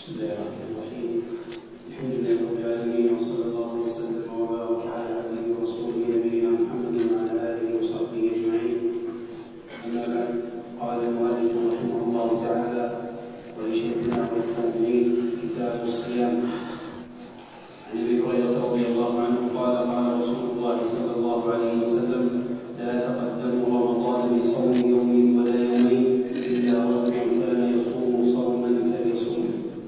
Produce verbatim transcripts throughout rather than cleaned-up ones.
بسم الله الرحمن الرحيم. الحمد لله رب العالمين، وصلى الله وسلم وبارك على عبده ورسوله نبينا محمد وعلى اله وصحبه اجمعين. اما بعد، قال المؤلف رحمه الله تعالى: ولشيخنا والسامعين كتاب الصيام. عن ابي هريره رضي الله عنه قال: قال رسول الله صلى الله عليه وسلم: لا تقدموا رمضان بصوم يوم ولا يومين الا رجل كان يصوم صوما فليصوم.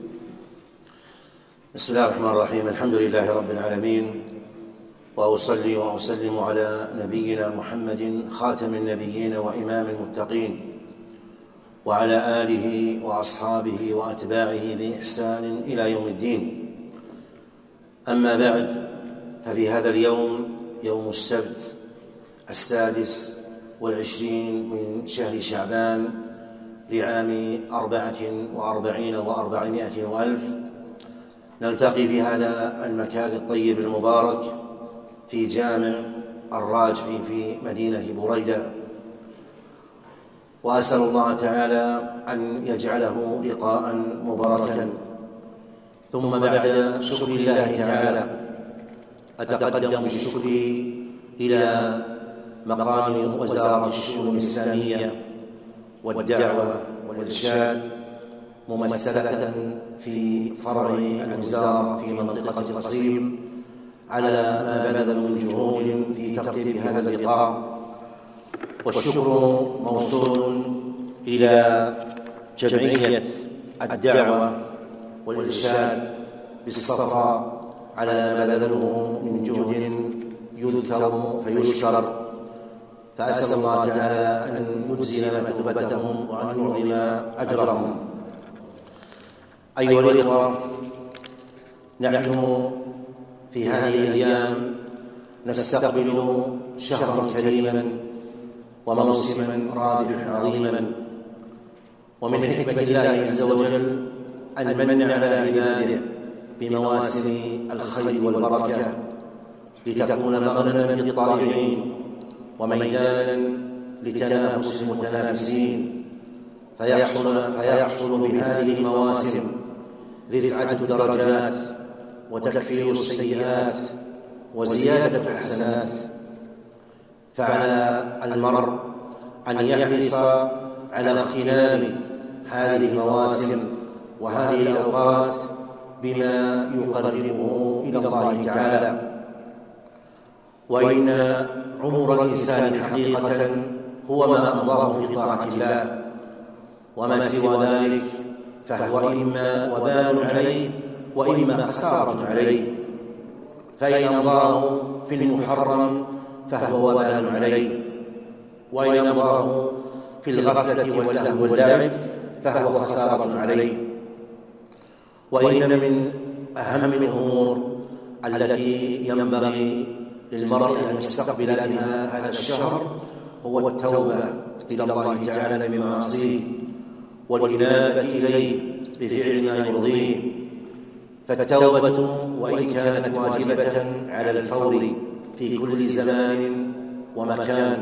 بسم الله الرحمن الرحيم. الحمد لله رب العالمين، وأصلي وأسلم على نبينا محمد خاتم النبيين وإمام المتقين، وعلى آله وأصحابه وأتباعه بإحسان إلى يوم الدين. أما بعد، ففي هذا اليوم، يوم السبت السادس والعشرين من شهر شعبان لعام أربعة وأربعين وأربعمائة وألف، نلتقي في هذا المكان الطيب المبارك في جامع الراجح في مدينة بريدة، وأسأل الله تعالى أن يجعله لقاء مباركا. ثم بعد شكر الله تعالى أتقدم بالشكر إلى مقام وزارة الشؤون الإسلامية والدعوة والإرشاد، ممثلة في فرع الوزارة في منطقة قصيم، على ما بذلوا من جهود في ترتيب هذا اللقاء. والشكر موصول إلى جمعية الدعوة والإرشاد بالصفا على ما بذلوه من جهد يذكر فيشكر، فأسأل الله تعالى أن يجزل مثوبتهم وأن يعظم أجرهم. أيها الإخوة، نحن في هذه الأيام نستقبل شهرا كريما وموسما رابحا عظيما، ومن حكمة الله عز وجل المن على عباده بمواسم الخير والبركة، لتكون مغنما للطائعين وميدانا لتنافس المتنافسين، فيحصل, فيحصل بهذه المواسم رفعة الدرجات وتكفير السيئات وزيادة الحسنات. فعلى المرء أن يحرص على اغتنام هذه المواسم وهذه الأوقات بما يقربه إلى الله تعالى. وإن عمر الإنسان حقيقة هو ما أمضاه في طاعة الله، وما سوى ذلك فهو إما وبال عليه وإما خسارة عليه، فإن أمضاه في المحرم فهو وبال عليه، وإن أمضاه في الغفلة واللهو واللعب فهو خسارة عليه. وإن من أهم الأمور التي ينبغي للمرء أن يستقبل بها هذا الشهر هو التوبة إلى الله تعالى من معاصيه والإنابة إليه بفعل ما يرضيه. فالتوبة وإن كانت واجبة على الفور في كل زمان ومكان،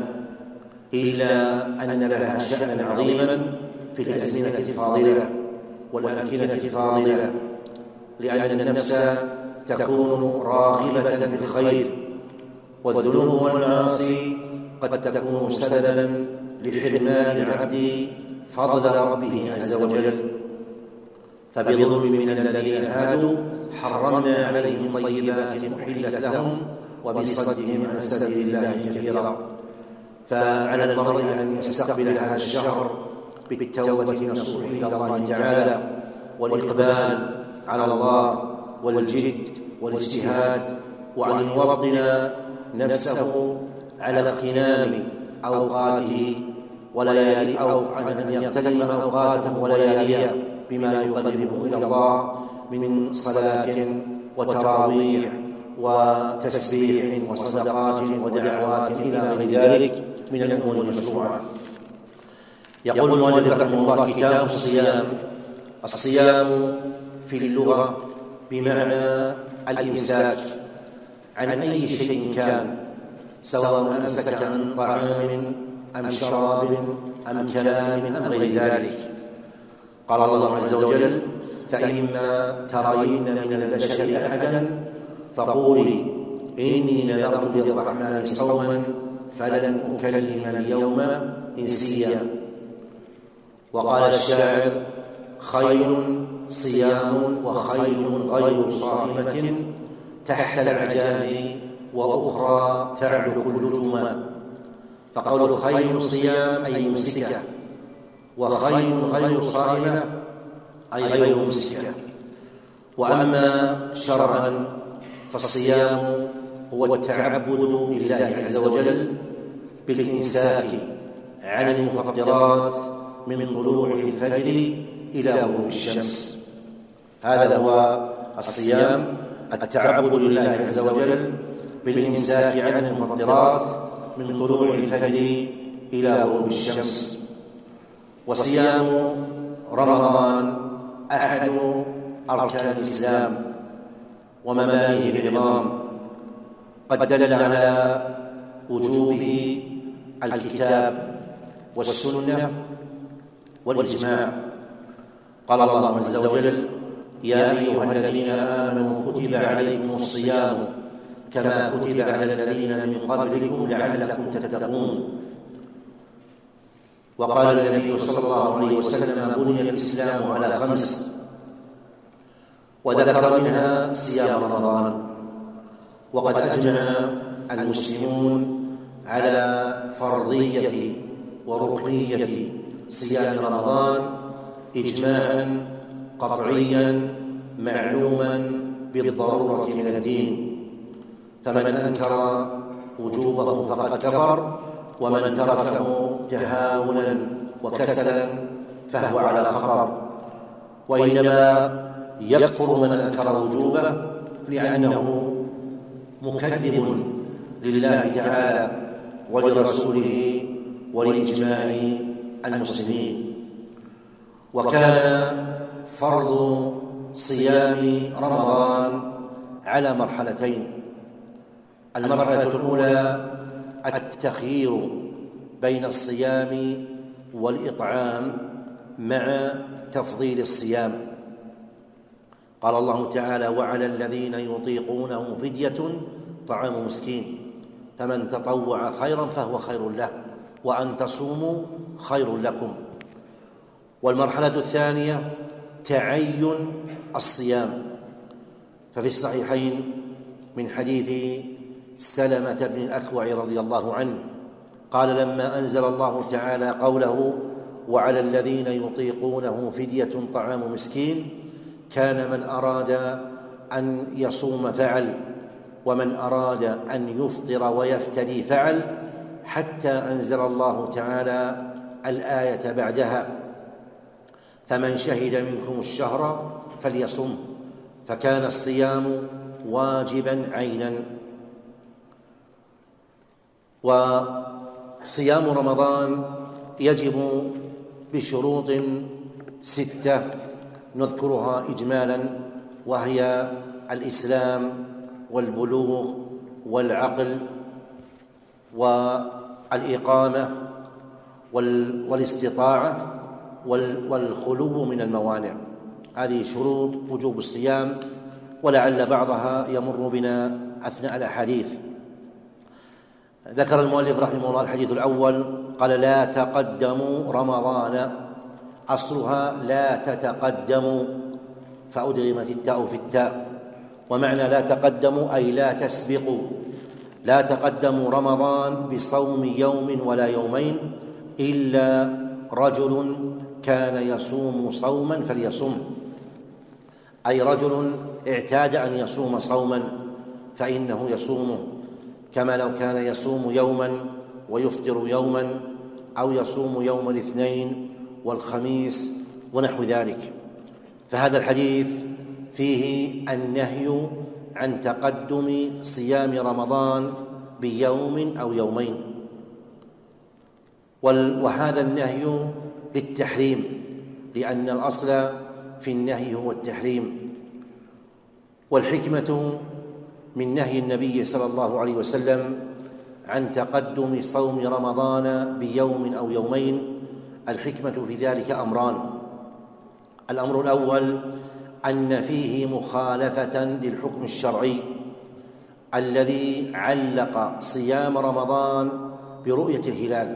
إلا أن لها شأنا عظيما في الأزمنة الفاضلة والأمكنة الفاضلة، لأن النفس تكون راغبة في الخير، والذنوب والمعاصي قد تكون سببا لحرمان العبد فضل ربه عز وجل. فبظلم من الذين هادوا حرمنا عليهم طيبات أحلت لهم وبصدهم عن سبيل الله كثيرا. فعلى المرء أن يستقبل هذا الشهر بالتوبة النصوح إلى الله تعالى والإقبال على الله والجد والاجتهاد، وأن يوطن نفسه على اغتنام أوقاته وليالي أو أن يغتنم أوقاته ولياليه بما يقربه إلى الله من صلاة وتراويح وتسبيح وصدقات ودعوات إلى غير ذلك من الأمور المشروعة. يقول المؤلف رحمه الله: كتاب الصيام. الصيام في اللغة بمعنى الإمساك عن أي شيء كان، سواء أمسك عن طعام أم شراب أم كلام أم غير ذلك. قال الله عز وجل: فإما ترين من البشر أحدا فقولي إني نذرت للرحمن صوما فلن أكلم اليوم إنسيا. وقال الشاعر: خير صيام وخير غير صائمة تحت العجاج وأخرى تعلق اللجوما. فقول خير صيام أي ممسكة، وخير غير صائمة أي غير ممسكة. وأما شرعا فالصيام هو التعبد لله عز وجل بالإمساك عن المفطرات من طلوع الفجر إلى غروب الشمس. هذا هو الصيام، التعبد لله عز وجل بالإمساك عن المفطرات من طلوع الفجر إلى غروب الشمس. وصيام رمضان أحد أركان الإسلام ومبانيه العظام، قد دل على وجوبه الكتاب والسنة والإجماع. قال الله عز وجل: يا أيها الذين آمنوا كتب عليكم الصيام كما كتب على الذين من قبلكم لعلكم تتقون. وقال النبي صلى الله عليه وسلم: بني الإسلام على خمس، وذكر منها صيام رمضان. وقد أجمع المسلمون على فرضية وركنية صيام رمضان إجماعا قطعيا معلوما بالضرورة من الدين، فمن أنكر وجوبه فقد كفر، ومن تركه تهاونا وكسلا فهو على خطر. وإنما يكفر من أنكر وجوبه لأنه مكذب لله تعالى ولرسوله ولإجماع المسلمين. وكان فرض صيام رمضان على مرحلتين: المرحلة الأولى التخيير بين الصيام والإطعام مع تفضيل الصيام. قال الله تعالى: وعلى الذين يطيقونه فدية طعام مسكين فمن تطوع خيرا فهو خير له وأن تصوموا خير لكم. والمرحلة الثانية تعين الصيام، ففي الصحيحين من حديث سلمة بن الأكوع رضي الله عنه قال: لما أنزل الله تعالى قوله وعلى الذين يطيقونه فدية طعام مسكين كان من أراد أن يصوم فعل، ومن أراد أن يفطر ويفتدي فعل، حتى أنزل الله تعالى الآية بعدها: فمن شهد منكم الشهر فليصم. فكان الصيام واجبا عينا. وصيام رمضان يجب بشروط ستة نذكرها إجمالا، وهي الإسلام والبلوغ والعقل والإقامة والاستطاعة والخلو من الموانع. هذه شروط وجوب الصيام، ولعل بعضها يمر بنا أثناء الأحاديث. ذكر المؤلف رحمه الله الحديث الأول قال: لا تقدموا رمضان، أصلها لا تتقدموا فأدغمت التاء في التاء، ومعنى لا تقدموا أي لا تسبقوا. لا تقدموا رمضان بصوم يوم ولا يومين إلا رجل كان يصوم صوما فليصم، أي رجل اعتاد أن يصوم صوما فإنه يصومه، كما لو كان يصوم يوما ويفطر يوما، أو يصوم يوم الاثنين والخميس ونحو ذلك. فهذا الحديث فيه النهي عن تقدم صيام رمضان بيوم أو يومين، وهذا النهي للتحريم، لأن الأصل في النهي هو التحريم. والحكمة من نهي النبي صلى الله عليه وسلم عن تقدم صوم رمضان بيوم أو يومين، الحكمة في ذلك أمران: الأمر الأول أن فيه مخالفة للحكم الشرعي الذي علق صيام رمضان برؤية الهلال.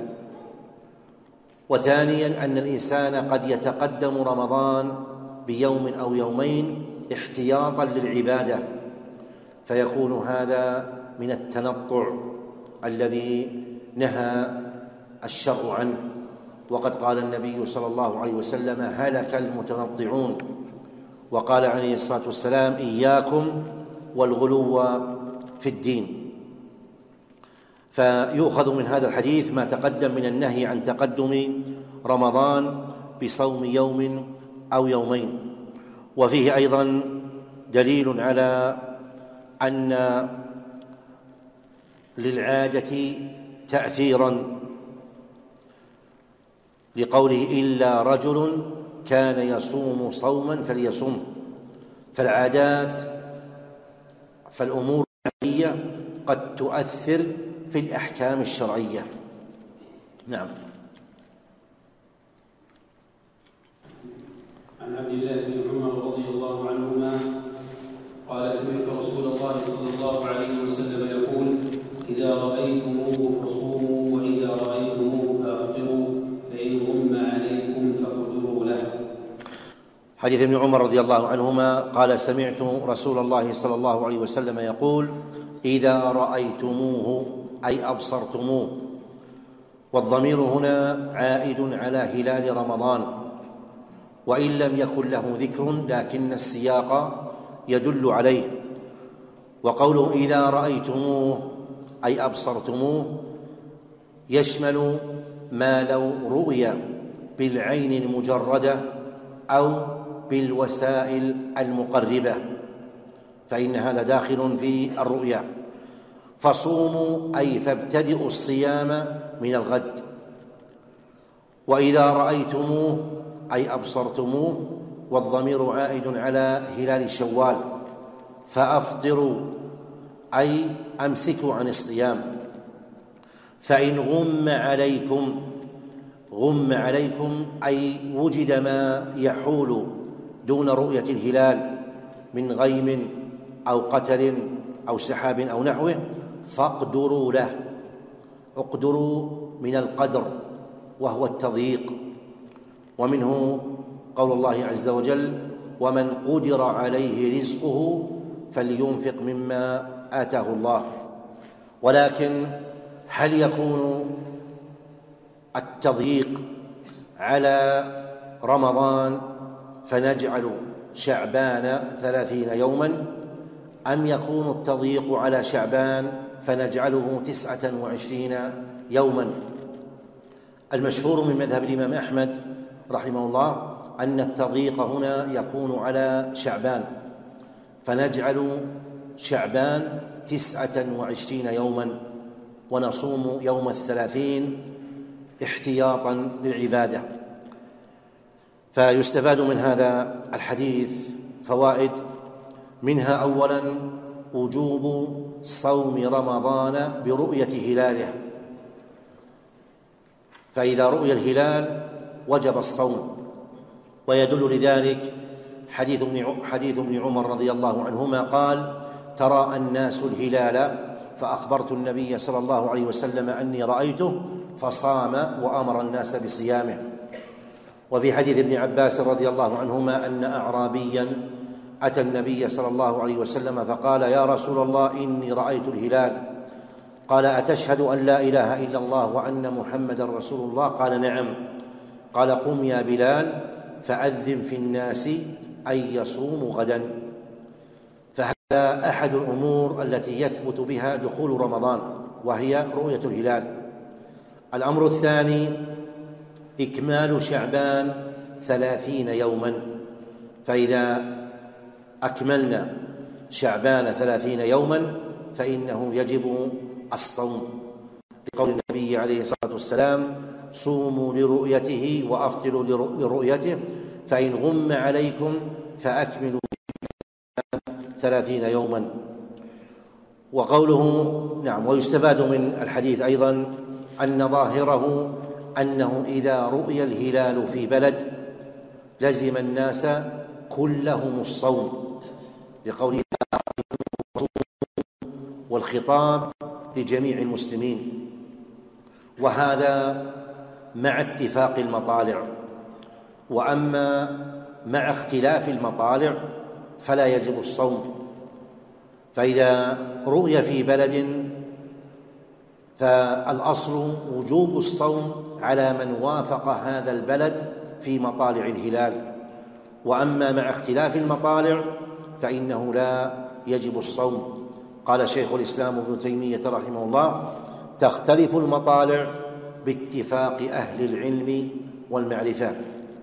وثانيا أن الإنسان قد يتقدم رمضان بيوم أو يومين احتياطا للعبادة، فيكون هذا من التنطع الذي نهى الشرع عنه. وقد قال النبي صلى الله عليه وسلم: هلك المتنطعون. وقال عليه الصلاة والسلام: إياكم والغلو في الدين. فيؤخذ من هذا الحديث ما تقدم من النهي عن تقدم رمضان بصوم يوم أو يومين. وفيه أيضا دليل على أن للعادة تأثيرا، لقوله: إلا رجل كان يصوم صوما فليصم. فالعادات فالأمور العادية قد تؤثر في الأحكام الشرعية. نعم. عن عبد الله بن عمر رضي الله عنهما قال: سمعت رسول الله صلى الله عليه وسلم يقول: إذا رأيتموه فصوموا، وإذا رأيتموه فأفطروا، فإن غم عليكم فاقدروا له. حديث ابن عمر رضي الله عنهما قال: سمعت رسول الله صلى الله عليه وسلم يقول: إذا رأيتموه أي أبصرتموه. والضمير هنا عائد على هلال رمضان، وإن لم يكن له ذكر لكن السياق يدل عليه. وقوله إذا رأيتموه أي أبصرتموه يشمل ما لو رؤي بالعين المجردة أو بالوسائل المقربة، فإن هذا داخل في الرؤيا. فصوموا أي فابتدئوا الصيام من الغد. وإذا رأيتموه أي أبصرتموه، والضمير عائد على هلال شوال. فأفطروا أي أمسكوا عن الصيام. فإن غم عليكم، غم عليكم أي وجد ما يحول دون رؤية الهلال من غيم أو قتل أو سحاب أو نحوه، فاقدروا له. اقدروا من القدر وهو التضييق، ومنه قول الله عز وجل: ومن قدر عليه رزقه فلينفق مما آتاه الله. ولكن هل يكون التضييق على رمضان فنجعل شعبان ثلاثين يوما، أم يكون التضييق على شعبان فنجعله تسعة وعشرين يوما؟ المشهور من مذهب الإمام أحمد رحمه الله أن التضييق هنا يكون على شعبان، فنجعل شعبان تسعة وعشرين يوما ونصوم يوم الثلاثين احتياطا للعبادة. فيستفاد من هذا الحديث فوائد، منها أولا وجوب صوم رمضان برؤية هلاله، فإذا رؤي الهلال وجب الصوم. ويدل لذلك حديث ابن حديث ابن عمر رضي الله عنهما قال: ترى الناس الهلال فأخبرت النبي صلى الله عليه وسلم أني رأيته فصام وأمر الناس بصيامه. وفي حديث ابن عباس رضي الله عنهما أن أعرابيا أتى النبي صلى الله عليه وسلم فقال: يا رسول الله إني رأيت الهلال. قال: أتشهد أن لا إله إلا الله وأن محمدا رسول الله؟ قال: نعم. قال: قم يا بلال فأذن في الناس أن يصوموا غدا. فهذا أحد الأمور التي يثبت بها دخول رمضان، وهي رؤية الهلال. الأمر الثاني إكمال شعبان ثلاثين يوما، فإذا أكملنا شعبان ثلاثين يوما فإنه يجب الصوم، لقول النبي عليه الصلاة والسلام: صوموا لرؤيته وأفطروا لرؤيته، فإن غم عليكم فأكملوا ثلاثين يوما. وقوله نعم. ويستفاد من الحديث أيضا أن ظاهره أنه إذا رؤي الهلال في بلد لزم الناس كلهم الصوم، لقوله والخطاب لجميع المسلمين، وهذا مع اتفاق المطالع. وأما مع اختلاف المطالع فلا يجب الصوم. فإذا رؤي في بلد فالأصل وجوب الصوم على من وافق هذا البلد في مطالع الهلال، وأما مع اختلاف المطالع فإنه لا يجب الصوم. قال شيخ الإسلام ابن تيمية رحمه الله: تختلف المطالع باتفاق أهل العلم والمعرفة.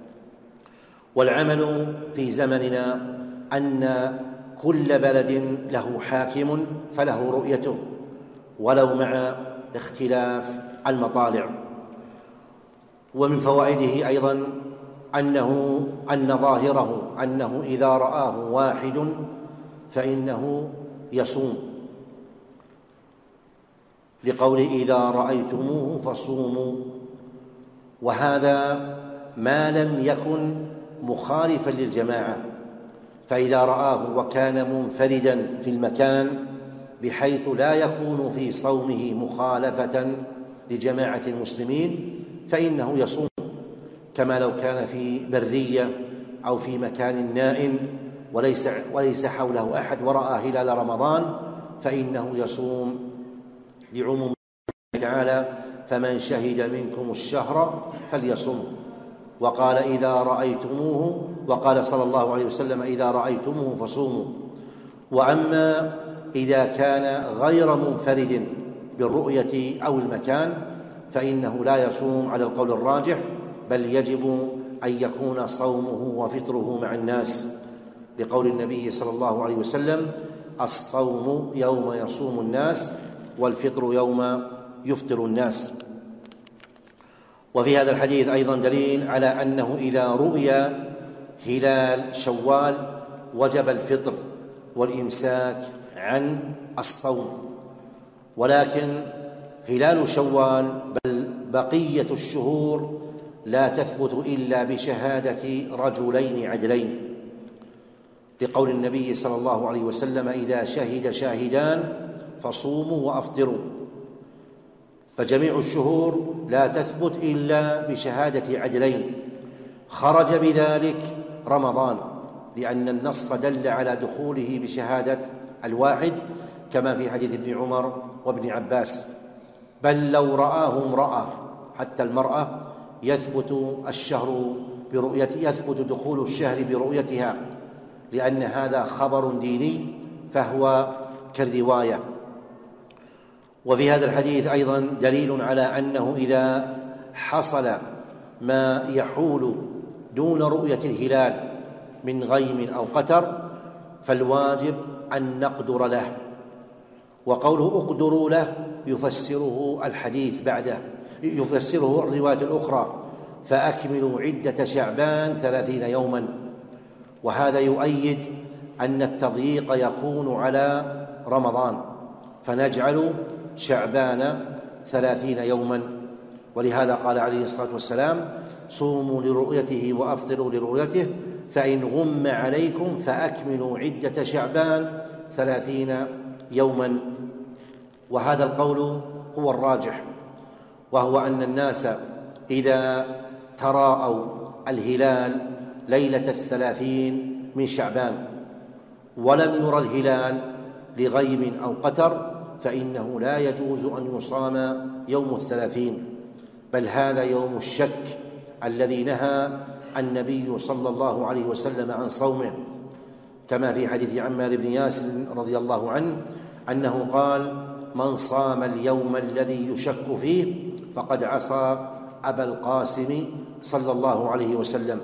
والعمل في زمننا أن كل بلد له حاكم فله رؤيته ولو مع اختلاف المطالع. ومن فوائده أيضا أنه أن ظاهره أنه إذا رآه واحد فإنه يصوم، لقول إذا رأيتموه فصوموا، وهذا ما لم يكن مخالفا للجماعة. فإذا رآه وكان منفردا في المكان بحيث لا يكون في صومه مخالفة لجماعة المسلمين فإنه يصوم، كما لو كان في برية أو في مكان نائم وليس, وليس حوله أحد ورأى هلال رمضان فإنه يصوم، لعموم الله تعالى: فمن شهد منكم الشهر فليصم. وقال إذا رأيتموه، وقال صلى الله عليه وسلم: إذا رأيتموه فصوموا. وأما إذا كان غير منفرد بالرؤية أو المكان فإنه لا يصوم على القول الراجح، بل يجب أن يكون صومه وفطره مع الناس، لقول النبي صلى الله عليه وسلم: الصوم يوم يصوم الناس والفطر يوم يفطر الناس. وفي هذا الحديث أيضا دليل على أنه إذا رؤي هلال شوال وجب الفطر والإمساك عن الصوم، ولكن هلال شوال بل بقية الشهور لا تثبت إلا بشهادة رجلين عدلين، لقول النبي صلى الله عليه وسلم: إذا شهد شاهدان فصوموا وأفطروا. فجميع الشهور لا تثبت إلا بشهادة عدلين، خرج بذلك رمضان، لأن النص دل على دخوله بشهادة الواحد، كما في حديث ابن عمر وابن عباس. بل لو رآه امرأة، حتى المرأة يثبت الشهر برؤيته، يثبت دخول الشهر برؤيتها، لأن هذا خبر ديني فهو كالرواية. وفي هذا الحديث أيضا دليل على أنه إذا حصل ما يحول دون رؤية الهلال من غيم أو قتر فالواجب أن نقدر له، وقوله اقدروا له يفسره الحديث بعده، يفسره الرواية الأخرى: فأكملوا عدة شعبان ثلاثين يوما. وهذا يؤيد أن التضييق يكون على رمضان، فنجعل شعبان ثلاثين يوما. ولهذا قال عليه الصلاة والسلام: صوموا لرؤيته وأفطروا لرؤيته، فإن غم عليكم فأكملوا عدة شعبان ثلاثين يوما. وهذا القول هو الراجح، وهو أن الناس إذا تراءوا الهلال ليلة الثلاثين من شعبان ولم يرى الهلال لغيم أو قتر فإنه لا يجوز أن يصام يوم الثلاثين، بل هذا يوم الشك الذي نهى النبي صلى الله عليه وسلم عن صومه، كما في حديث عمار بن ياسر رضي الله عنه أنه قال: من صام اليوم الذي يشك فيه فقد عصى أبا القاسم صلى الله عليه وسلم.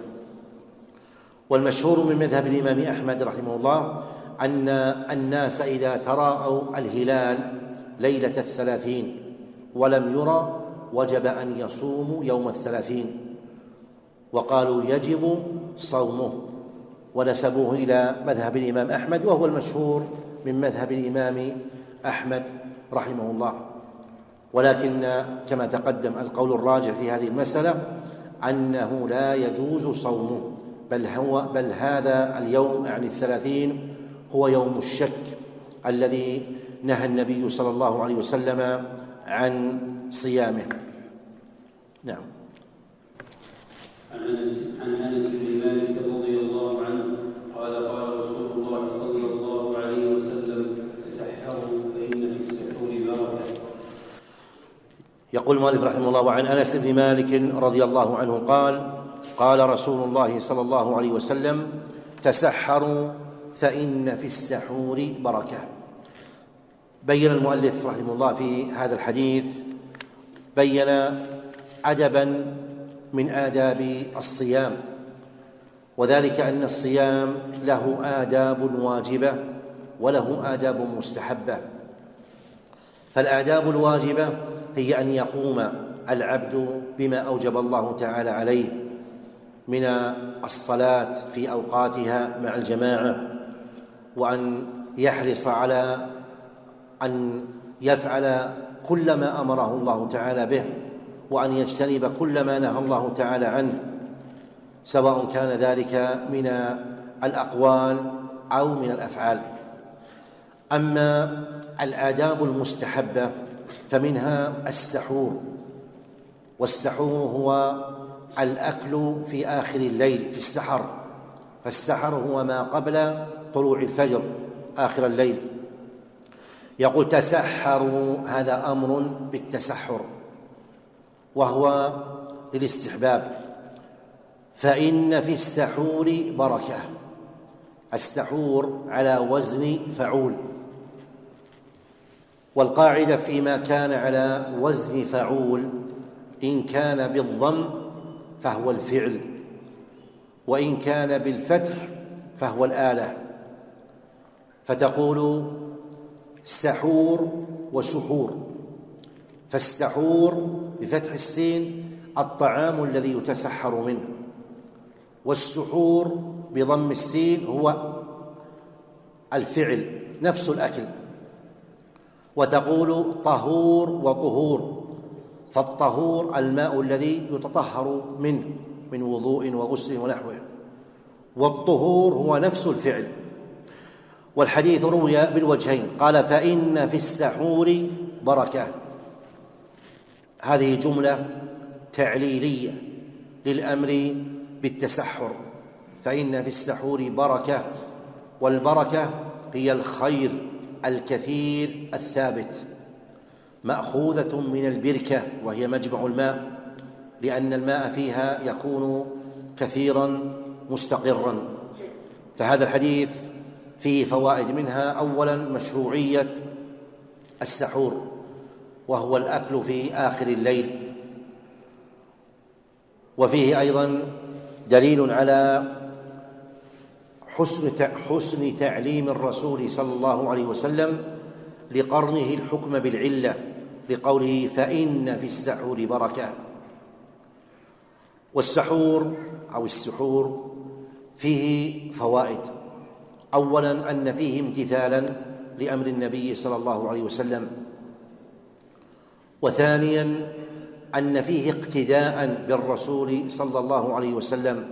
والمشهور من مذهب الإمام أحمد رحمه الله أن الناس إذا تراءوا الهلال ليلة الثلاثين ولم يرى وجب أن يصوموا يوم الثلاثين، وقالوا يجب صومه، ونسبوه إلى مذهب الإمام أحمد، وهو المشهور من مذهب الإمام أحمد رحمه الله. ولكن كما تقدم القول الراجح في هذه المسألة أنه لا يجوز صومه، بل, هو بل هذا اليوم يعني الثلاثين هو يوم الشك الذي نهى النبي صلى الله عليه وسلم عن صيامه. نعم. عن انس بن مالك رضي الله عنه قال قال رسول الله صلى الله عليه وسلم تسحروا فان في السحور بركه. يقول المؤلف رحمه الله: وعن انس بن مالك رضي الله عنه قال قال رسول الله صلى الله عليه وسلم تسحروا فان في السحور بركه. بين المؤلف رحمه الله في هذا الحديث بين أدبا من آداب الصيام، وذلك أن الصيام له آداب واجبة وله آداب مستحبة. فالآداب الواجبة هي أن يقوم العبد بما أوجب الله تعالى عليه من الصلاة في أوقاتها مع الجماعة، وأن يحرص على أن يفعل كل ما أمره الله تعالى به، وأن يجتنب كل ما نهى الله تعالى عنه، سواء كان ذلك من الأقوال أو من الأفعال. أما الآداب المستحبة فمنها السحور، والسحور هو الأكل في آخر الليل في السحر، فالسحر هو ما قبل طلوع الفجر آخر الليل. يقول تسحروا، هذا أمر بالتسحر وهو للاستحباب. فإن في السحور بركة. السحور على وزن فعول، والقاعدة فيما كان على وزن فعول إن كان بالضم فهو الفعل، وإن كان بالفتح فهو الآلة. فتقول سحور وسحور، فالسحور بفتح السين الطعام الذي يتسحر منه، والسحور بضم السين هو الفعل نفس الأكل. وتقول طهور وطهور، فالطهور الماء الذي يتطهر منه من وضوء وغسل ونحوه، والطهور هو نفس الفعل. والحديث روي بالوجهين. قال فإن في السحور بركة، هذه جملة تعليلية للأمر بالتسحر. فإن في السحور بركة، والبركة هي الخير الكثير الثابت، مأخوذة من البركة وهي مجمع الماء، لأن الماء فيها يكون كثيرا مستقرا. فهذا الحديث فيه فوائد، منها أولا مشروعية السحور وهو الأكل في آخر الليل، وفيه أيضا دليل على حسن حسن تعليم الرسول صلى الله عليه وسلم لقرنه الحكم بالعلة، لقوله فإن في السحور بركة. والسحور أو السحور فيه فوائد. أولا أن فيه امتثالا لأمر النبي صلى الله عليه وسلم، وثانيا أن فيه اقتداء بالرسول صلى الله عليه وسلم،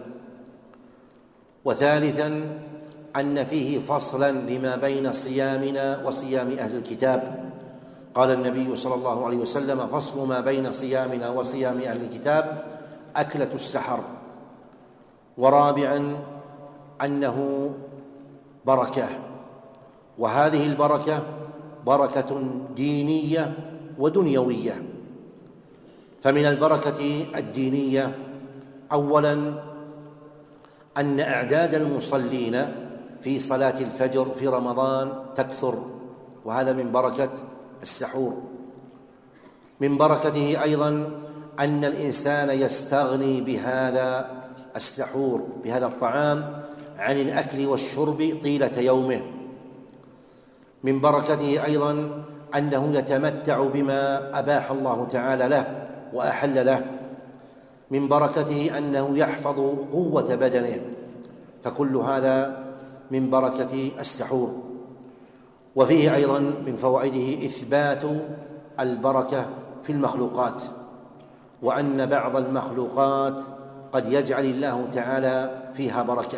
وثالثا أن فيه فصلا لما بين صيامنا وصيام أهل الكتاب. قال النبي صلى الله عليه وسلم فصل ما بين صيامنا وصيام أهل الكتاب أكلة السحر. ورابعا أنه بركة، وهذه البركة بركة دينية ودنيوية. فمن البركة الدينية أولا أن أعداد المصلين في صلاة الفجر في رمضان تكثر، وهذا من بركة السحور. من بركته أيضا أن الإنسان يستغني بهذا السحور بهذا الطعام عن الأكل والشرب طيلة يومه. من بركته أيضا أنه يتمتع بما أباح الله تعالى له وأحل له. من بركته أنه يحفظ قوة بدنه، فكل هذا من بركة السحور. وفيه أيضا من فوائده إثبات البركة في المخلوقات، وأن بعض المخلوقات قد يجعل الله تعالى فيها بركة.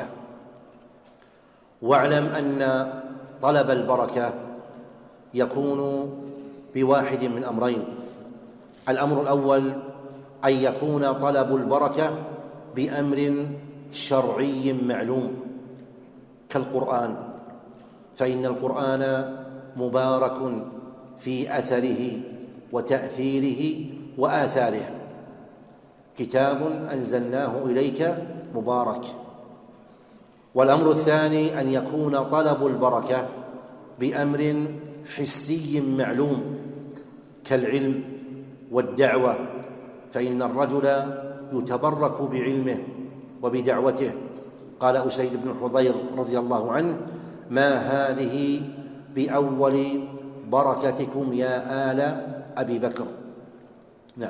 واعلم أن طلب البركة يكون بواحد من أمرين: الأمر الأول أن يكون طلب البركة بأمر شرعي معلوم كالقرآن، فإن القرآن مبارك في أثره وتأثيره وآثاره، كتاب أنزلناه إليك مبارك. والأمر الثاني أن يكون طلب البركة بأمر حسي معلوم كالعلم والدعوة، فإن الرجل يتبرك بعلمه وبدعوته. قال أسيد بن حضير رضي الله عنه: ما هذه بأول بركتكم يا آل أبي بكر. نعم.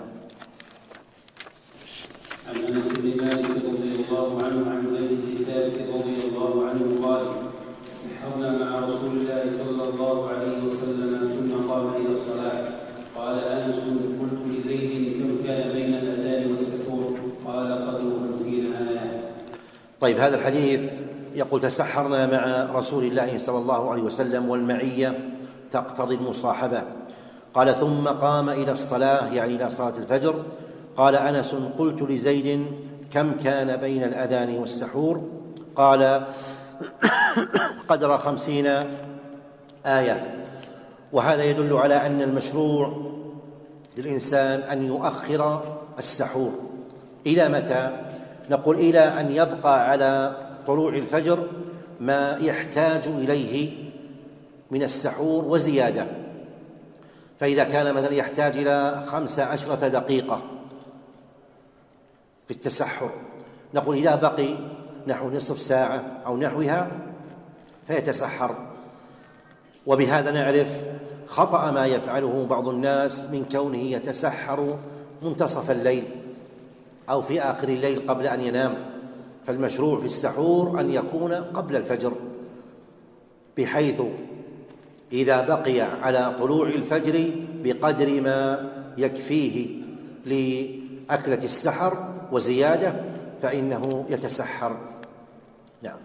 عن أنس بن مالك رضي الله عنه عن زيد بن ثابت رضي الله عنه قال: سحرنا مع رسول الله صلى الله عليه وسلم ثم قام إلى الصلاة. قال أنس: قلت لزيد: كم كان بين الأذان والسحور؟ قال: قدر خمسين آية. طيب، هذا الحديث يقول: تسحرنا مع رسول الله صلى الله عليه وسلم، والمعية تقتضي المصاحبة. قال: ثم قام إلى الصلاة، يعني إلى صلاة الفجر. قال أنس: قلت لزيد: كم كان بين الأذان والسحور؟ قال: قدر خمسين آية. وهذا يدل على أن المشروع للإنسان أن يؤخر السحور. إلى متى؟ نقول: إلى أن يبقى على طلوع الفجر ما يحتاج إليه من السحور وزيادة. فإذا كان مثلا يحتاج إلى خمس عشرة دقيقة في التسحر، نقول: إذا بقي نحو نصف ساعة أو نحوها فيتسحر. وبهذا نعرف خطأ ما يفعله بعض الناس من كونه يتسحر منتصف الليل أو في آخر الليل قبل أن ينام. فالمشروع في السحور أن يكون قبل الفجر، بحيث إذا بقي على طلوع الفجر بقدر ما يكفيه لأكلة السحر وزيادة فإنه يتسحر. نعم.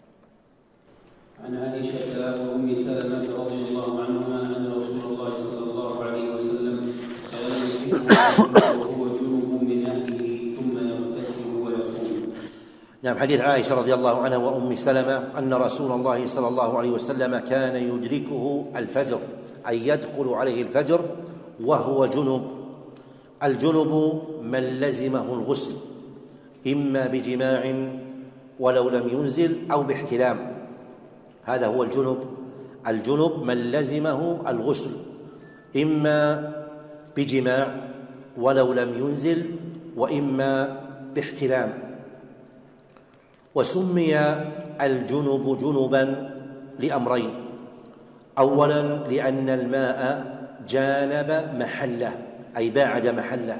عن عائشة وأم سلمة رضي الله عنهما أن رسول الله صلى الله عليه وسلم كان يصبح وهو جنوب من أهله ثم يغتسل ويصوم. نعم. حديث عائشة رضي الله عنها وأم سلمة أن رسول الله صلى الله عليه وسلم كان يدركه الفجر، أي يدخل عليه الفجر وهو جنب. الجنب من لزمه الغسل، إما بجماع ولو لم ينزل أو باحتلام، هذا هو الجنب. الجنب من لزمه الغسل، إما بجماع ولو لم ينزل وإما باحتلام. وسمي الجنب جنبا لأمرين: أولا لأن الماء جانب محله أي باعد محله،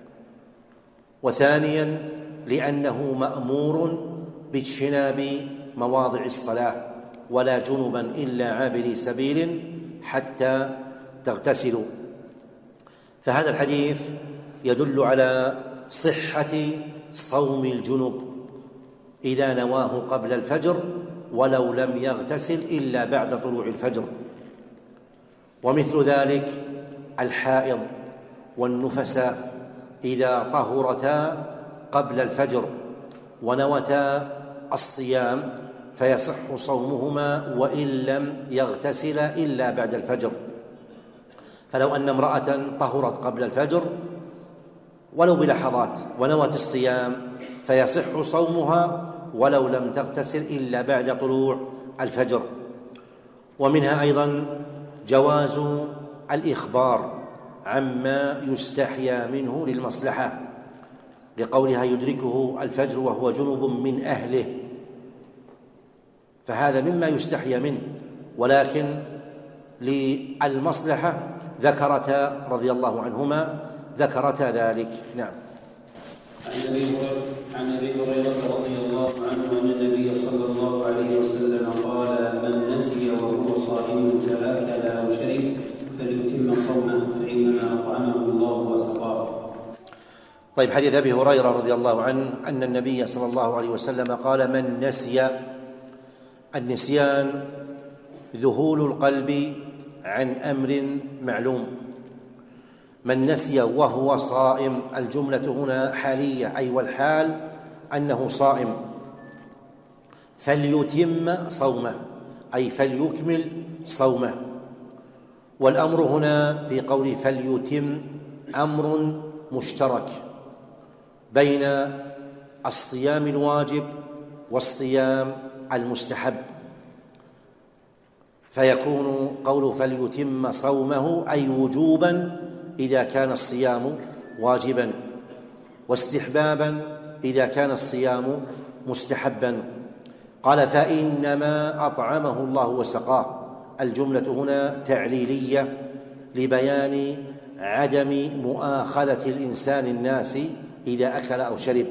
وثانيا لأنه مأمور باجتناب مواضع الصلاة، ولا جنبا إلا عابري سبيل حتى تغتسلوا. فهذا الحديث يدل على صحة صوم الجنب إذا نواه قبل الفجر ولو لم يغتسل إلا بعد طلوع الفجر. ومثل ذلك الحائض والنفساء إذا طهرتا قبل الفجر ونوتا الصيام فيصح صومهما وإن لم يغتسل إلا بعد الفجر. فلو أن امرأة طهرت قبل الفجر ولو بلحظات ونوت الصيام فيصح صومها ولو لم تغتسل إلا بعد طلوع الفجر. ومنها أيضا جواز الإخبار عما يستحيا منه للمصلحة، لقولها يدركه الفجر وهو جنب من أهله، فهذا مما يستحيا منه، ولكن للمصلحة ذكرتا رضي الله عنهما ذكرتا ذلك. نعم. عن أبي هريرة رضي الله عنه أن النبي صلى الله عليه وسلم قال: من نسي وهو صائم فأكل أو شرب فليتم صومه فإنما أطعمه الله وسقاه. طيب، حديث أبي هريرة رضي الله عنه أن النبي صلى الله عليه وسلم قال: من نسي. النسيان ذهول القلب عن أمر معلوم. من نسي وهو صائم، الجملة هنا حالية، أي والحال أنه صائم، فليتم صومه، أي فليكمل صومه. والأمر هنا في قوله فليتم أمر مشترك بين الصيام الواجب والصيام المستحب، فيكون قوله فليتم صومه أي وجوبا إذا كان الصيام واجبا، واستحبابا إذا كان الصيام مستحبا. قال: فإنما أطعمه الله وسقاه. الجملة هنا تعليلية لبيان عدم مؤاخذة الإنسان الناس إذا أكل أو شرب.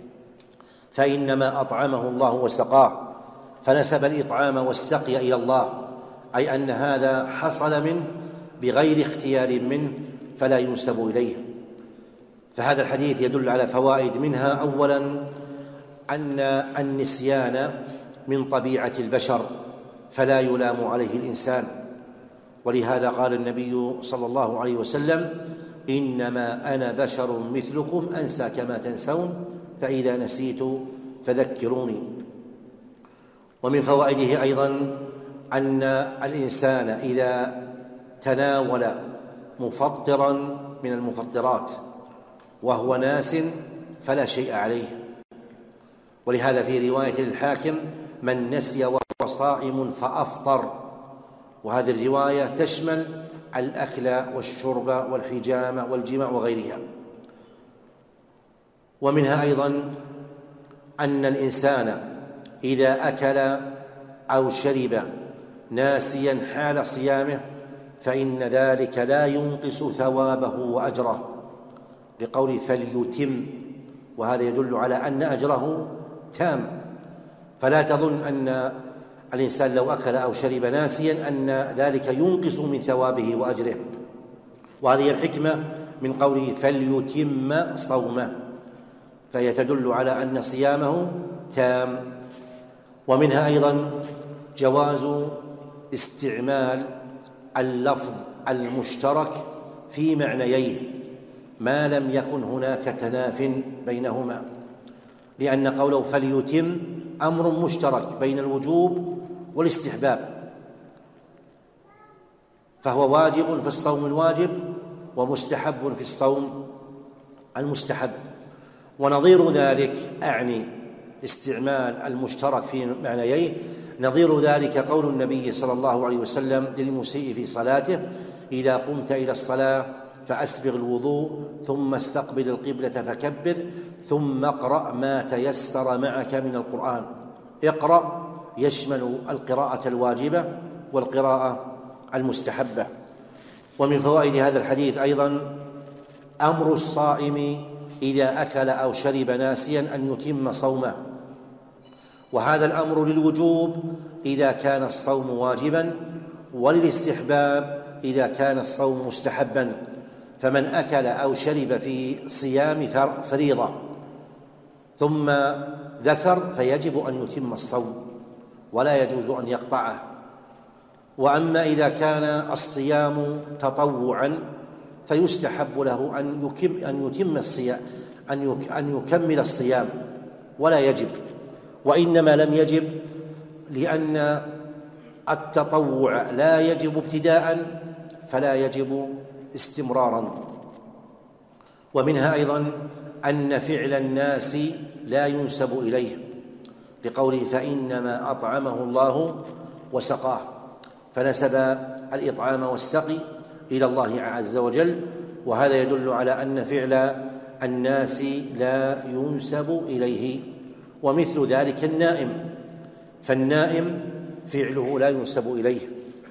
فإنما أطعمه الله وسقاه، فنسب الإطعام والسقي إلى الله، أي أن هذا حصل منه بغير اختيار منه فلا ينسب إليه. فهذا الحديث يدل على فوائد، منها أولا أن النسيان من طبيعة البشر فلا يلام عليه الإنسان، ولهذا قال النبي صلى الله عليه وسلم: إنما أنا بشر مثلكم أنسى كما تنسون فإذا نسيت فذكروني. ومن فوائده أيضا أن الإنسان إذا تناول مفطرا من المفطرات وهو ناس فلا شيء عليه، ولهذا في رواية للحاكم: من نسي وهو صائم فأفطر. وهذه الرواية تشمل الأكل والشرب والحجامة والجماع وغيرها. ومنها أيضا أن الإنسان إذا أكل أو شرب ناسيا حال صيامه فإن ذلك لا ينقص ثوابه وأجره، لقوله فليتم، وهذا يدل على أن أجره تام. فلا تظن أن الإنسان لو أكل أو شرب ناسيا أن ذلك ينقص من ثوابه وأجره، وهذه الحكمة من قوله فليتم صومه، فهي تدل على أن صيامه تام. ومنها أيضا جواز استعمال اللفظ المشترك في معنيين ما لم يكن هناك تناف بينهما، لأن قوله فليتم أمر مشترك بين الوجوب والاستحباب، فهو واجب في الصوم الواجب ومستحب في الصوم المستحب. ونظير ذلك، أعني استعمال المشترك في معنيين، نظير ذلك قول النبي صلى الله عليه وسلم للمسيء في صلاته: إذا قمت إلى الصلاة فأسبغ الوضوء ثم استقبل القبلة فكبر ثم اقرأ ما تيسر معك من القرآن. اقرأ يشمل القراءة الواجبة والقراءة المستحبة. ومن فوائد هذا الحديث أيضا أمر الصائم إذا أكل أو شرب ناسيا أن يتم صومه، وهذا الأمر للوجوب إذا كان الصوم واجبا، وللاستحباب إذا كان الصوم مستحبا. فمن أكل أو شرب في صيام فريضة ثم ذكر فيجب أن يتم الصوم ولا يجوز أن يقطعه. وأما إذا كان الصيام تطوعا فيستحب له أن أن يتم الصيام أن يكمل الصيام ولا يجب، وإنما لم يجب لأن التطوع لا يجب ابتداء فلا يجب استمرارا. ومنها أيضا أن فعل الناس لا ينسب إليه، لقوله فإنما أطعمه الله وسقاه، فنسب الإطعام والسقي إلى الله عز وجل، وهذا يدل على أن فعل الناس لا ينسب إليه. ومثل ذلك النائم، فالنائم فعله لا ينسب إليه،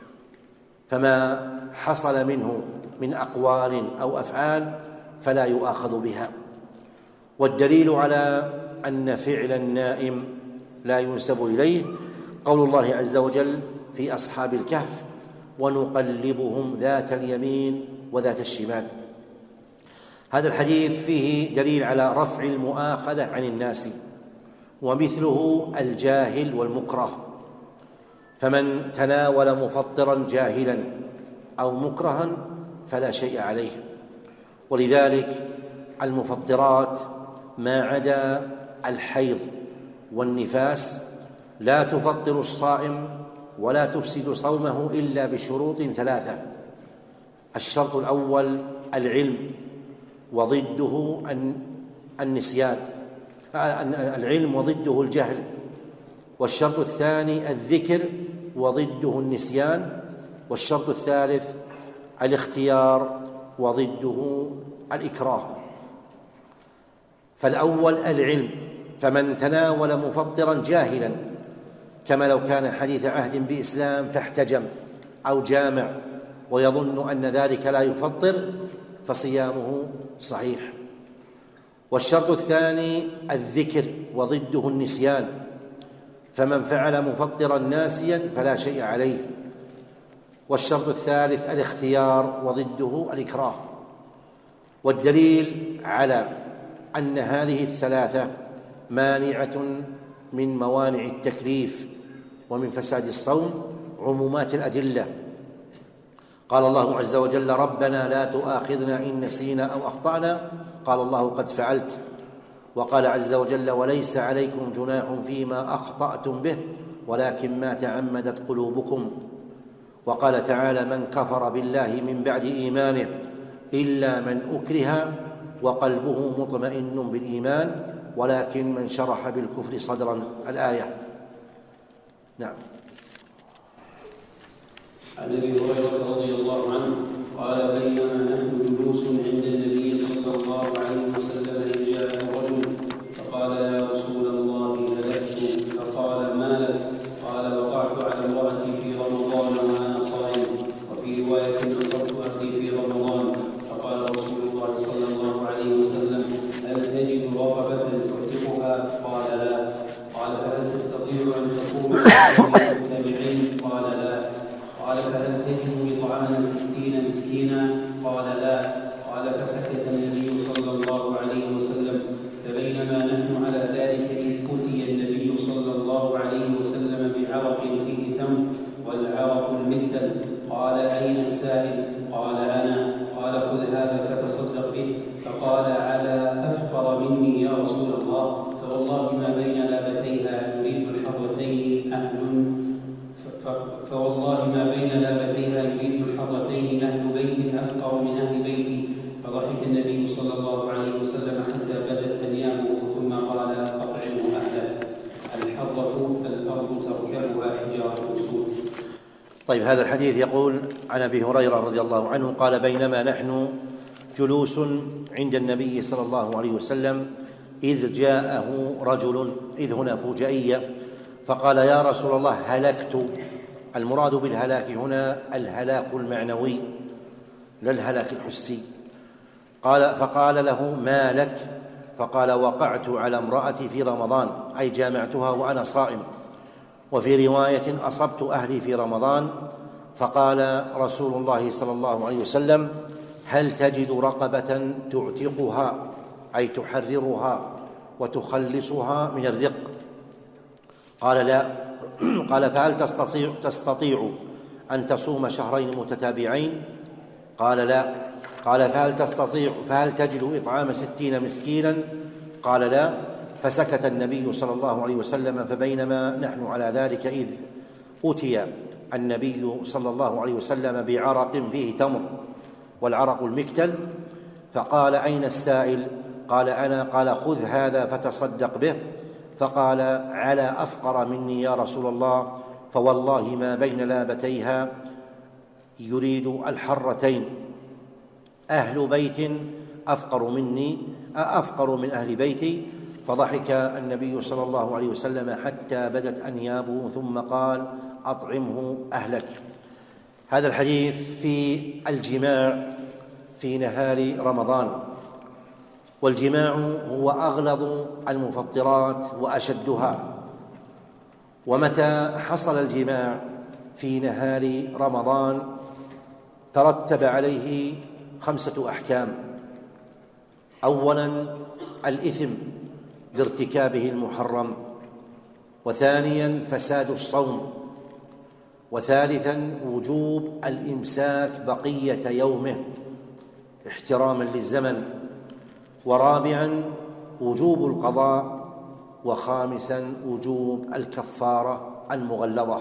فما حصل منه من أقوال أو أفعال فلا يؤاخذ بها. والدليل على أن فعل النائم لا ينسب إليه قول الله عز وجل في أصحاب الكهف: ونقلبهم ذات اليمين وذات الشمال. هذا الحديث فيه دليل على رفع المؤاخذة عن الناس، ومثله الجاهل والمكره، فمن تناول مفطرا جاهلا أو مكرها فلا شيء عليه. ولذلك المفطرات ما عدا الحيض والنفاس لا تفطر الصائم ولا تفسد صومه إلا بشروط ثلاثة: الشرط الأول العلم وضده النسيان، العلم وضده الجهل، والشرط الثاني الذكر وضده النسيان، والشرط الثالث الاختيار وضده الإكراه. فالأول العلم، فمن تناول مفطرا جاهلا كما لو كان حديث عهد بإسلام فاحتجم أو جامع ويظن أن ذلك لا يفطر فصيامه صحيح. والشرط الثاني الذكر وضده النسيان، فمن فعل مفطرا ناسيا فلا شيء عليه. والشرط الثالث الاختيار وضده الإكراه. والدليل على أن هذه الثلاثة مانعة من موانع التكليف ومن فساد الصوم عمومات الأدلة. قال الله عز وجل: ربنا لا تؤاخذنا إن نسينا أو أخطأنا، قال الله: قد فعلت. وقال عز وجل: وليس عليكم جناح فيما أخطأتم به ولكن ما تعمدت قلوبكم. وقال تعالى: من كفر بالله من بعد إيمانه إلا من أكره وقلبه مطمئن بالإيمان ولكن من شرح بالكفر صدرا. الآية. نعم. عن ابي هريره رضي الله عنه قال: بينما نحن جلوس عند النبي صلى الله عليه وسلم إذ جاء رجل فقال: يا رسول الله هلكت. فقال: ما لك؟ قال: وقعت على امرأتي في رمضان وأنا صائم، وفي رواية نصرت أهلي في رمضان. فقال رسول الله صلى الله عليه وسلم: هل تجد رقبة تعتقها؟ قال: لا. قال: فهل تستطيع أن تصوم متابعين؟ قال: لا. قال: فهل تجد إطعام ستين مسكينا؟ قال: لا. قال: فسكت النبي صلى الله عليه وسلم. فبينما نحن على ذلك إذ أتي النبي صلى الله عليه وسلم بعرق فيه تمر والعرق المكتل. قال: أين السائل؟ قال: أنا. قال: خذ هذا فتصدق به. فقال: على أفقر مني يا رسول الله، فوالله ما بين لابتيها يريد الحرتين أهل فوالله ما بين لابتيها يريد الحرتين أهل بيت أفقر من أهل بيتي. فضحك النبي صلى الله عليه وسلم حتى بدت أنيابه ثم قال: أطعمه أهله. الحرة الأرض تركبها حجارة أسود. طيب، هذا الحديث يقول عن أبي هريرة رضي الله عنه قال: بينما نحن جلوس عند النبي صلى الله عليه وسلم إذ جاءه رجل، إذ هنا فجائية، فقال: يا رسول الله هلكت. المراد بالهلاك هنا الهلاك المعنوي لا الهلاك الحسي. قال فقال له: ما لك؟ فقال: وقعت على امرأتي في رمضان، أي جامعتها وأنا صائم. وفي رواية: أصبت أهلي في رمضان. فقال رسول الله صلى الله عليه وسلم: هل تجد رقبة تعتقها، أي تحررها وتخلصها من الرق؟ قال: لا. قال: فهل تستطيع, تستطيع أن تصوم شهرين متتابعين؟ قال: لا. قال: فهل تستطيع فهل تجد إطعام ستين مسكينا؟ قال: لا. فسكت النبي صلى الله عليه وسلم. فبينما نحن على ذلك إذ أتي النبي صلى الله عليه وسلم بعرق فيه تمر والعرق المكتل. فقال: أين السائل؟ قال: أنا. قال: خذ هذا فتصدق به. فقال: على أفقر مني يا رسول الله، فوالله ما بين لابتيها يريد الحرتين أهل بيت أفقر مني أفقر من أهل بيتي. فضحك النبي صلى الله عليه وسلم حتى بدت أنيابه ثم قال: أطعمه أهلك. هذا الحديث في الجماع في نهار رمضان، والجماع هو أغلظ المفطرات وأشدها. ومتى حصل الجماع في نهار رمضان ترتب عليه خمسة أحكام. أولا الإثم بارتكابه المحرم، وثانيا فساد الصوم، وثالثا وجوب الإمساك بقية يومه احتراما للزمن، ورابعا وجوب القضاء، وخامسا وجوب الكفارة المغلظة.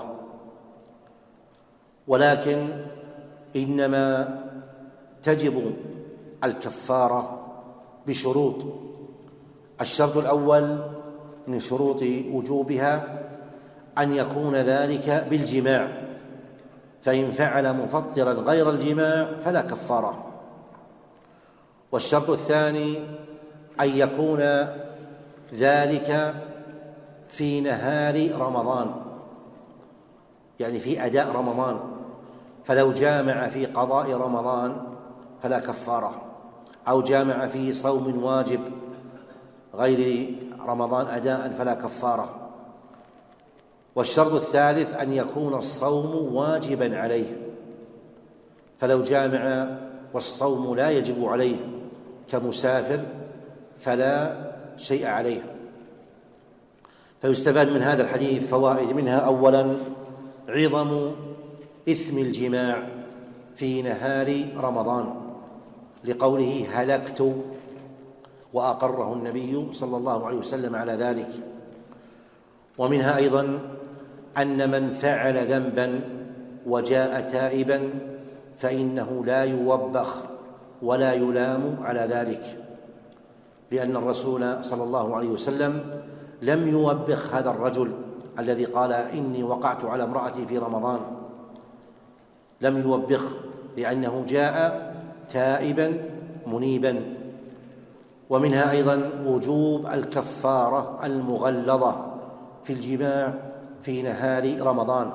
ولكن إنما تجب الكفارة بشروط. الشرط الأول من شروط وجوبها أن يكون ذلك بالجماع، فإن فعل مفطرا غير الجماع فلا كفارة. والشرط الثاني أن يكون ذلك في نهار رمضان، يعني في أداء رمضان، فلو جامع في قضاء رمضان فلا كفارة، أو جامع في صوم واجب غير رمضان أداء فلا كفارة. والشرط الثالث أن يكون الصوم واجبا عليه، فلو جامع والصوم لا يجب عليه كمسافر فلا شيء عليه. فيستفاد من هذا الحديث فوائد، منها أولا عظم إثم الجماع في نهار رمضان لقوله هلكت، وأقره النبي صلى الله عليه وسلم على ذلك. ومنها أيضا أن من فعل ذنبا وجاء تائبا فإنه لا يوبخ ولا يلام على ذلك، لأن الرسول صلى الله عليه وسلم لم يوبخ هذا الرجل الذي قال إني وقعت على امرأتي في رمضان، لم يوبخ لأنه جاء تائبا منيبا. ومنها أيضا وجوب الكفارة المغلظة في الجماع في نهار رمضان،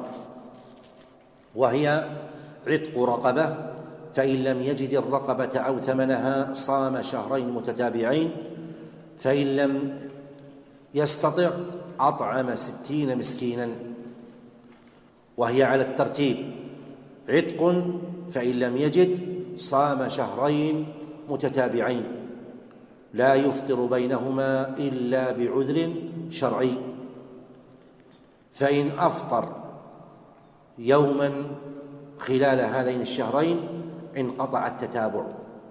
وهي عتق رقبة، فإن لم يجد الرقبة أو ثمنها صام شهرين متتابعين، فإن لم يستطع أطعم ستين مسكينا، وهي على الترتيب: عتق فإن لم يجد صام شهرين متتابعين لا يفطر بينهما إلا بعذر شرعي، فإن أفطر يوما خلال هذين الشهرين انقطع التتابع.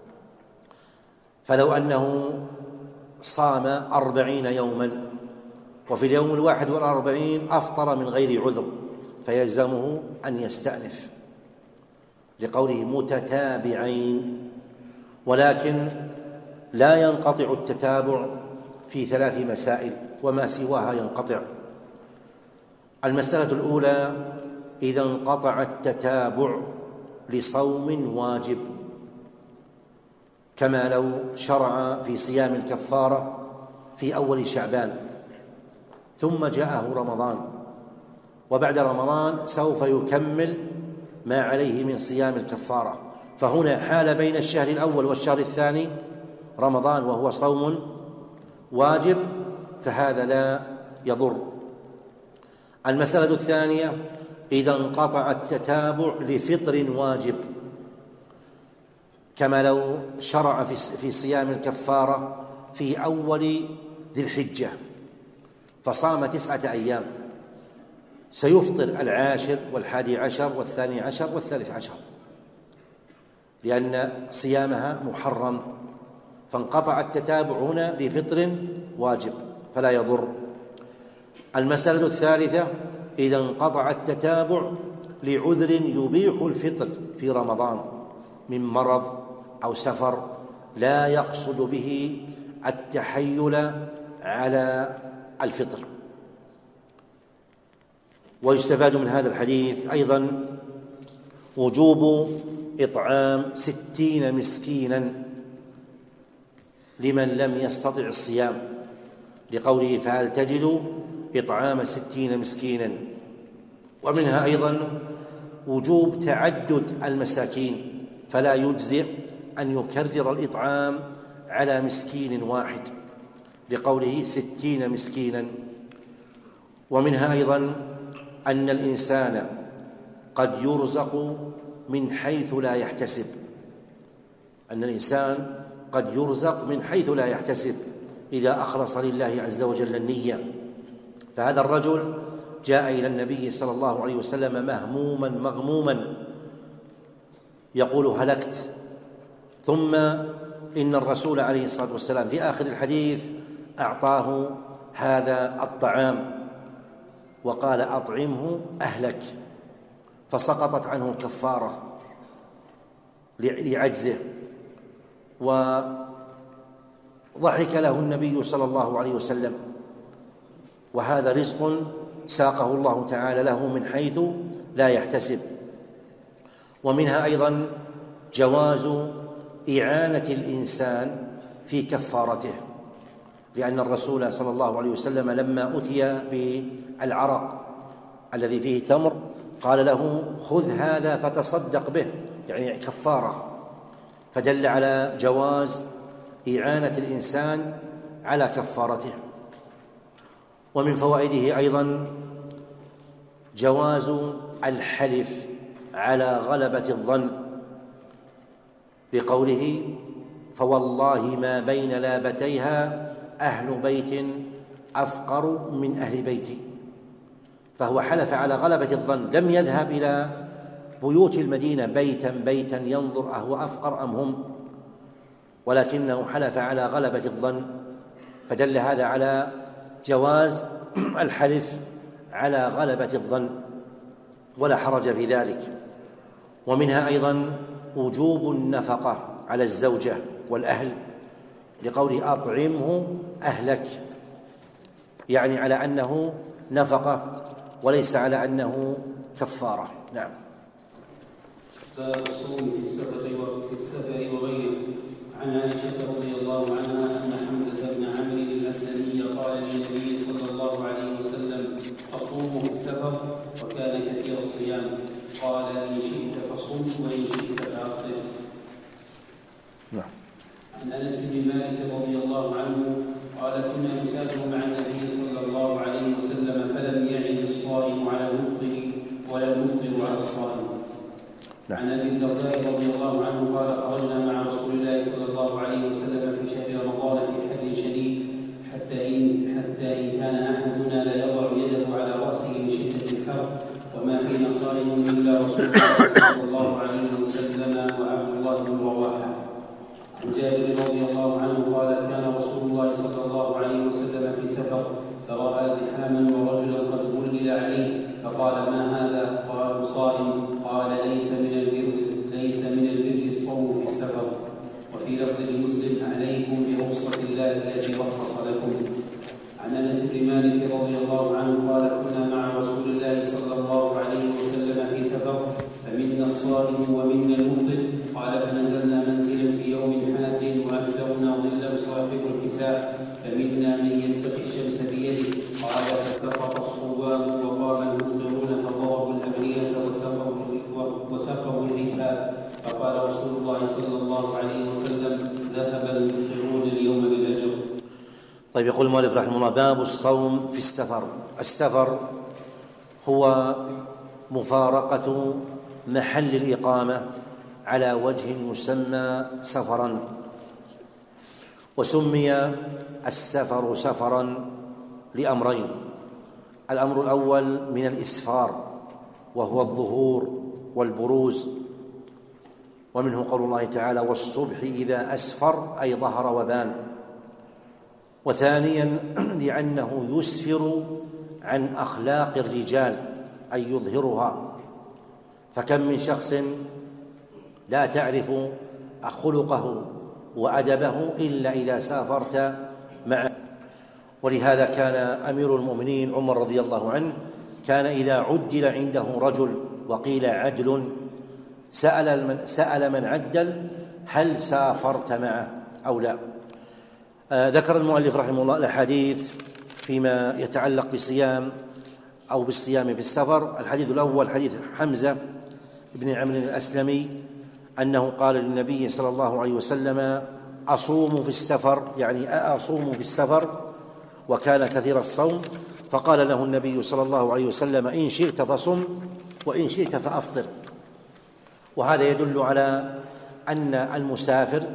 فلو أنه صام أربعين يوما وفي اليوم الواحد والأربعين أفطر من غير عذر فيلزمه أن يستأنف لقوله متتابعين. ولكن لا ينقطع التتابع في ثلاث مسائل وما سواها ينقطع. المسألة الأولى: إذا انقطع التتابع لصوم واجب، كما لو شرع في صيام الكفارة في أول شعبان ثم جاءه رمضان، وبعد رمضان سوف يكمل ما عليه من صيام الكفارة، فهنا حال بين الشهر الأول والشهر الثاني رمضان وهو صوم واجب، فهذا لا يضر. المسألة الثانية: إذا انقطع التتابع لفطر واجب، كما لو شرع في صيام الكفارة في أول ذي الحجة فصام تسعة أيام، سيفطر العاشر والحادي عشر والثاني عشر والثالث عشر، لأن صيامها محرم، فانقطع التتابع هنا لفطر واجب فلا يضر. المسألة الثالثة: إذا انقطع التتابع لعذر يبيح الفطر في رمضان من مرض أو سفر لا يقصد به التحيل على الفطر. ويستفاد من هذا الحديث أيضا وجوب إطعام ستين مسكينا لمن لم يستطع الصيام، لقوله فهل تجد إطعام ستين مسكينا. ومنها أيضا وجوب تعدد المساكين، فلا يجزئ أن يكرر الإطعام على مسكين واحد، لقوله ستين مسكينا. ومنها أيضا أن الإنسان قد يرزق من حيث لا يحتسب، أن الإنسان قد يرزق من حيث لا يحتسب إذا أخلص لله عز وجل النية. فهذا الرجل جاء إلى النبي صلى الله عليه وسلم مهموما مغموما يقول هلكت، ثم إن الرسول عليه الصلاة والسلام في آخر الحديث أعطاه هذا الطعام وقال أطعمه أهلك، فسقطت عنه الكفارة لعجزه، وضحك له النبي صلى الله عليه وسلم، وهذا رزق ساقه الله تعالى له من حيث لا يحتسب. ومنها أيضا جواز إعانة الإنسان في كفارته، لأن الرسول صلى الله عليه وسلم لما أتي بالعرق الذي فيه تمر قال له خذ هذا فتصدق به، يعني كفارة، فدل على جواز إعانة الإنسان على كفارته. ومن فوائده أيضا جواز الحلف على غلبة الظن، لقوله فوالله ما بين لابتيها أهل بيت أفقر من أهل بيتي، فهو حلف على غلبة الظن، لم يذهب إلى بيوت المدينة بيتا بيتا ينظر أهو أفقر أم هم، ولكنه حلف على غلبة الظن، فدل هذا على جواز الحلف على غلبة الظن ولا حرج في ذلك. ومنها أيضا وجوب النفقة على الزوجة والأهل، لقوله أطعمه أهلك، يعني على أنه نفقة وليس على أنه كفارة. نعم. باب الصوم في السفر وفي السفر وغيره. عن عائشة رضي الله عنها أن حمزة بن عمرو الأسلمي قال للنبي صلى الله عليه وسلم أصوم في السفر، وكان كثير الصيام، قال إن شئت فصم وإن شئت فأفطر. نعم. عن أنس بن مالك رضي الله عنه قال كنا نسافر مع النبي صلى الله عليه وسلم فلم يعد الصائم على المفطر ولا المفطر على الصائم. عن ابي الدرداء رضي الله عنه قال خرجنا مع رسول الله صلى الله عليه وسلم في شهر رمضان في حر شديد حتى إن, حتى إن كان أحدنا لا يضع يده على رأسه من شدة الحر، وما فينا صائم إلا رسول الله صلى الله عليه وسلم وعبد الله بن رواحة. عن جابر رضي الله عنه قال كان رسول الله صلى الله عليه وسلم في سفر فرأى زحاما ورجلا قد ظلل عليه فقال ما هذا؟ قالوا صائم. قال ليس من البر ليس من البر الصوم في السفر. وفي لفظ لمسلم عليكم برخصة الله التي رخص لكم. عن انس بن مالك رضي الله عنه قال كنا مع رسول الله صلى الله عليه وسلم في سفر فمنا الصائم ومنا المفطر، قال فنزلنا منزلا في يوم حاد واكثرنا ظلا صاحب الكساء، فمنا من يتقي الشمس بيده، قال فسقط الصوام وقام المفطرون فضربوا الابنيه وسقوا الركاب، فقال رسول الله صلى الله عليه وسلم ذهب المفطرون اليوم بالاجر. طيب، يقول المؤلف رحمه الله باب الصوم في السفر. السفر هو مفارقة محل الإقامة على وجه يسمى سفرا، وسمي السفر سفرا لأمرين: الأمر الأول من الإسفار وهو الظهور والبروز، ومنه قول الله تعالى والصبح إذا أسفر أي ظهر وبان. وثانيا لأنه يسفر عن أخلاق الرجال أي يظهرها، فكم من شخص لا تعرف خلقه وأدبه إلا إذا سافرت معه. ولهذا كان أمير المؤمنين عمر رضي الله عنه كان إذا عدل عنده رجل وقيل عدل سأل من, سأل من عدل هل سافرت معه أو لا. آه ذكر المؤلف رحمه الله الأحاديث فيما يتعلق بصيام أو بالصيام في السفر. الحديث الأول حديث حمزة بن عمرو الأسلمي أنه قال للنبي صلى الله عليه وسلم أصوم في السفر، يعني أصوم في السفر، وكان كثير الصوم، فقال له النبي صلى الله عليه وسلم إن شئت فصم وإن شئت فأفطر. وهذا يدل على أن المسافر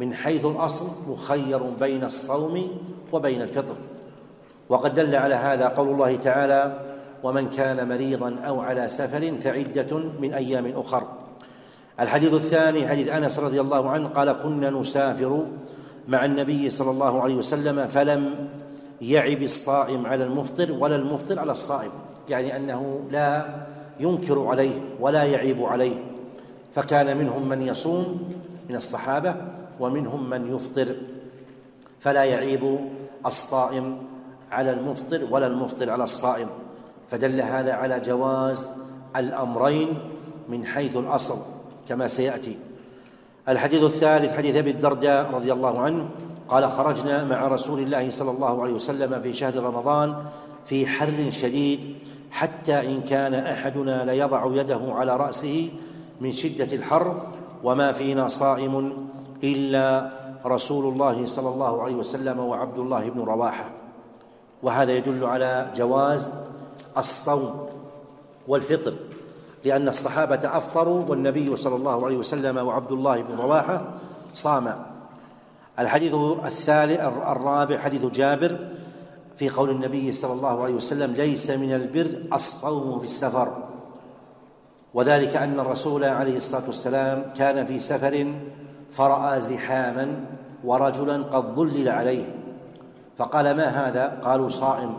من حيث الأصل مخير بين الصوم وبين الفطر. وقد دل على هذا قول الله تعالى: ومن كان مريضا أو على سفر فعدة من أيام أخر. الحديث الثاني حديث أنس رضي الله عنه قال: كنا نسافر مع النبي صلى الله عليه وسلم فلم يعب الصائم على المفطر ولا المفطر على الصائم، يعني أنه لا ينكر عليه ولا يعيب عليه، فكان منهم من يصوم من الصحابة ومنهم من يفطر، فلا يعيب الصائم على المفطر ولا المفطر على الصائم، فدل هذا على جواز الأمرين من حيث الأصل كما سيأتي. الحديث الثالث حديث أبي الدرداء رضي الله عنه قال: خرجنا مع رسول الله صلى الله عليه وسلم في شهر رمضان في حر شديد حتى إن كان أحدنا ليضع يده على رأسه من شدة الحر وما فينا صائم إلا رسول الله صلى الله عليه وسلم وعبد الله بن رواحة. وهذا يدل على جواز الصوم والفطر، لأن الصحابة أفطروا والنبي صلى الله عليه وسلم وعبد الله بن رواحة صام. الحديث الثالث الرابع حديث جابر في قول النبي صلى الله عليه وسلم: ليس من البر الصوم في السفر، وذلك أن الرسول عليه الصلاة والسلام كان في سفر فرأى زحاما ورجلا قد ظلل عليه، فقال: ما هذا؟ قالوا: صائم.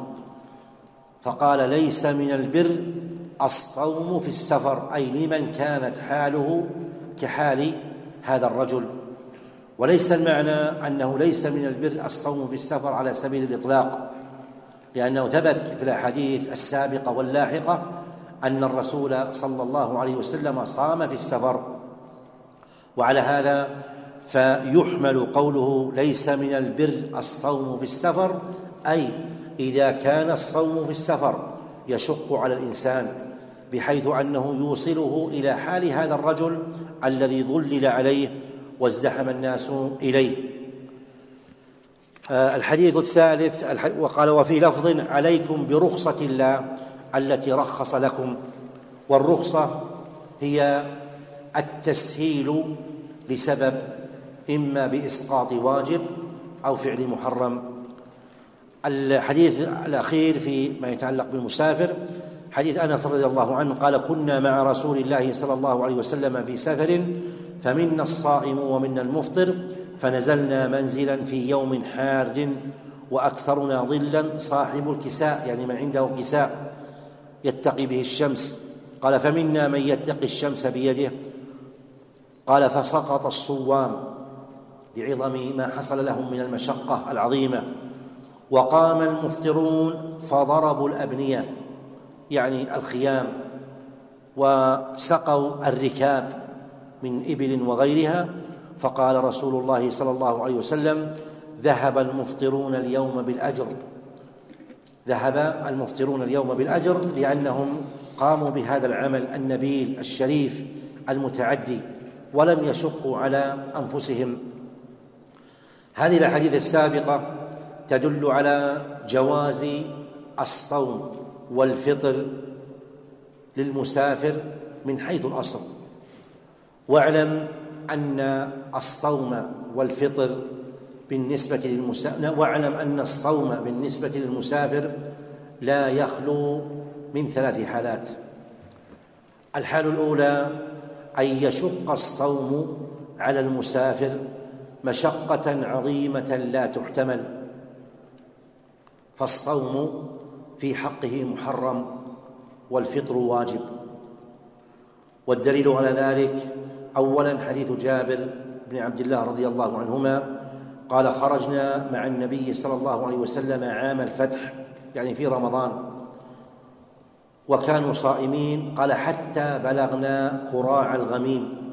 فقال: ليس من البر الصوم في السفر، أي لمن كانت حاله كحال هذا الرجل. وليس المعنى أنه ليس من البر الصوم في السفر على سبيل الإطلاق، لأنه ثبت في الأحاديث السابقة واللاحقة أن الرسول صلى الله عليه وسلم صام في السفر. وعلى هذا فيحمل قوله ليس من البر الصوم في السفر، أي إذا كان الصوم في السفر يشق على الإنسان بحيث أنه يوصله إلى حال هذا الرجل الذي ظلل عليه وازدحم الناس إليه. الحديث الثالث وقال: وفي لفظ: عليكم برخصة الله التي رخص لكم. والرخصة هي التسهيل لسبب، إما بإسقاط واجب أو فعل محرم. الحديث الأخير فيما يتعلق بالمسافر حديث أنس رضي الله عنه قال: كنا مع رسول الله صلى الله عليه وسلم في سفر فمنا الصائم ومنا المفطر فنزلنا منزلا في يوم حار وأكثرنا ظلا صاحب الكساء، يعني من عنده كساء يتقي به الشمس. قال: فمنا من يتقي الشمس بيده. قال: فسقط الصوام لعظم ما حصل لهم من المشقة العظيمة، وقام المفطرون فضربوا الأبنية، يعني الخيام، وسقوا الركاب من إبل وغيرها. فقال رسول الله صلى الله عليه وسلم: ذهب المفطرون اليوم بالأجر، ذهب المفطرون اليوم بالأجر لأنهم قاموا بهذا العمل النبيل الشريف المتعدي ولم يشقوا على أنفسهم. هذه الأحاديث السابقة تدل على جواز الصوم والفطر للمسافر من حيث الأصل. واعلم أن الصوم والفطر بالنسبة للمسافر واعلم أن الصوم بالنسبة للمسافر لا يخلو من ثلاث حالات. الحال الأولى أن يشق الصوم على المسافر مشقة عظيمة لا تحتمل، فالصوم في حقه محرم والفطر واجب. والدليل على ذلك أولا حديث جابر بن عبد الله رضي الله عنهما قال: خرجنا مع النبي صلى الله عليه وسلم عام الفتح، يعني في رمضان، وكانوا صائمين. قال: حتى بلغنا قراع الغميم،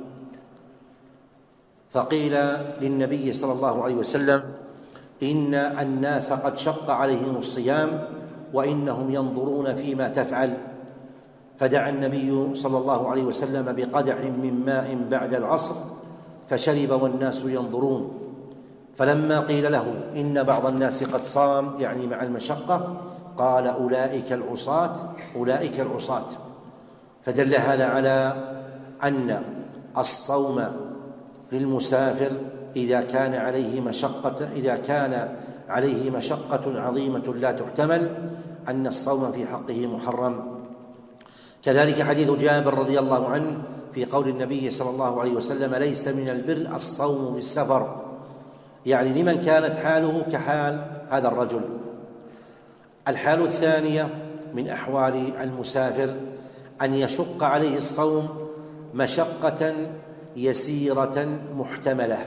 فقيل للنبي صلى الله عليه وسلم: إن الناس قد شق عليهم الصيام وإنهم ينظرون فيما تفعل. فدعا النبي صلى الله عليه وسلم بقدح من ماء بعد العصر فشرب والناس ينظرون. فلما قيل له إن بعض الناس قد صام، يعني مع المشقة، قال: أولئك العصاة أولئك العصاة. فدل هذا على أن الصوم للمسافر إذا كان عليه مشقة إذا كان عليه مشقة عظيمة لا تحتمل أن الصوم في حقه محرم. كذلك حديث جابر رضي الله عنه في قول النبي صلى الله عليه وسلم: ليس من البر الصوم في السفر، يعني لمن كانت حاله كحال هذا الرجل. الحال الثانية من أحوال المسافر أن يشق عليه الصوم مشقة يسيرة محتملة،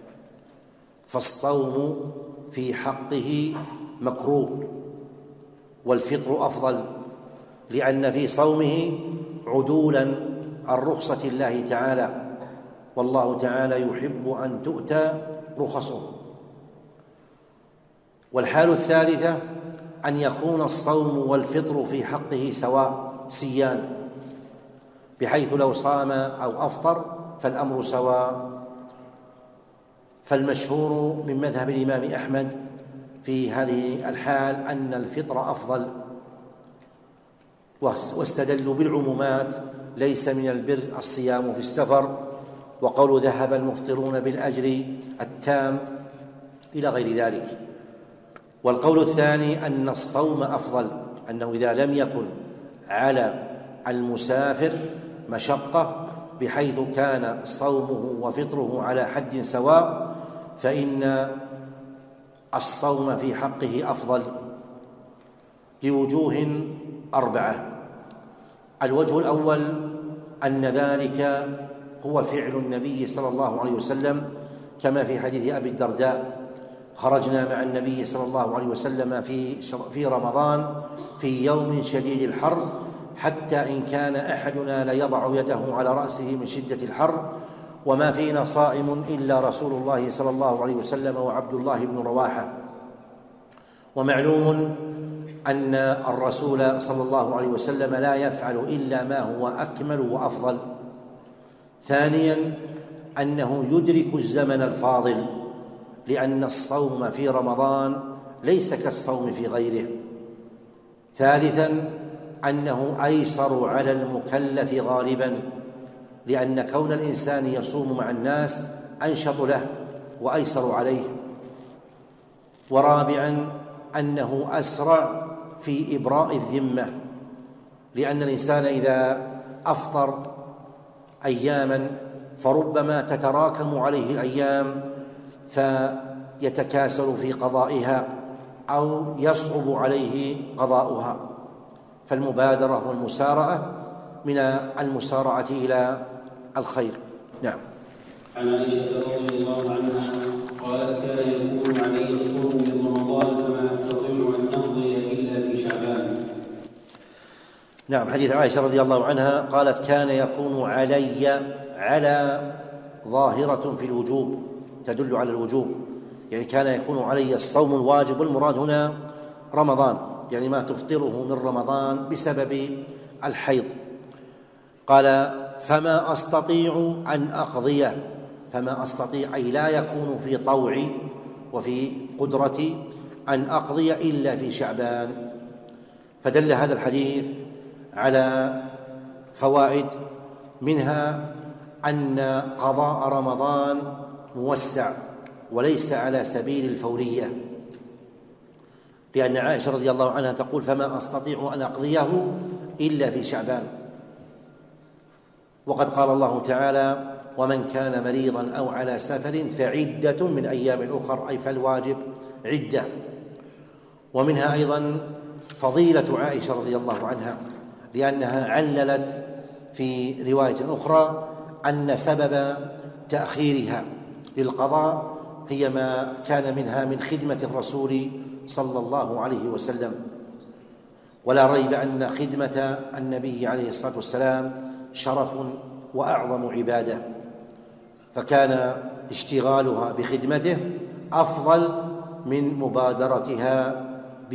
فالصوم في حقه مكروه، والفطر أفضل، لأن في صومه عدولا عن رخصة الله تعالى، والله تعالى يحب أن تؤتى رخصه. والحال الثالثة أن يكون الصوم والفطر في حقه سواء سيان، بحيث لو صام أو أفطر فالأمر سواء. فالمشهور من مذهب الإمام أحمد في هذه الحال أن الفطر أفضل، واستدلوا بالعمومات: ليس من البر الصيام في السفر، وقول ذهب المفطرون بالأجر التام، إلى غير ذلك. والقول الثاني أن الصوم أفضل، أنه إذا لم يكن على المسافر مشقة بحيث كان صومه وفطره على حد سواء، فإن الصوم في حقه أفضل لوجوه أربعة. الوجه الأول أن ذلك هو فعل النبي صلى الله عليه وسلم، كما في حديث أبي الدرداء: خرجنا مع النبي صلى الله عليه وسلم في في رمضان في يوم شديد الحر، حتى إن كان أحدنا ليضع يده على رأسه من شدة الحر، وما فينا صائم إلا رسول الله صلى الله عليه وسلم وعبد الله بن رواحة. ومعلوم أن الرسول صلى الله عليه وسلم لا يفعل إلا ما هو أكمل وأفضل. ثانيا أنه يدرك الزمن الفاضل، لأن الصوم في رمضان ليس كالصوم في غيره. ثالثا أنه أيسر على المكلف غالبا، لأن كون الإنسان يصوم مع الناس أنشط له وأيسر عليه. ورابعا أنه أسرع في إبراء الذمة، لأن الإنسان إذا أفطر أياما فربما تتراكم عليه الأيام فيتكاسل في قضائها أو يصعب عليه قضاؤها، فالمبادرة والمسارعة من المسارعة إلى الخير. نعم. عن عائشة رضي الله عنها قالت: كان يكون علي الصوم من رمضان فما أستطيع أن أمضي إلا في شعبان. نعم، حديث عائشة رضي الله عنها قالت: كان يكون علي، على ظاهرة في الوجوب تدل على الوجوب، يعني كان يكون علي الصوم الواجب، والمراد هنا رمضان، يعني ما تفطره من رمضان بسبب الحيض. قال: فما أستطيع أن أقضيه، فما أستطيع أي لا يكون في طوعي وفي قدرتي أن أقضي إلا في شعبان. فدل هذا الحديث على فوائد، منها أن قضاء رمضان موسع وليس على سبيل الفورية، لأن عائشة رضي الله عنها تقول: فما أستطيع أن أقضيه إلا في شعبان. وقد قال الله تعالى: ومن كان مريضا أو على سفر فعدة من أيام أخر، أي فالواجب عدة. ومنها أيضا فضيلة عائشة رضي الله عنها، لأنها عللت في رواية أخرى أن سبب تأخيرها للقضاء هي ما كان منها من خدمة الرسول صلى الله عليه وسلم. ولا ريب أن خدمة النبي عليه الصلاة والسلام شرف وأعظم عبادة، فكان اشتغالها بخدمته أفضل من مبادرتها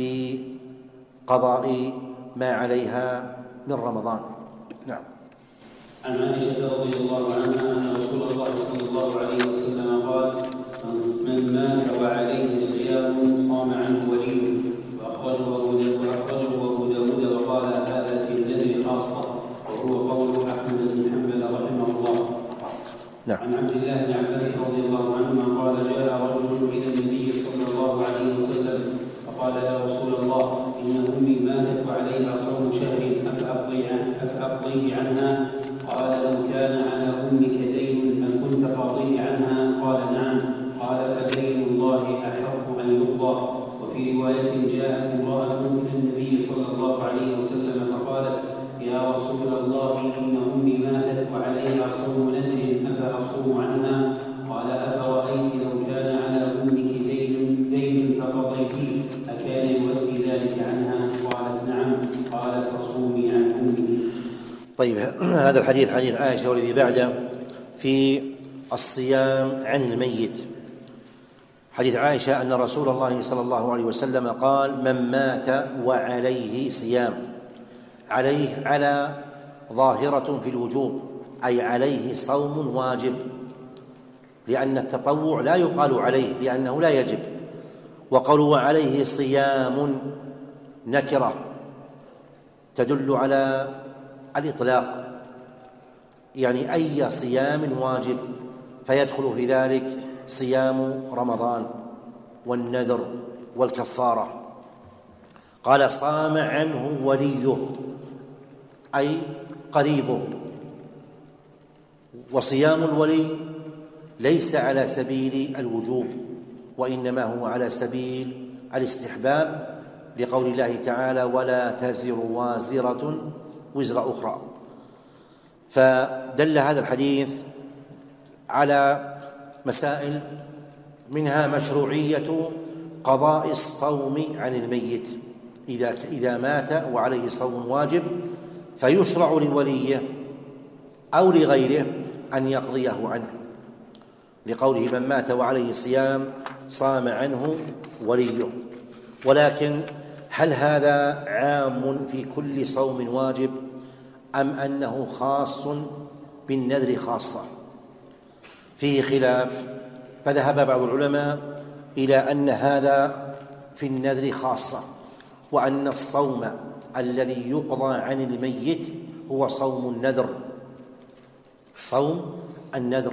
بقضاء ما عليها من رمضان. نعم. عن عائشة رضي الله عنها أن رسول الله صلى الله عليه وسلم قال: من مات وعليه صيام صام عنه وليه، وأخرجه أبو داود وقال: هذا في النذر خاصة، وهو قول أحمد بن حنبل رحمه الله. نعم. عن عبد الله بن عباس رضي الله عنهما قال جاء رجل إلى النبي صلى الله عليه وسلم فقال يا رسول الله إن أمي ماتت وعليها صوم شهر أفأقضيه عنها؟ قال لو كان على أمك دين أن كنت قاضيه عنها؟ قال نعم. قال فدين الله أحق أن يقضى. وفي رواية جاءت امرأة إلى النبي صلى الله عليه وسلم فقالت يا رسول الله إن أمي ماتت وعليها صوم نذر أفأصوم عنها؟ قال أفرأيت لو كان على أمك دين دين فقضيتيه أكان يؤدي ذلك عنها؟ قالت نعم. قال فصومي عن أمك. طيب، هذا الحديث حديث عائشة والذي بعده في الصيام عن الميت. حديث عائشة أن رسول الله صلى الله عليه وسلم قال من مات وعليه صيام، عليه على ظاهرة في الوجوب، أي عليه صوم واجب، لأن التطوع لا يقال عليه لأنه لا يجب. وقالوا عليه صيام نكرة تدل على الإطلاق، يعني أي صيام واجب، فيدخل في ذلك صيام رمضان والنذر والكفارة. قال صام عنه وليه أي قريبه. وصيام الولي ليس على سبيل الوجوب، وإنما هو على سبيل الاستحباب، لقول الله تعالى ولا تزر وازرة وزر أخرى. فدل هذا الحديث على مسائل، منها مشروعية قضاء الصوم عن الميت إذا إذا مات وعليه صوم واجب، فيشرع لوليه أو لغيره أن يقضيه عنه، لقوله من مات وعليه صيام صام عنه وليه. ولكن هل هذا عام في كل صوم واجب أم أنه خاص بالنذر خاصة؟ فيه خلاف، فذهب بعض العلماء إلى أن هذا في النذر خاصة، وأن الصوم الذي يقضى عن الميت هو صوم النذر، صوم النذر.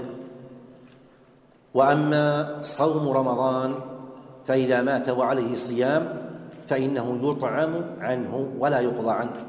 وأما صوم رمضان فإذا مات وعليه صيام فإنه يطعم عنه ولا يقضى عنه.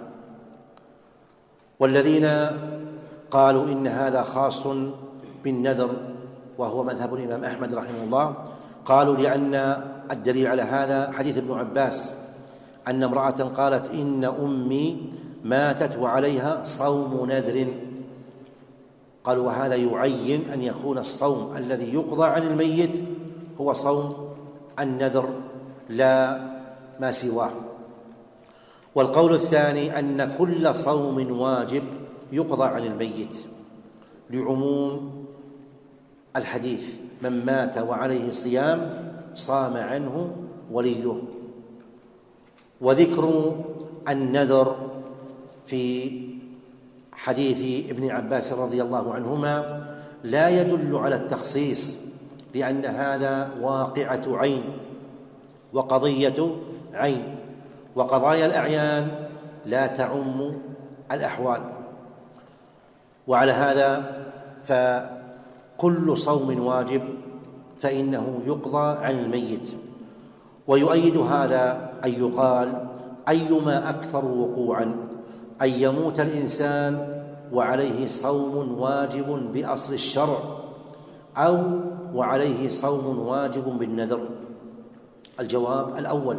والذين قالوا إن هذا خاص بالنذر وهو مذهب الإمام أحمد رحمه الله، قالوا لأن الدليل على هذا حديث ابن عباس أن امرأة قالت إن أمي ماتت وعليها صوم نذر، قالوا وهذا يعين أن يكون الصوم الذي يقضى عن الميت هو صوم النذر لا ما سواه. والقول الثاني أن كل صوم واجب يقضى عن الميت لعموم الحديث من مات وعليه صيام صام عنه وليه. وذكر النذر في حديث ابن عباس رضي الله عنهما لا يدل على التخصيص، لأن هذا واقعة عين وقضية عين، وقضايا الأعيان لا تعم الأحوال. وعلى هذا فكل صوم واجب فإنه يقضى عن الميت. ويؤيد هذا أن يقال أيما أكثر وقوعا أن يموت الإنسان وعليه صوم واجب بأصل الشرع أو وعليه صوم واجب بالنذر؟ الجواب الأول،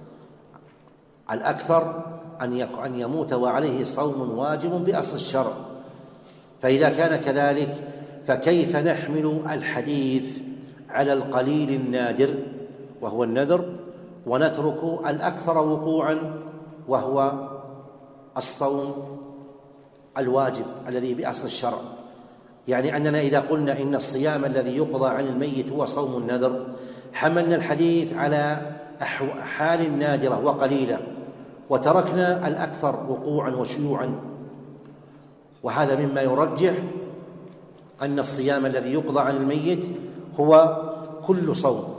الأكثر أن يموت وعليه صوم واجب بأصل الشرع. فإذا كان كذلك فكيف نحمل الحديث على القليل النادر وهو النذر ونترك الأكثر وقوعا وهو الصوم الواجب الذي بأصل الشرع؟ يعني أننا إذا قلنا إن الصيام الذي يقضى عن الميت هو صوم النذر حملنا الحديث على حال نادرة وقليلة وتركنا الأكثر وقوعا وشيوعا، وهذا مما يرجح أن الصيام الذي يقضى عن الميت هو كل صوم.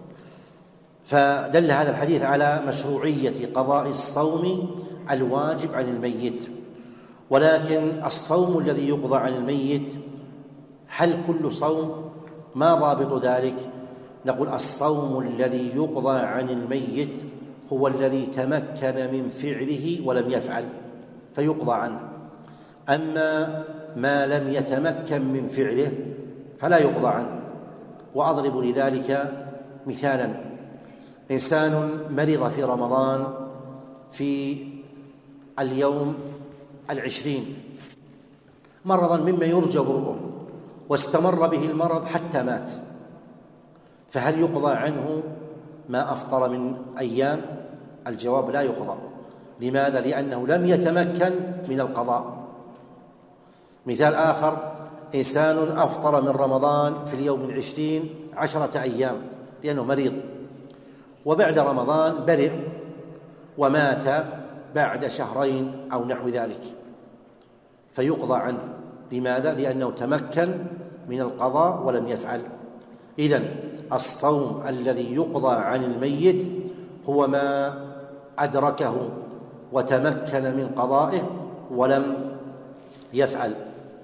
فدل هذا الحديث على مشروعية قضاء الصوم الواجب عن الميت. ولكن الصوم الذي يقضى عن الميت هل كل صوم؟ ما ضابط ذلك؟ نقول الصوم الذي يقضى عن الميت هو الذي تمكن من فعله ولم يفعل فيقضى عنه، أما ما لم يتمكن من فعله فلا يقضى عنه. وأضرب لذلك مثالا: إنسان مرض في رمضان في اليوم العشرين مرضا مما يرجى برؤه، واستمر به المرض حتى مات، فهل يقضى عنه ما أفطر من أيام؟ الجواب: لا يقضى. لماذا؟ لأنه لم يتمكن من القضاء. مثال آخر: إنسان أفطر من رمضان في اليوم العشرين عشرة أيام لأنه مريض، وبعد رمضان برئ ومات بعد شهرين أو نحو ذلك، فيقضى عنه. لماذا؟ لأنه تمكن من القضاء ولم يفعل. إذن الصوم الذي يقضى عن الميت هو ما أدركه وتمكن من قضائه ولم يفعل.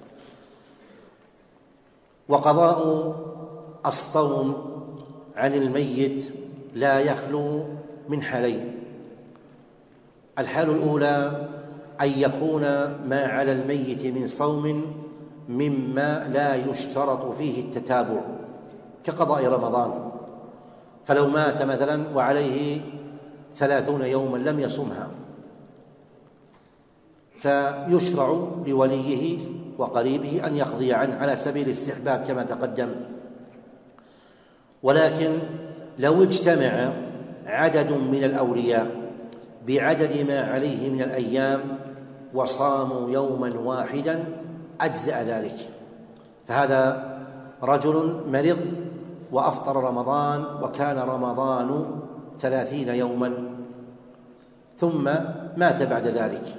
وقضاء الصوم عن الميت لا يخلو من حالين: الحال الأولى أن يكون ما على الميت من صوم مما لا يشترط فيه التتابع كقضاء رمضان، فلو مات مثلا وعليه ثلاثون يوما لم يصمها فيشرع لوليه وقريبه أن يقضي عنه على سبيل الاستحباب كما تقدم. ولكن لو اجتمع عدد من الأولياء بعدد ما عليه من الأيام وصاموا يوما واحدا أجزأ ذلك. فهذا رجل مرض وأفطر رمضان وكان رمضان ثلاثين يوما ثم مات بعد ذلك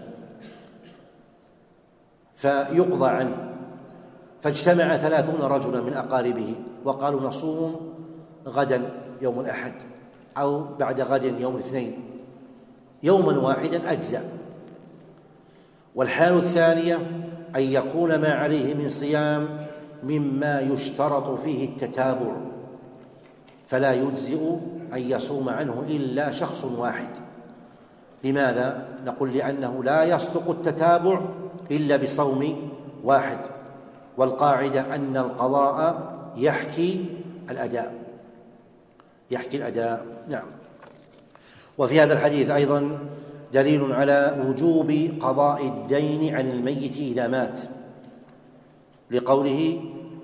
فيقضى عنه، فاجتمع ثلاثون رجلا من أقاربه وقالوا نصوم غدا يوم الأحد أو بعد غد يوم الاثنين، يوما واحدا أجزأ. والحال الثانية أن يكون ما عليه من صيام مما يشترط فيه التتابع، فلا يجزئ أن يصوم عنه إلا شخص واحد. لماذا؟ نقول لأنه لا يصدق التتابع إلا بصوم واحد، والقاعدة أن القضاء يحكي الأداء يحكي الأداء نعم. وفي هذا الحديث أيضا دليل على وجوب قضاء الدين عن الميت إذا مات، لقوله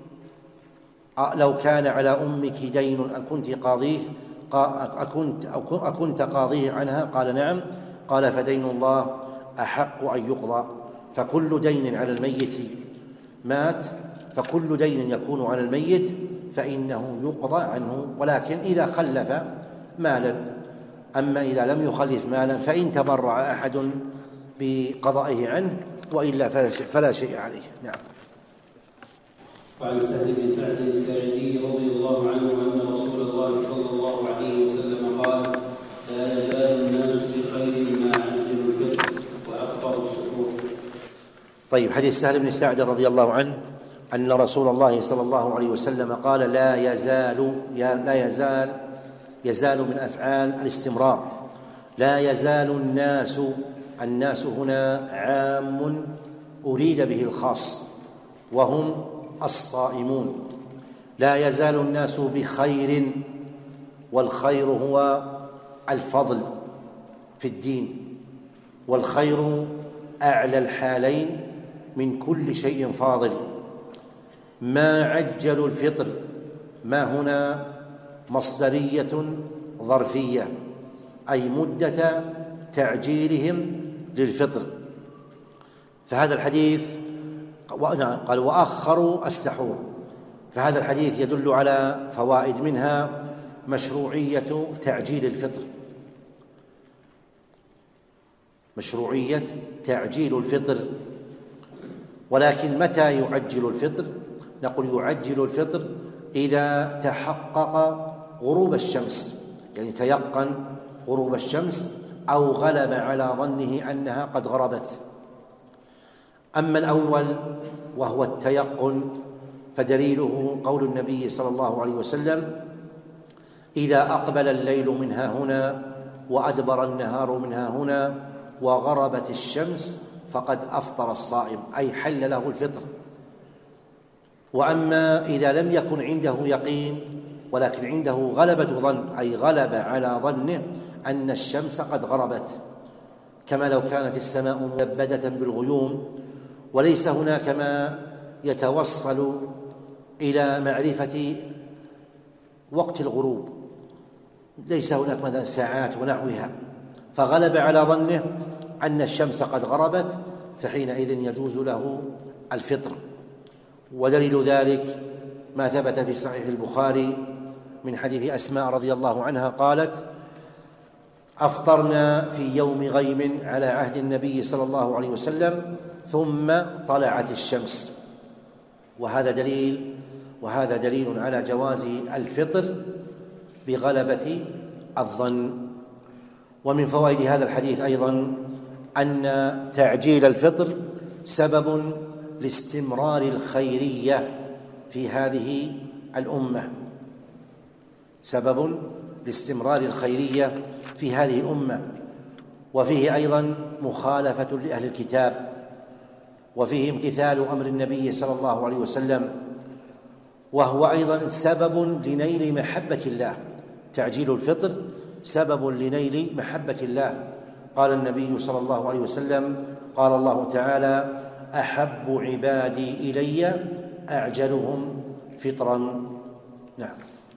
لو كان على أمك دين أكنت قاضيه أكنت, أكنت قاضيه عنها؟ قال نعم. قال فدين الله أحق أن يقضى. فكل دين على الميت مات فكل دين يكون على الميت فإنه يقضى عنه، ولكن إذا خلف مالا. أما إذا لم يخلف مالا فإن تبرع أحد بقضائه عنه وإلا فلا شيء عليه. نعم. وعن سهل بن سعد الساعدي رضي الله عنه أن رسول الله صلى الله عليه وسلم قال: لا يزال الناس بخير ما عجلوا الفطر وأكثر السحور. طيب، حديث سهل بن سعد رضي الله عنه أن رسول الله صلى الله عليه وسلم قال: لا يزال لا يزال يزال من أفعال الاستمرار. لا يزال الناس، الناس هنا عام أريد به الخاص وهم الصائمون. لا يزال الناس بخير، والخير هو الفضل في الدين، والخير أعلى الحالين من كل شيء فاضل. ما عجلوا الفطر، ما هنا مصدرية ظرفية أي مدة تعجيلهم للفطر. فهذا الحديث قال وأخروا السحور، فهذا الحديث يدل على فوائد، منها مشروعية تعجيل الفطر، مشروعية تعجيل الفطر. ولكن متى يعجل الفطر؟ نقول يعجل الفطر إذا تحقق غروب الشمس، يعني تيقن غروب الشمس أو غلب على ظنه أنها قد غربت. أما الأول وهو التيقن فدليله قول النبي صلى الله عليه وسلم: إذا أقبل الليل من ها هنا وأدبر النهار من ها هنا وغربت الشمس فقد أفطر الصائم، أي حل له الفطر. وأما إذا لم يكن عنده يقين ولكن عنده غلبة ظن، أي غلب على ظنه أن الشمس قد غربت، كما لو كانت السماء ملبدة بالغيوم وليس هناك ما يتوصل إلى معرفة وقت الغروب، ليس هناك مثلا ساعات ونحوها، فغلب على ظنه أن الشمس قد غربت، فحينئذ يجوز له الفطر. ودليل ذلك ما ثبت في صحيح البخاري من حديث أسماء رضي الله عنها قالت: أفطرنا في يوم غيم على عهد النبي صلى الله عليه وسلم ثم طلعت الشمس. وهذا دليل وهذا دليل على جواز الفطر بغلبة الظن. ومن فوائد هذا الحديث أيضا أن تعجيل الفطر سبب لاستمرار الخيرية في هذه الأمة، سبب لاستمرار الخيرية في هذه الأمة. وفيه أيضا مخالفة لأهل الكتاب، وفيه امتثال أمر النبي صلى الله عليه وسلم، وهو أيضا سبب لنيل محبة الله. تعجيل الفطر سبب لنيل محبة الله. قال النبي صلى الله عليه وسلم: قال الله تعالى: أحب عبادي إلي أعجلهم فطرا. نعم.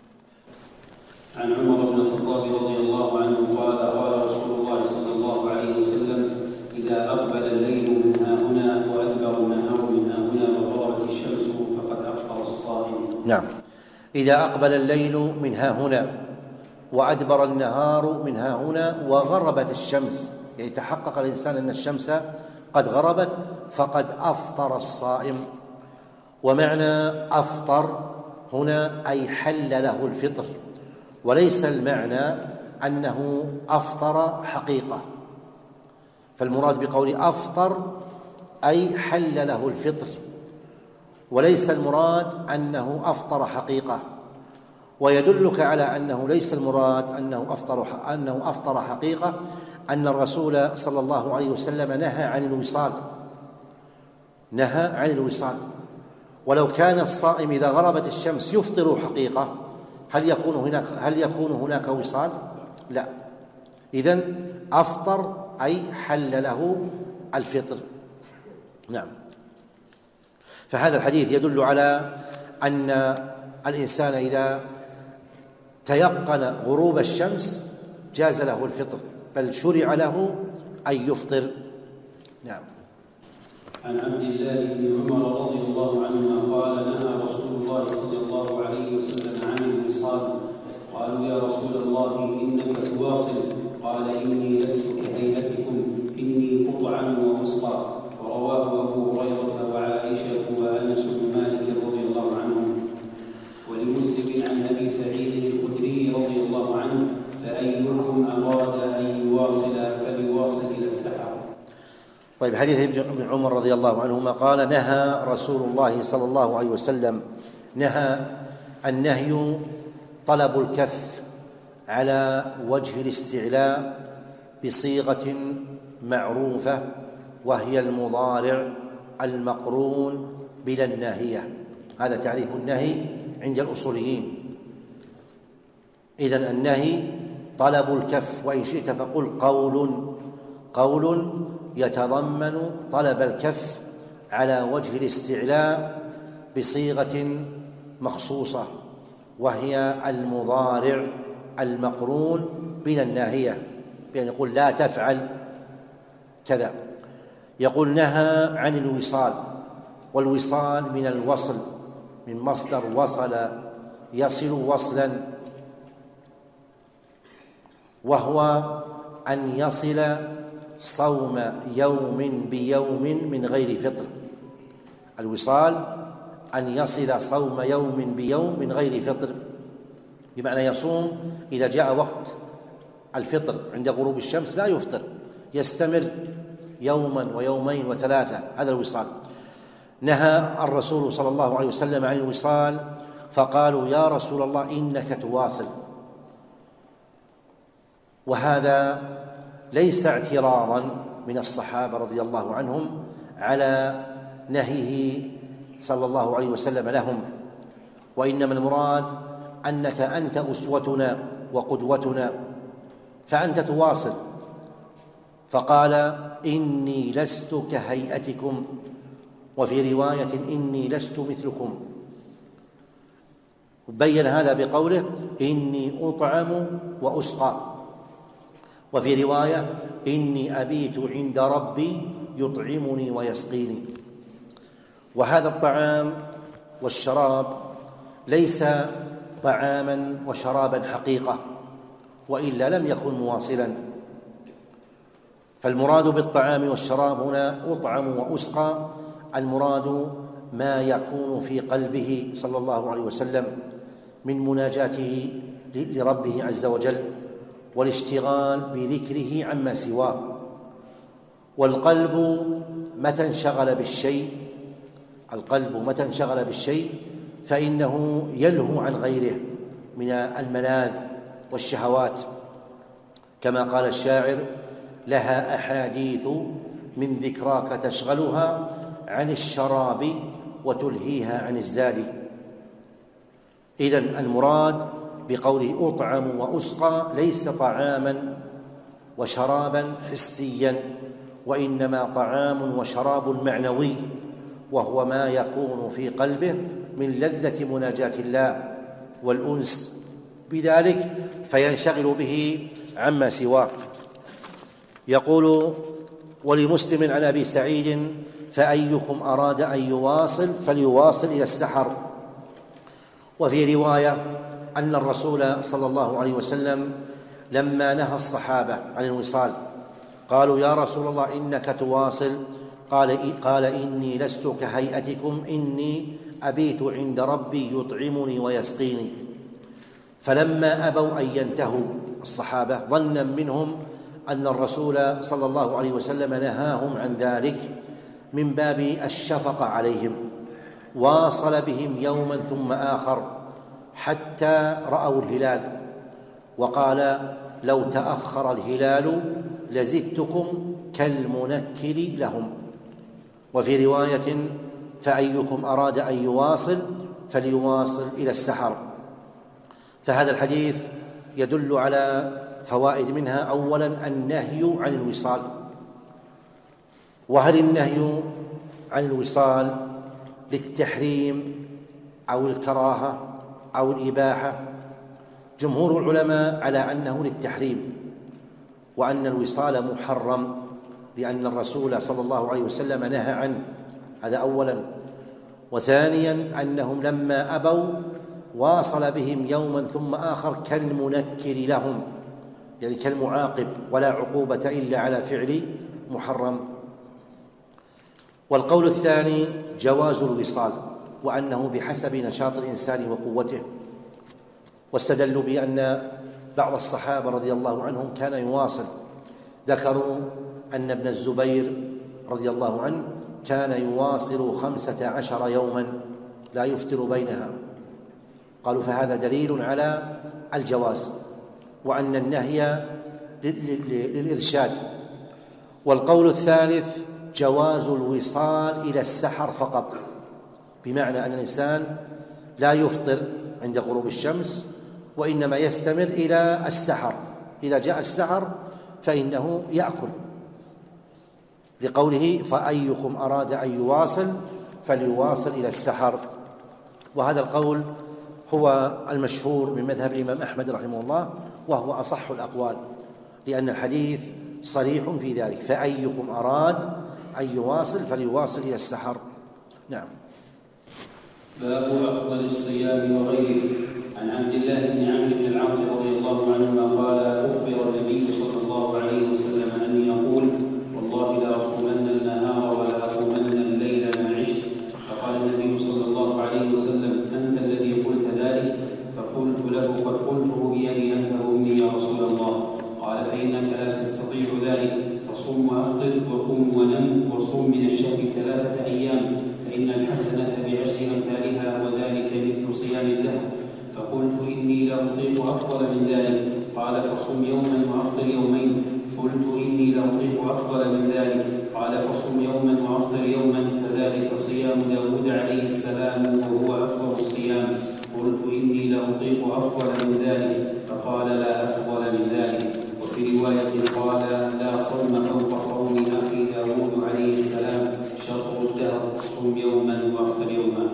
عن عمر بن الخطاب رضي الله عنه قال: قال رسول الله صلى الله عليه وسلم: إذا أقبل الليل من ها هنا وأدبر النهار من ها هنا وغربت الشمس فقد أفطر الصائم. نعم. إذا أقبل الليل من ها هنا وأدبر النهار من ها هنا وغربت الشمس، يعني تحقق الإنسان أن الشمس قد غربت، فقد أفطر الصائم. ومعنى أفطر هنا أي حل له الفطر، وليس المعنى أنه أفطر حقيقة، فالمراد بقول أفطر أي حل له الفطر، وليس المراد أنه أفطر حقيقة. ويدلك على أنه ليس المراد أنه أفطر أنه أفطر حقيقة أن الرسول صلى الله عليه وسلم نهى عن الوصال، نهى عن الوصال. ولو كان الصائم إذا غربت الشمس يفطر حقيقة، هل يكون هناك هل يكون هناك وصال؟ لا. إذن أفطر أي حل له الفطر. نعم. فهذا الحديث يدل على أن الإنسان إذا تيقن غروب الشمس جاز له الفطر، بل شرع له أن يفطر. نعم. عن عبد الله بن عمر رضي الله عنهما قال: نهى رسول الله صلى الله عليه وسلم عن الوصال. قالوا: يا رسول الله إنك تواصل. قال: إني لست كهيئتكم، إني أطعم وأسقى. ورواه أبو هريرة وعائشة وأنس بن مالك رضي الله عنهم. ولمسلم عن أبي سعيد الخدري رضي الله عنه: فأيكم أراد أن يواصل فليواصل إلى السحر. طيب، حديث ابن عمر رضي الله عنهما قال: نهى رسول الله صلى الله عليه وسلم. نهى، النهي طلب الكف على وجه الاستعلاء بصيغة معروفة، وهي المضارع المقرون بلا الناهية. هذا تعريف النهي عند الأصوليين. إذن النهي طلب الكف، وإن شئت فقل قول قول يتضمن طلب الكف على وجه الاستعلاء بصيغة مخصوصة، وهي المضارع المقرون بلا الناهية، بأن يقول لا تفعل كذا. يقول: نهى عن الوصال، والوصال من الوصل، من مصدر وصل يصل وصلا، وهو أن يصل صوم يوم بيوم من غير فطر. الوصال أن يصل صوم يوم بيوم من غير فطر، بمعنى يصوم إذا جاء وقت الفطر عند غروب الشمس لا يفطر، يستمر يوما ويومين وثلاثة، هذا الوصال. نهى الرسول صلى الله عليه وسلم عن الوصال، فقالوا يا رسول الله إنك تواصل. وهذا ليس اعتراضا من الصحابة رضي الله عنهم على نهيه صلى الله عليه وسلم لهم، وإنما المراد أنك أنت أسوتنا وقدوتنا فأنت تواصل. فقال إني لست كهيئتكم، وفي رواية إني لست مثلكم. بين هذا بقوله إني أطعم وأسقى، وفي رواية إني أبيت عند ربي يطعمني ويسقيني. وهذا الطعام والشراب ليس طعاما وشرابا حقيقة، وإلا لم يكن مواصلا. فالمراد بالطعام والشراب هنا أطعم وأسقى، المراد ما يكون في قلبه صلى الله عليه وسلم من مناجاته لربه عز وجل والاشتغال بذكره عما سواه. والقلب متى انشغل بالشيء القلب متى انشغل بالشيء فإنه يلهو عن غيره من الملاذ والشهوات، كما قال الشاعر لها أحاديث من ذكراك تشغلها عن الشراب وتلهيها عن الزاد. إذن المراد بقوله أطعم وأسقى ليس طعاما وشرابا حسيا، وإنما طعام وشراب معنوي، وهو ما يكون في قلبه من لذة مناجاة الله والأنس بذلك فينشغل به عما سواه. يقول ولمسلم عن أبي سعيد فأيكم أراد أن يواصل فليواصل إلى السحر. وفي رواية أن الرسول صلى الله عليه وسلم لما نهى الصحابة عن الوصال قالوا يا رسول الله إنك تواصل، قال, قال إني لست كهيئتكم إني أبيت عند ربي يطعمني ويسقيني. فلما أبوا أن ينتهوا الصحابة ظنا منهم أن الرسول صلى الله عليه وسلم نهاهم عن ذلك من باب الشفقة عليهم، واصل بهم يوما ثم آخر حتى رأوا الهلال، وقال لو تأخر الهلال لزدتكم كالمنكر لهم. وفي رواية فأيكم أراد أن يواصل فليواصل إلى السحر. فهذا الحديث يدل على فوائد، منها أولا النهي عن الوصال. وهل النهي عن الوصال للتحريم أو الكراهة أو الإباحة؟ جمهور العلماء على أنه للتحريم، وأن الوصال محرم لأن الرسول صلى الله عليه وسلم نهى عنه، هذا أولا. وثانيا أنهم لما أبوا واصل بهم يوما ثم آخر كالمنكر لهم، يعني كالمعاقب، ولا عقوبة إلا على فعل محرم. والقول الثاني جواز الوصال، وأنه بحسب نشاط الإنسان وقوته. واستدلوا بأن بعض الصحابة رضي الله عنهم كان يواصل، ذكروا أن ابن الزبير رضي الله عنه كان يواصل خمسة عشر يوما لا يفطر بينها، قالوا فهذا دليل على الجواز، وأن النهي للإرشاد. والقول الثالث جواز الوصال إلى السحر فقط، بمعنى أن الإنسان لا يفطر عند غروب الشمس، وإنما يستمر إلى السحر، إذا جاء السحر فإنه يأكل، لقوله فأيكم أراد أن يواصل فليواصل إلى السحر. وهذا القول هو المشهور من مذهب الإمام أحمد رحمه الله، وهو أصح الأقوال، لأن الحديث صريح في ذلك، فأيكم أراد أن يواصل فليواصل إلى السحر. نعم. باب أفضل الصيام وغيره. عن عبد الله بن عمرو بن العاص رضي الله عنهما قال أخبر النبي صلى الله عليه وسلم أني يقول والله لا أصومن النهار ولا أقومن الليل ما عشت. فقال النبي صلى الله عليه وسلم أنت الذي قلت ذلك؟ فقلت له قد قلته بيدي أنت وأمي يا رسول الله. قال فإنك لا تستطيع ذلك، فصم وأفطر وقم ونم وصم من الشهر ثلاثة أيام، فإن الحسنة بعشر أمثالها وذلك مثل صيام الدهر. فقلت إني لأطيق أفضل من ذلك. قال فصم يوما وأفطر يومين. قلت إني لأطيق أفضل من ذلك. قال فصم يوما وأفطر يوما، فذلك صيام داود عليه السلام وهو أفضل الصيام. قلت إني لأطيق أفضل من ذلك. فقال لا أفضل من ذلك. وفي رواية قال لا صوم فوق صوم أخي داود عليه السلام، شطر الدهر، صم يوما وأفطر يوما.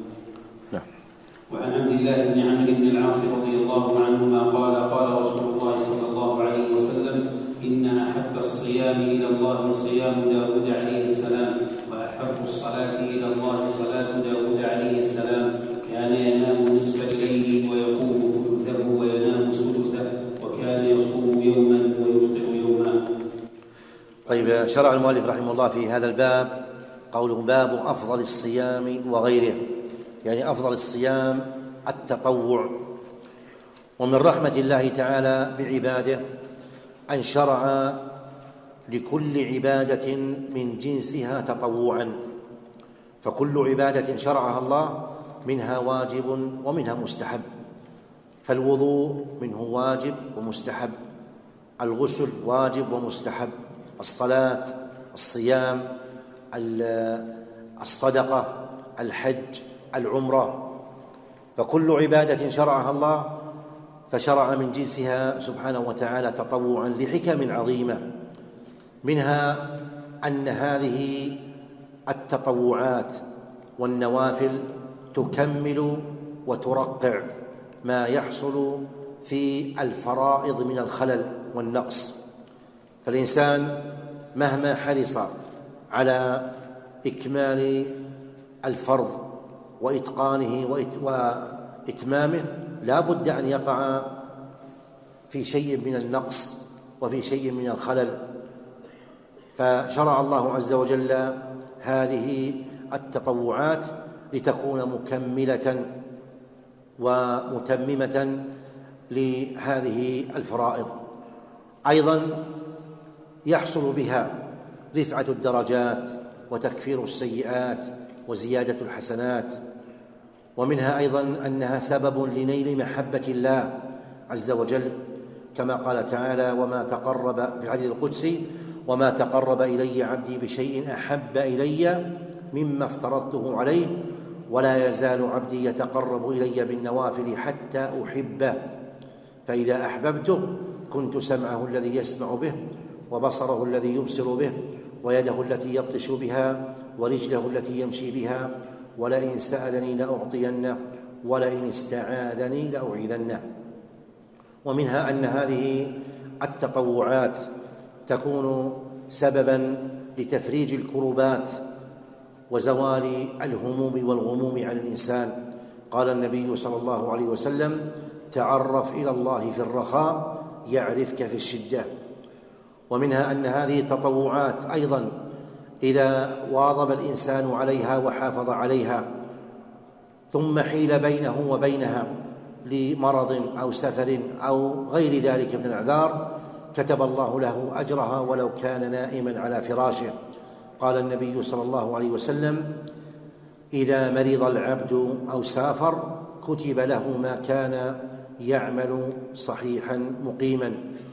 وعن عبد الله بن عمرو بن العاص رضي الله عنهما قال قال رسول الله صلى الله عليه وسلم: إن أحب الصيام إلى الله صيام داود عليه السلام، وأحب الصلاة إلى الله صلاة داود عليه السلام. كان ينام نصف الليل ويقوم ثلثه وينام سدسه، وكان يصوم يوما ويفطر يوما. طيب، شرع المؤلف رحمه الله في هذا الباب قوله باب أفضل الصيام وغيره، يعني أفضل الصيام التطوع. ومن رحمة الله تعالى بعباده أن شرع لكل عبادة من جنسها تطوعا، فكل عبادة شرعها الله منها واجب ومنها مستحب. فالوضوء منه واجب ومستحب، الغسل واجب ومستحب، الصلاة، الصيام، الصدقة، الحج، العمرة، فكل عبادة شرعها الله فشرع من جنسها سبحانه وتعالى تطوعا لحكم عظيمة. منها أن هذه التطوعات والنوافل تكمل وترقع ما يحصل في الفرائض من الخلل والنقص. فالإنسان مهما حرص على إكمال الفرض وإتقانه وإتمامه لا بد أن يقع في شيء من النقص وفي شيء من الخلل، فشرع الله عز وجل هذه التطوعات لتكون مكملة ومتممة لهذه الفرائض. أيضا يحصل بها رفعة الدرجات وتكفير السيئات وزيادة الحسنات. ومنها أيضا أنها سبب لنيل محبة الله عز وجل، كما قال تعالى: وما تقرب في الحديث القدسي: وما تقرب إلي عبدي بشيء أحب إلي مما افترضته عليه، ولا يزال عبدي يتقرب إلي بالنوافل حتى أحبه، فإذا أحببته كنت سمعه الذي يسمع به، وبصره الذي يبصر به، ويده التي يبطش بها، ورجله التي يمشي بها، ولئن سألني لأعطينه، ولئن استعاذني لأعيذنه. ومنها أن هذه التطوعات تكون سببا لتفريج الكربات وزوال الهموم والغموم عن الإنسان. قال النبي صلى الله عليه وسلم: تعرف إلى الله في الرخاء يعرفك في الشدة. ومنها أن هذه التطوعات أيضا إذا واظب الإنسان عليها وحافظ عليها ثم حيل بينه وبينها لمرض أو سفر أو غير ذلك من الأعذار كتب الله له أجرها ولو كان نائما على فراشه. قال النبي صلى الله عليه وسلم: إذا مرض العبد أو سافر كتب له ما كان يعمل صحيحا مقيما.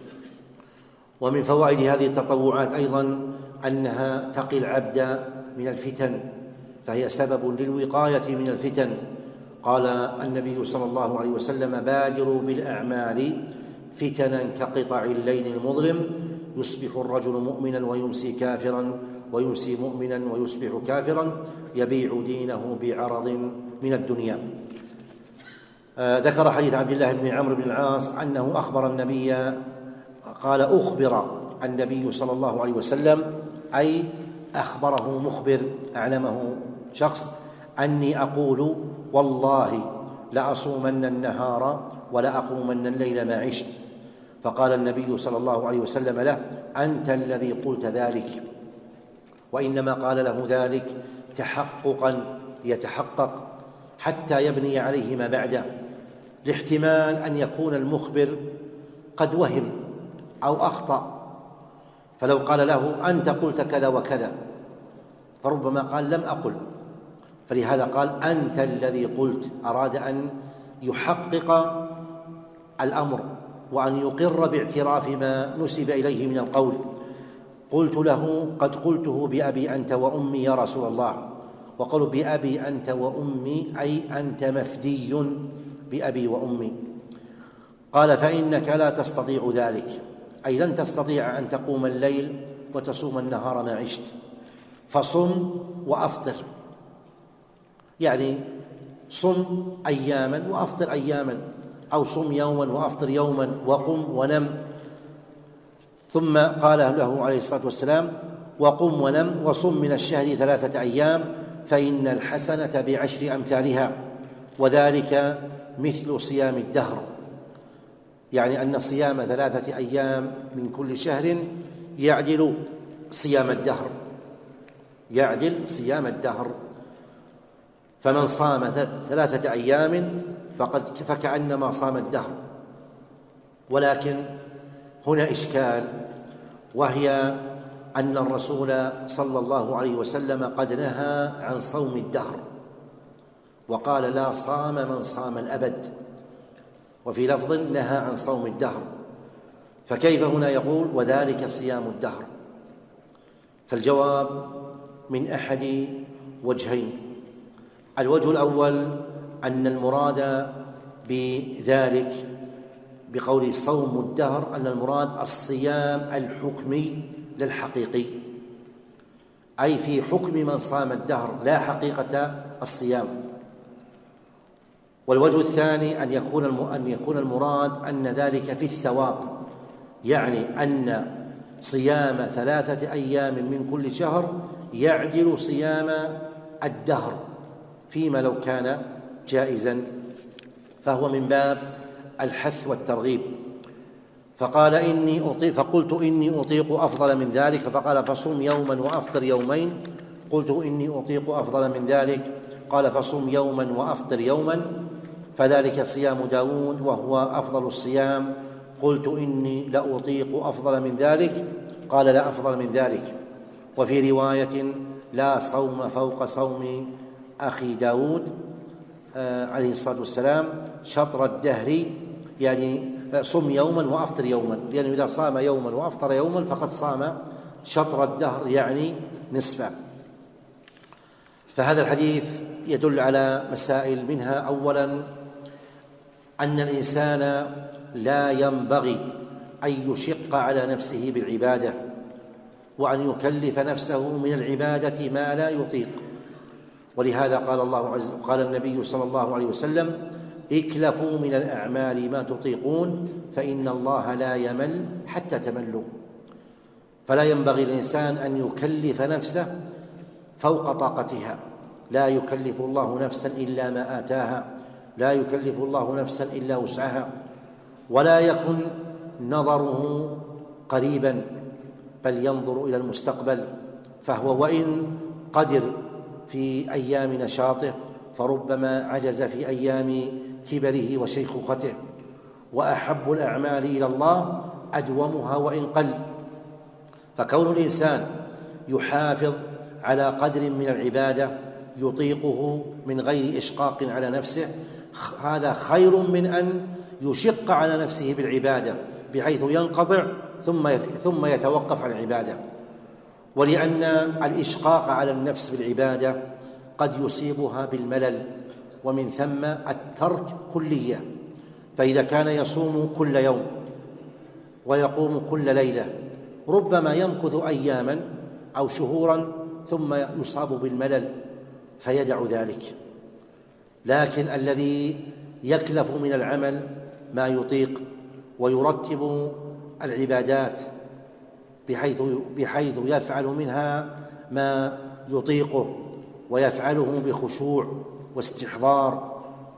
ومن فوائد هذه التطوعات أيضا أنها تقي العبد من الفتن، فهي سبب للوقاية من الفتن. قال النبي صلى الله عليه وسلم: بادروا بالأعمال فتنا كقطع الليل المظلم، يصبح الرجل مؤمنا ويمسي كافرا، ويمسي مؤمنا ويصبح كافرا، يبيع دينه بعرض من الدنيا. آه ذكر حديث عبد الله بن عمرو بن العاص أنه أخبر النبي، قال: أخبر النبي صلى الله عليه وسلم، أي أخبره مخبر أعلمه شخص، أني أقول والله لأصومن النهار ولأقومن الليل ما عشت. فقال النبي صلى الله عليه وسلم له: أنت الذي قلت ذلك، وإنما قال له ذلك تحققا يتحقق حتى يبني عليه ما بعده، لاحتمال أن يكون المخبر قد وهم أو أخطأ، فلو قال له: أنت قلت كذا وكذا، فربما قال: لم أقل، فلهذا قال أنت الذي قلت، أراد أن يحقق الأمر وأن يقر باعتراف ما نسب إليه من القول. قلت له قد قلته بأبي أنت وأمي يا رسول الله. وقالوا بأبي أنت وأمي أي أنت مفدي بأبي وأمي. قال فإنك لا تستطيع ذلك، أي لن تستطيع أن تقوم الليل وتصوم النهار ما عشت، فصم وأفطر، يعني صم أياما وأفطر أياما، أو صم يوما وأفطر يوما، وقم ونم. ثم قال له عليه الصلاة والسلام وقم ونم وصم من الشهر ثلاثة أيام فإن الحسنة بعشر أمثالها وذلك مثل صيام الدهر، يعني أن صيام ثلاثة أيام من كل شهر يعدل صيام الدهر، يعدل صيام الدهر. فمن صام ثلاثة أيام فقد فكأنما صام الدهر. ولكن هنا إشكال، وهي أن الرسول صلى الله عليه وسلم قد نهى عن صوم الدهر، وقال لا صام من صام الأبد، وفي لفظ نهى عن صوم الدهر، فكيف هنا يقول وذلك صيام الدهر؟ فالجواب من أحد وجهين. الوجه الأول أن المراد بذلك بقول صوم الدهر أن المراد الصيام الحكمي للحقيقي، أي في حكم من صام الدهر لا حقيقة الصيام. والوجه الثاني أن يكون أن يكون المراد أن ذلك في الثواب، يعني أن صيام ثلاثة أيام من كل شهر يعدل صيام الدهر فيما لو كان جائزا، فهو من باب الحث والترغيب. فقال إني أطيق فقلت إني أطيق أفضل من ذلك، فقال فصم يوما وأفطر يومين. قلت إني أطيق أفضل من ذلك، قال فصم يوما وأفطر يوما فذلك صيام داود وهو أفضل الصيام. قلت إني لأطيق أفضل من ذلك، قال لا أفضل من ذلك. وفي رواية لا صوم فوق صوم أخي داود آه عليه الصلاة والسلام شطر الدهر، يعني صم يوما وأفطر يوما، لأنه إذا صام يوما وأفطر يوما فقد صام شطر الدهر يعني نصفه. فهذا الحديث يدل على مسائل، منها أولا أن الإنسان لا ينبغي أن يشق على نفسه بالعبادة، وأن يكلف نفسه من العبادة ما لا يطيق. ولهذا قال الله عز قال النبي صلى الله عليه وسلم اكلفوا من الأعمال ما تطيقون فإن الله لا يمل حتى تملوا. فلا ينبغي الإنسان أن يكلف نفسه فوق طاقتها، لا يكلف الله نفسا إلا ما آتاها، لا يكلف الله نفسا إلا وسعها. ولا يكن نظره قريبا بل ينظر إلى المستقبل، فهو وإن قدر في أيام نشاطه فربما عجز في أيام كبره وشيخوخته. وأحب الأعمال إلى الله أدومها وإن قل. فكون الإنسان يحافظ على قدر من العبادة يطيقه من غير إشقاق على نفسه هذا خير من أن يشق على نفسه بالعبادة بحيث ينقطع ثم ثم يتوقف عن العبادة. ولأن الإشقاق على النفس بالعبادة قد يصيبها بالملل، ومن ثم الترك كلية. فإذا كان يصوم كل يوم ويقوم كل ليلة ربما يمكث أياما أو شهورا ثم يصاب بالملل فيدع ذلك. لكن الذي يكلف من العمل ما يطيق ويرتب العبادات بحيث بحيث يفعل منها ما يطيقه ويفعله بخشوع واستحضار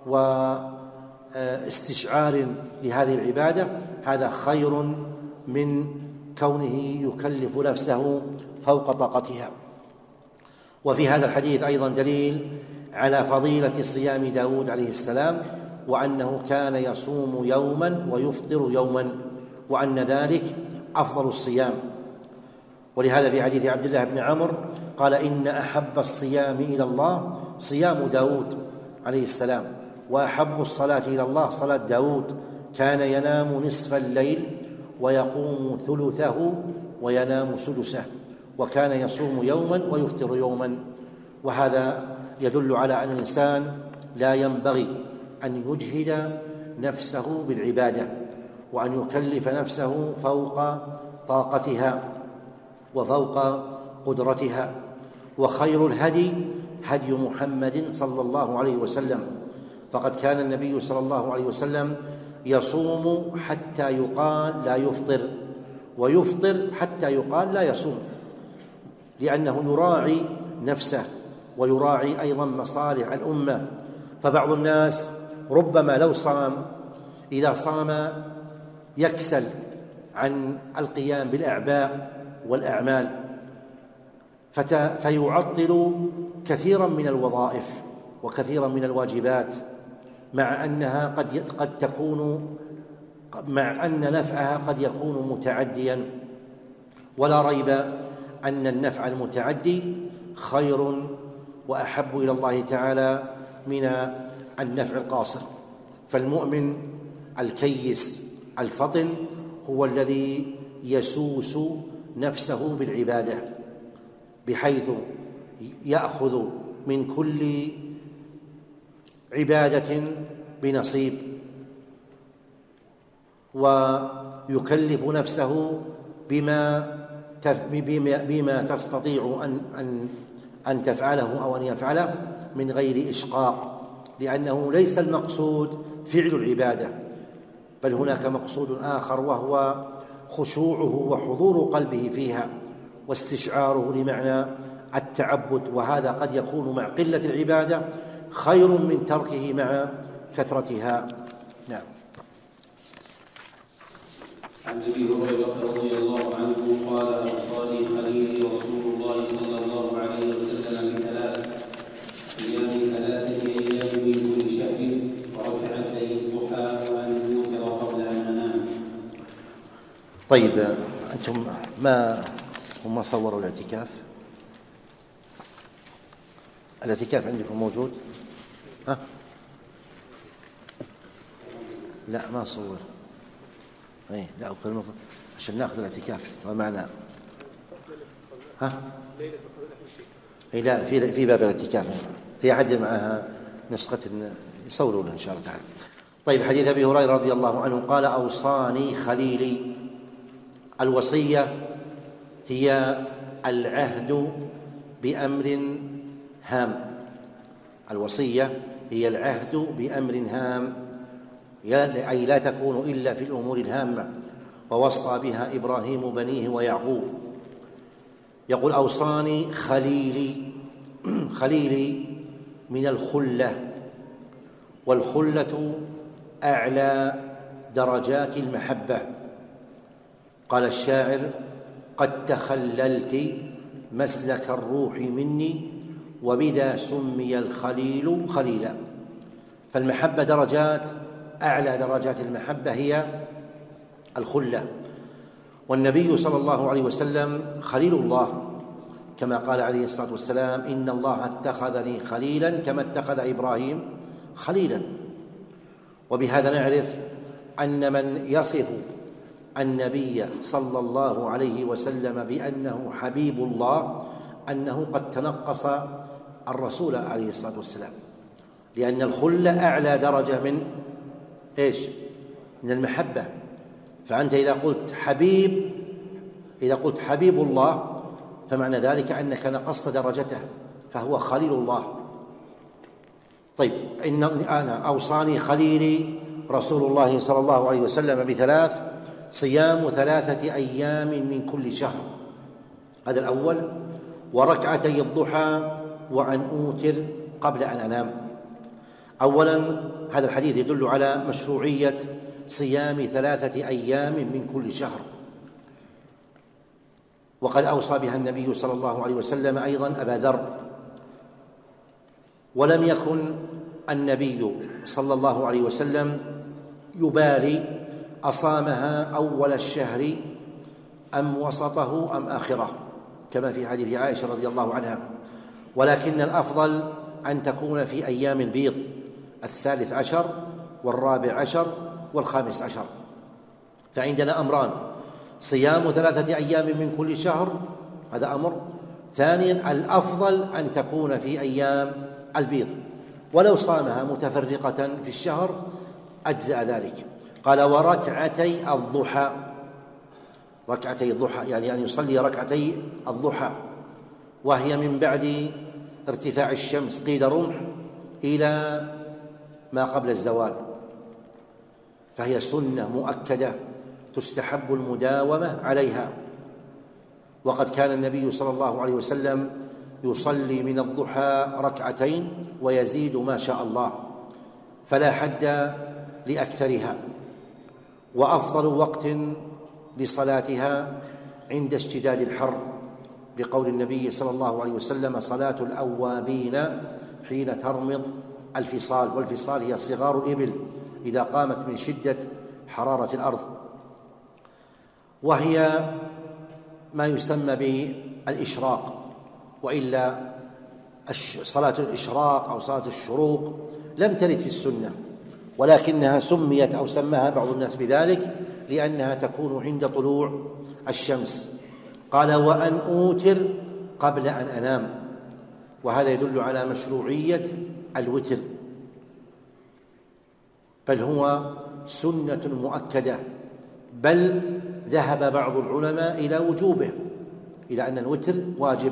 واستشعار لهذه العبادة، هذا خير من كونه يكلف نفسه فوق طاقتها. وفي هذا الحديث أيضا دليل على فضيلة صيام داود عليه السلام، وأنه كان يصوم يوما ويفطر يوما، وأن ذلك أفضل الصيام. ولهذا في حديث عبد الله بن عمرو قال إن أحب الصيام إلى الله صيام داود عليه السلام، وأحب الصلاة إلى الله صلاة داود، كان ينام نصف الليل ويقوم ثلثه وينام سدسه، وكان يصوم يوما ويفطر يوما. وهذا يدل على أن الإنسان لا ينبغي أن يجهد نفسه بالعبادة وأن يكلف نفسه فوق طاقتها وفوق قدرتها. وخير الهدي هدي محمد صلى الله عليه وسلم، فقد كان النبي صلى الله عليه وسلم يصوم حتى يقال لا يفطر، ويفطر حتى يقال لا يصوم، لأنه يراعي نفسه ويراعي أيضا مصالح الأمة. فبعض الناس ربما لو صام إذا صام يكسل عن القيام بالأعباء والأعمال فيعطل كثيرا من الوظائف وكثيرا من الواجبات، مع أنها قد قد تكون مع أن نفعها قد يكون متعديا. ولا ريب أن النفع المتعدي خير وأحب إلى الله تعالى من النفع القاصر. فالمؤمن الكيس الفطن هو الذي يسوس نفسه بالعبادة، بحيث يأخذ من كل عبادة بنصيب، ويكلف نفسه بما بما, بما تستطيع أن, أن, أن تفعله أو أن يفعله من غير إشقاق، لأنه ليس المقصود فعل العبادة، بل هناك مقصود آخر وهو خشوعه وحضور قلبه فيها واستشعاره لمعنى التعبد، وهذا قد يكون مع قلة العبادة خير من تركه مع كثرتها. نعم. عن ابي هريره رضي الله عنه قال: اوصاني خليلي رسول الله صلى الله عليه وسلم بثلاث: صيام ثلاثه ايام من كل شهر، وركعتي الضحى، وان اوتر قبل ان انام. طيب، انتم ما هم صوروا الاعتكاف؟ الاعتكاف عندكم موجود؟ ها؟ لا ما صور. اي لا أكلمه عشان ناخذ الاعتكاف ترى معنا. ها؟ اي لا في في باب الاعتكاف في احد معها نسخة يصوروا له ان شاء الله تعالى. طيب، حديث ابي هريرة رضي الله عنه قال: اوصاني خليلي. الوصية هي العهد بأمر هام. الوصية هي العهد بأمر هام، أي لا تكون إلا في الأمور الهامة، ووصى بها إبراهيم بنيه ويعقوب. يقول: أوصاني خليلي. خليلي من الخلة، والخلة أعلى درجات المحبة. قال الشاعر: قد تخللت مسلك الروح مني، وبذا سمي الخليل خليلا. فالمحبة درجات، أعلى درجات المحبة هي الخلة. والنبي صلى الله عليه وسلم خليل الله، كما قال عليه الصلاة والسلام: إن الله اتخذني خليلا كما اتخذ إبراهيم خليلا. وبهذا نعرف أن من يصف النبي صلى الله عليه وسلم بأنه حبيب الله أنه قد تنقص الرسول عليه الصلاة والسلام، لأن الخلة أعلى درجة من إيش؟ من المحبة. فأنت إذا قلت حبيب إذا قلت حبيب الله فمعنى ذلك أنك نقصت درجته، فهو خليل الله. طيب، إن أنا أوصاني خليلي رسول الله صلى الله عليه وسلم بثلاث: صيام ثلاثة أيام من كل شهر، هذا الأول، وركعتي الضحى، وأن أوتر قبل أن أنام. أولا، هذا الحديث يدل على مشروعية صيام ثلاثة أيام من كل شهر، وقد أوصى بها النبي صلى الله عليه وسلم أيضا أبا ذر. ولم يكن النبي صلى الله عليه وسلم يبالي أصامها أول الشهر أم وسطه أم آخره، كما في حديث عائشة رضي الله عنها، ولكن الأفضل أن تكون في أيام البيض الثالث عشر والرابع عشر والخامس عشر. فعندنا أمران: صيام ثلاثة أيام من كل شهر، هذا أمر. ثانيا الأفضل أن تكون في أيام البيض، ولو صامها متفرقة في الشهر أجزأ ذلك. قال: وركعتي الضحى، ركعتي الضحى يعني أن يصلي ركعتي الضحى، وهي من بعد ارتفاع الشمس قيد رمح إلى ما قبل الزوال، فهي سنة مؤكدة تستحب المداومة عليها. وقد كان النبي صلى الله عليه وسلم يصلي من الضحى ركعتين ويزيد ما شاء الله، فلا حد لأكثرها. وأفضل وقت لصلاتها عند اشتداد الحر، بقول النبي صلى الله عليه وسلم: صلاة الأوابين حين ترمض الفصال. والفصال هي صغار الإبل إذا قامت من شدة حرارة الأرض، وهي ما يسمى بالإشراق. وإلا صلاة الإشراق أو صلاة الشروق لم ترد في السنة، ولكنها سميت أو سماها بعض الناس بذلك لأنها تكون عند طلوع الشمس. قال: وأن أوتر قبل أن أنام، وهذا يدل على مشروعية الوتر، بل هو سنة مؤكدة، بل ذهب بعض العلماء إلى وجوبه، إلى أن الوتر واجب.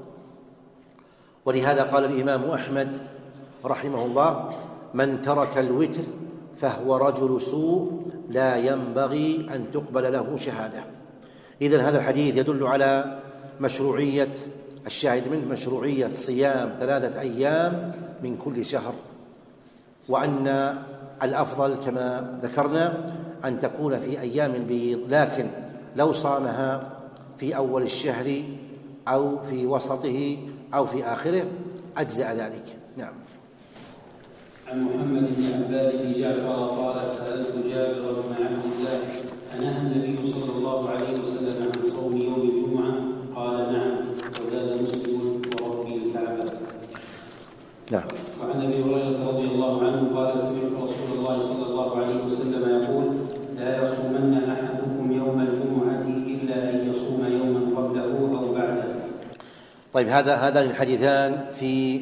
ولهذا قال الإمام أحمد رحمه الله: من ترك الوتر فهو رجل سوء لا ينبغي أن تقبل له شهادة. إذن هذا الحديث يدل على مشروعية، الشاهد منه مشروعية صيام ثلاثة أيام من كل شهر، وأن الأفضل كما ذكرنا أن تكون في أيام البيض، لكن لو صامها في أول الشهر أو في وسطه أو في آخره أجزأ ذلك. نعم. عن محمد بن عباد بن جعفر قال: سألت جابر بن عبد الله: أنهى النبي صلى الله عليه وسلم عن صوم يوم الجمعة؟ قال: نعم. وزاد مسلم: وربي الكعبة. نعم. وعن ابي هريره رضي الله عنه قال: سمعت رسول الله صلى الله عليه وسلم يقول: لا يصومن احدكم يوم الجمعه الا ان يصوم يوما قبله او بعده. طيب، هذا هذان الحديثان في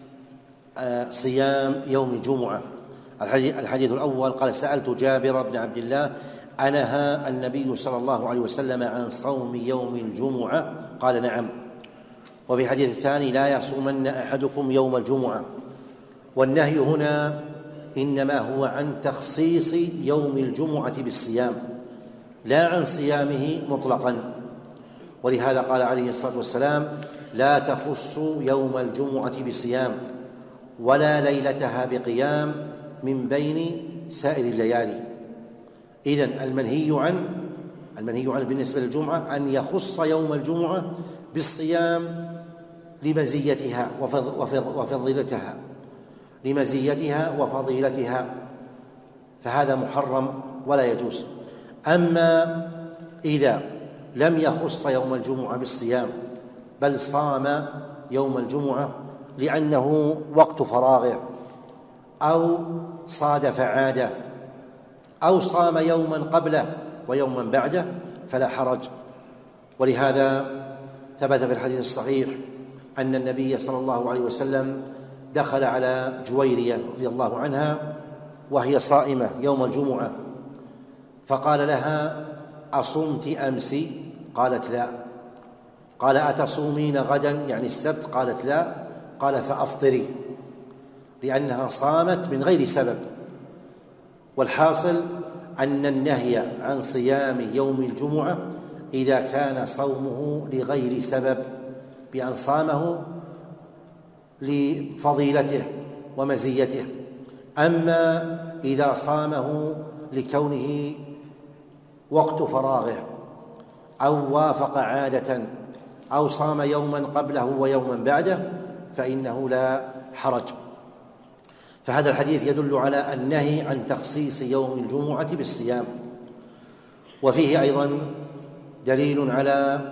صيام يوم الجمعه. الحديث الاول قال: سالت جابر بن عبد الله: انهى النبي صلى الله عليه وسلم عن صوم يوم الجمعه؟ قال: نعم. وفي الحديث الثاني: لا يصومن أحدكم يوم الجمعة. والنهي هنا إنما هو عن تخصيص يوم الجمعة بالصيام، لا عن صيامه مطلقا. ولهذا قال عليه الصلاة والسلام: لا تخصوا يوم الجمعة بصيام ولا ليلتها بقيام من بين سائر الليالي. إذن المنهي عنه المنهي عنه بالنسبة للجمعة أن يخص يوم الجمعة بالصيام لمزيتها وفضيلتها لمزيتها وفضيلتها فهذا محرم ولا يجوز. أما إذا لم يخص يوم الجمعة بالصيام بل صام يوم الجمعة لأنه وقت فراغه أو صادف عادة أو صام يوما قبله ويوما بعده فلا حرج. ولهذا ثبت في الحديث الصحيح أن النبي صلى الله عليه وسلم دخل على جويرية رضي الله عنها وهي صائمة يوم الجمعة، فقال لها: أصمت أمس؟ قالت: لا. قال: أتصومين غدا يعني السبت؟ قالت: لا. قال: فأفطري، لأنها صامت من غير سبب. والحاصل أن النهي عن صيام يوم الجمعة إذا كان صومه لغير سبب، بأن صامه لفضيلته ومزيته. أما إذا صامه لكونه وقت فراغه أو وافق عادة أو صام يوما قبله ويوما بعده فإنه لا حرج. فهذا الحديث يدل على النهي عن تخصيص يوم الجمعة بالصيام. وفيه أيضا دليل على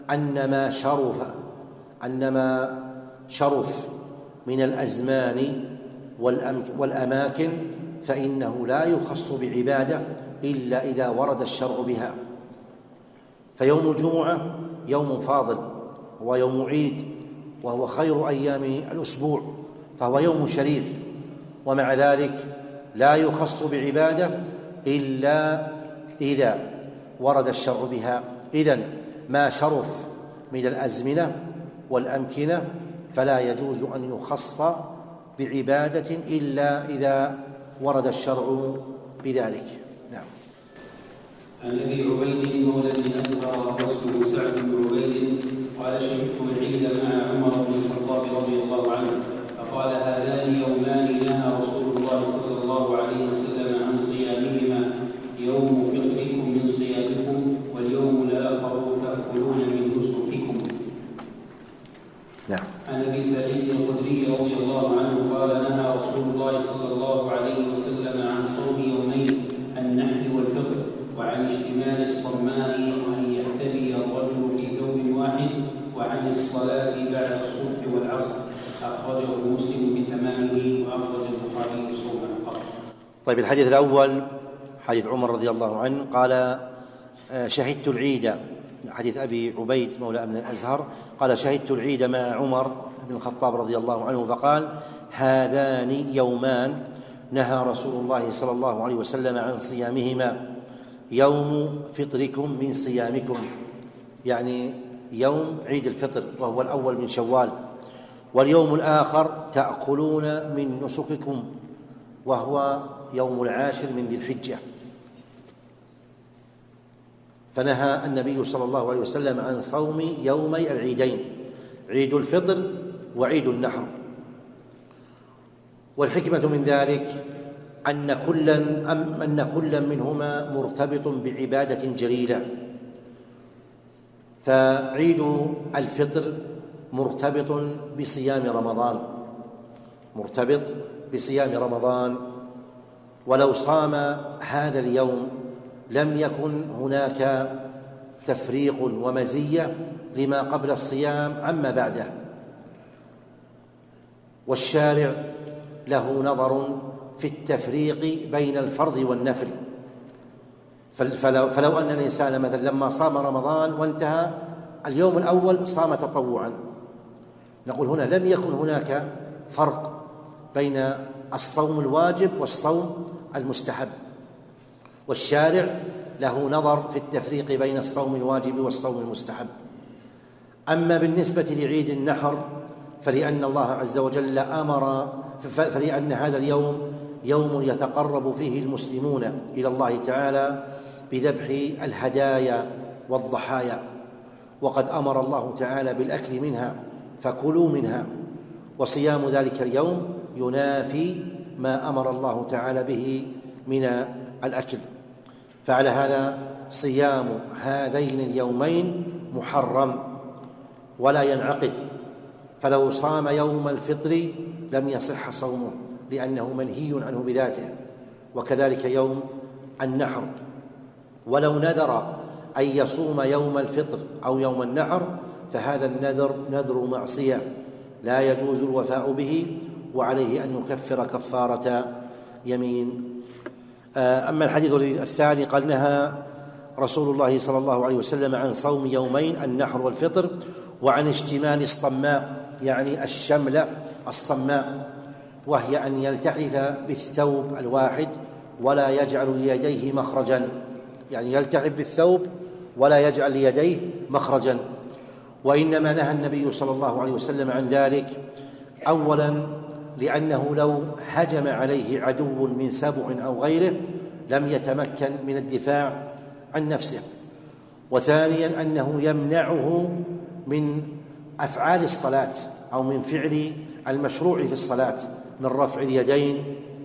أن ما شرف أن ما شرف من الأزمان والأماكن فإنه لا يخص بعبادة إلا إذا ورد الشرع بها. فيوم الجمعة يوم فاضل ويوم عيد وهو خير أيام الأسبوع، فهو يوم شريف، ومع ذلك لا يخص بعبادة إلا إذا ورد الشرع بها. إذن ما شرف من الأزمنة والأمكنة فلا يجوز أن يخص بعبادة إلا إذا ورد الشرع بذلك. نعم. عن ابي عبيد مولى بن ازهر واسمه سعد بن عبيد قال شهدت العيد مع عمر بن الخطاب رضي الله عنه فقال هذان يومان نهى رسول الله صلى الله عليه وسلم عن صيامهما يوم فطركم من صيامكم واليوم الاخر تاكلون من نسككم. نعم. عن ابي سعيد الخدري رضي الله عنه قال نهى رسول الله صلى الله عليه وسلم عن صوم يومين النحر والفطر وعن اشتمال الصماء وأن يحتمي الرجل في ثوب واحد وعن الصلاة بعد الصبح والعصر. أخرجه مسلم بتمامه وأخرج البخاري صوم القبر. طيب، الحديث الأول حديث عمر رضي الله عنه قال شهدت العيد، حديث أبي عبيد مولى ابن الأزهر قال شهدت العيد مع عمر بن الخطاب رضي الله عنه فقال هذان يومان نهى رسول الله صلى الله عليه وسلم عن صيامهما يوم فطركم من صيامكم، يعني يوم عيد الفطر وهو الأول من شوال، واليوم الآخر تأكلون من نسككم وهو يوم العاشر من ذي الحجة. فنهى النبي صلى الله عليه وسلم عن صوم يومي العيدين، عيد الفطر وعيد النحر. والحكمة من ذلك أن كلا أن كلا منهما مرتبط بعبادة جليلة، فعيد الفطر مرتبط بصيام رمضان مرتبط بصيام رمضان ولو صام هذا اليوم لم يكن هناك تفريق ومزية لما قبل الصيام عما بعده. والشارع له نظر في التفريق بين الفرض والنفل، فلو, فلو أن الإنسان مثلا لما صام رمضان وانتهى اليوم الأول صام تطوعا، نقول هنا لم يكن هناك فرق بين الصوم الواجب والصوم المستحب، والشارع له نظر في التفريق بين الصوم الواجب والصوم المستحب. أما بالنسبة لعيد النحر فلأن الله عز وجل أمر فلأن هذا اليوم يوم يتقرب فيه المسلمون إلى الله تعالى بذبح الهدايا والضحايا، وقد أمر الله تعالى بالأكل منها فكلوا منها، وصيام ذلك اليوم ينافي ما أمر الله تعالى به من الأكل. فعلى هذا صيام هذين اليومين محرم ولا ينعقد، فلو صام يوم الفطر لم يصح صومه لأنه منهي عنه بذاته، وكذلك يوم النحر. ولو نذر أن يصوم يوم الفطر أو يوم النحر فهذا النذر نذر معصية لا يجوز الوفاء به، وعليه أن يكفر كفارة يمين. أما الحديث الثاني قال نهى رسول الله صلى الله عليه وسلم عن صوم يومين النحر والفطر وعن اشتمال الصماء، يعني الشملة الصماء، وهي أن يلتحف بالثوب الواحد ولا يجعل ليديه مخرجا، يعني يلتحف بالثوب ولا يجعل ليديه مخرجا. وإنما نهى النبي صلى الله عليه وسلم عن ذلك أولا لأنه لو هجم عليه عدو من سبع أو غيره لم يتمكن من الدفاع عن نفسه، وثانيا أنه يمنعه من أفعال الصلاة أو من فعل المشروع في الصلاة من رفع اليدين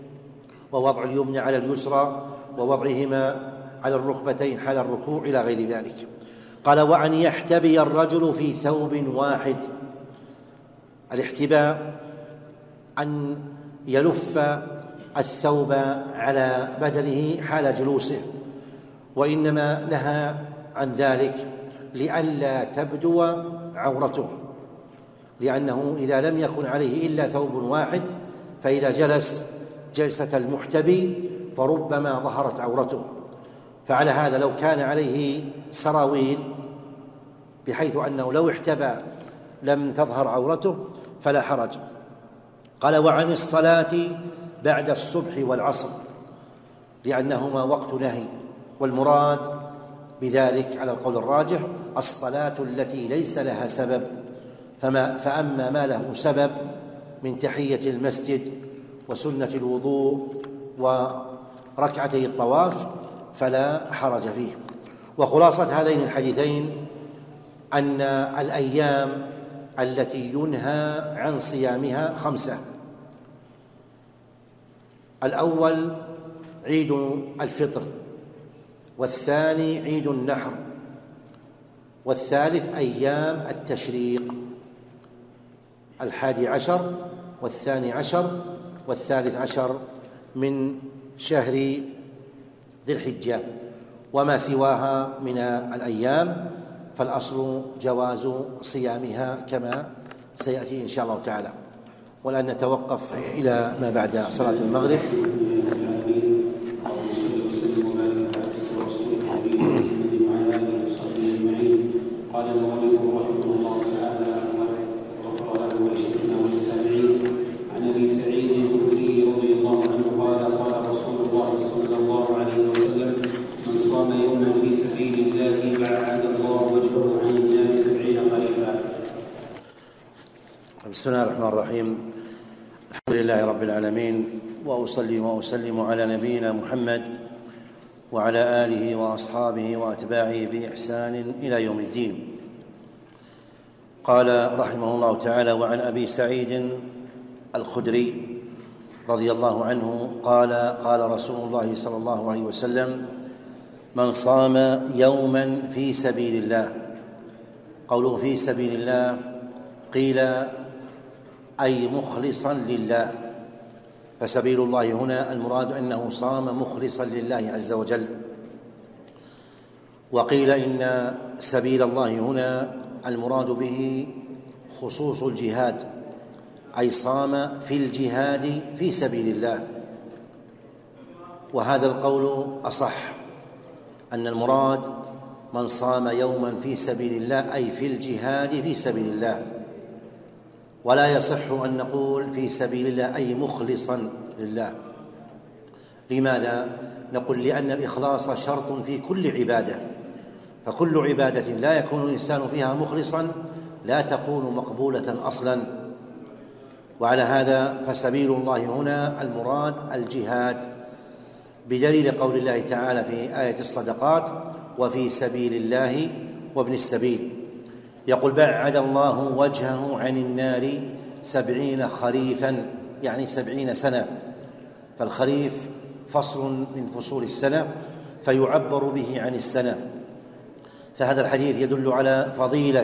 ووضع اليمنى على اليسرى ووضعهما على الركبتين حال الركوع إلى غير ذلك. قال وأن يحتبي الرجل في ثوب واحد. الاحتباء أن يلف الثوب على بدنه حال جلوسه، وإنما نهى عن ذلك لئلا تبدو عورته، لأنه إذا لم يكن عليه إلا ثوب واحد فإذا جلس جلسة المحتبي فربما ظهرت عورته. فعلى هذا لو كان عليه سراويل بحيث أنه لو احتبى لم تظهر عورته فلا حرج. قال: وعن الصلاة بعد الصبح والعصر، لأنهما وقت نهي، والمراد بذلك على القول الراجح الصلاة التي ليس لها سبب، فما فأما ما له سبب من تحية المسجد وسنة الوضوء وركعتي الطواف فلا حرج فيه. وخلاصة هذين الحديثين أن الأيام التي ينهى عن صيامها خمسة: الأول عيد الفطر، والثاني عيد النحر، والثالث أيام التشريق، الحادي عشر والثاني عشر والثالث عشر من شهر ذي الحجة. وما سواها من الأيام فالأصل جواز صيامها كما سيأتي إن شاء الله تعالى. والآن نتوقف إلى ما بعد صلاة المغرب. قال المؤلف رحمه الله تعالى وغفر له ولشيخنا وللسامعين: عن ابي سعيد الخدري رضي الله عنه قال: قال رسول الله صلى الله عليه وسلم: من صام يوما في سبيل الله بعد الله وجهه عن النار سبعين خريفا. بسم الله الرحمن الرحيم. الحمد لله رب العالمين، وأصلي وأسلم على نبينا محمد وعلى آله وأصحابه وأتباعه بإحسان إلى يوم الدين. قال رحمه الله تعالى: وعن أبي سعيد الخدري رضي الله عنه قال: قال رسول الله صلى الله عليه وسلم: من صام يوما في سبيل الله. قوله في سبيل الله قيل أي مخلصا لله، فسبيل الله هنا المراد أنه صام مخلصا لله عز وجل. وقيل إن سبيل الله هنا المراد به خصوص الجهاد، أي صام في الجهاد في سبيل الله. وهذا القول أصح، أن المراد من صام يوما في سبيل الله أي في الجهاد في سبيل الله، ولا يصح أن نقول في سبيل الله أي مخلصا لله. لماذا؟ نقول لأن الإخلاص شرط في كل عبادة، فكل عبادة لا يكون الإنسان فيها مخلصا لا تكون مقبولة أصلا. وعلى هذا فسبيل الله هنا المراد الجهاد، بدليل قول الله تعالى في آية الصدقات: وفي سبيل الله وابن السبيل. يقول: بعد الله وجهه عن النار سبعين خريفا، يعني سبعين سنة. فالخريف فصل من فصول السنة فيعبر به عن السنة. فهذا الحديث يدل على فضيلة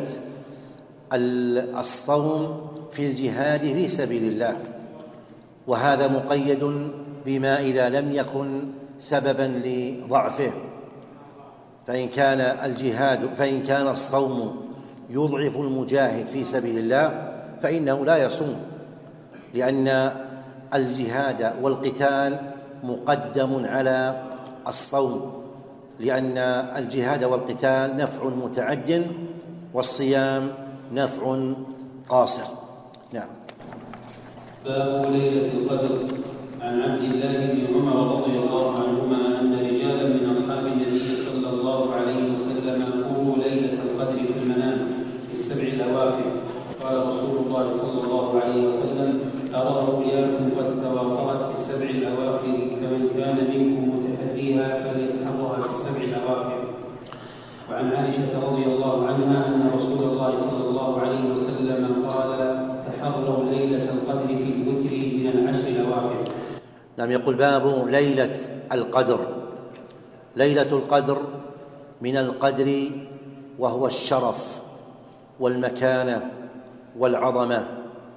الصوم في الجهاد في سبيل الله، وهذا مقيد بما إذا لم يكن سببا لضعفه. فإن كان الجهاد فإن كان الصوم يضعف المجاهد في سبيل الله فإنه لا يصوم، لأن الجهاد والقتال مقدم على الصوم، لأن الجهاد والقتال نفع متعد والصيام نفع قاصر. نعم. باب ليلة القدر. عن عبد الله بن عمر رضي الله عنهما أن رجالا من أصحاب النبي صلى الله عليه وسلم قولوا ليلة القدر في المنام في السبع الأواخر. قال رسول الله صلى الله عليه وسلم: أرى رؤياكم قد تواترت في السبع الأواخر، فمن كان منكم متحريها فليتحرها في السبع الأواخر. وعن عائشة رضي الله عنها أن رسول الله صلى الله عليه وسلم قال: تحروا ليلة القدر في الوتر من العشر الأواخر. لم يقل باب ليلة القدر. ليلة القدر من القدر وهو الشرف والمكانة والعظمة،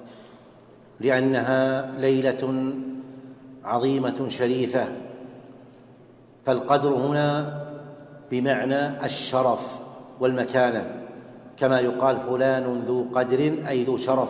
لأنها ليلة عظيمة شريفة. فالقدر هنا بمعنى الشرف والمكانة، كما يقال فلان ذو قدر أي ذو شرف.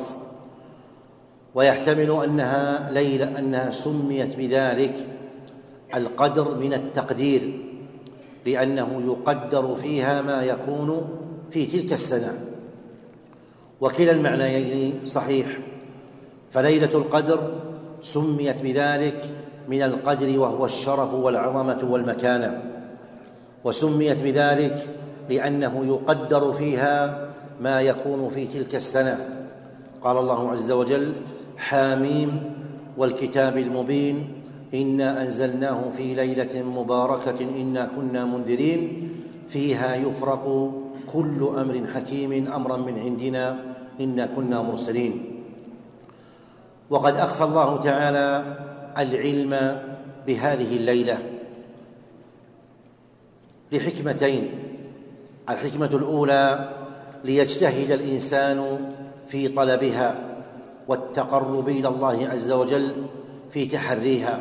ويحتمل أنها ليلة أنها سميت بذلك القدر من التقدير، لأنه يقدر فيها ما يكون في تلك السنة، وكلا المعنيين صحيح. فليلة القدر سميت بذلك من القدر وهو الشرف والعظمة والمكانة، وسميت بذلك لأنه يقدر فيها ما يكون في تلك السنة. قال الله عز وجل: حاميم والكتاب المبين إنا أنزلناه في ليلة مباركة إنا كنا منذرين فيها يفرق كل أمر حكيم أمرا من عندنا إنا كنا مرسلين. وقد أخفى الله تعالى العلم بهذه الليلة لحكمتين: الحكمة الأولى ليجتهد الإنسان في طلبها والتقرب إلى الله عز وجل في تحريها،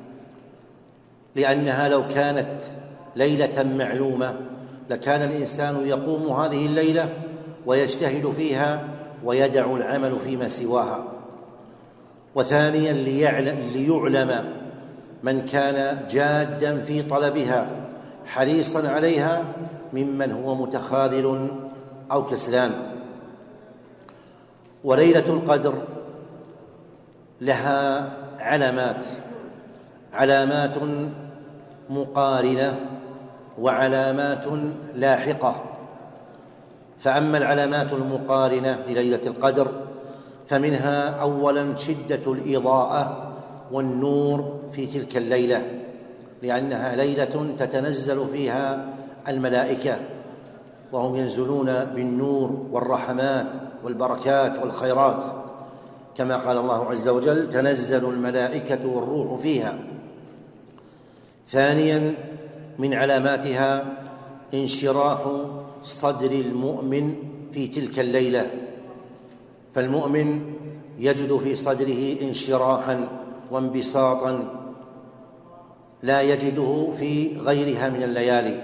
لأنها لو كانت ليلة معلومة لكان الإنسان يقوم هذه الليلة ويجتهد فيها ويدع العمل فيما سواها. وثانيا ليعلم من كان جادا في طلبها حريصا عليها ممن هو متخاذل أو كسلان. وليلة القدر لها علامات علامات مقارنة وعلامات لاحقة. فأما العلامات المقارنة لليلة القدر فمنها أولا شدة الإضاءة والنور في تلك الليلة، لأنها ليلة تتنزل فيها الملائكة وهم ينزلون بالنور والرحمات والبركات والخيرات، كما قال الله عز وجل: تنزل الملائكة والروح فيها. ثانيا من علاماتها انشراح صدر المؤمن في تلك الليلة، فالمؤمن يجد في صدره انشراحا وانبساطا لا يجده في غيرها من الليالي.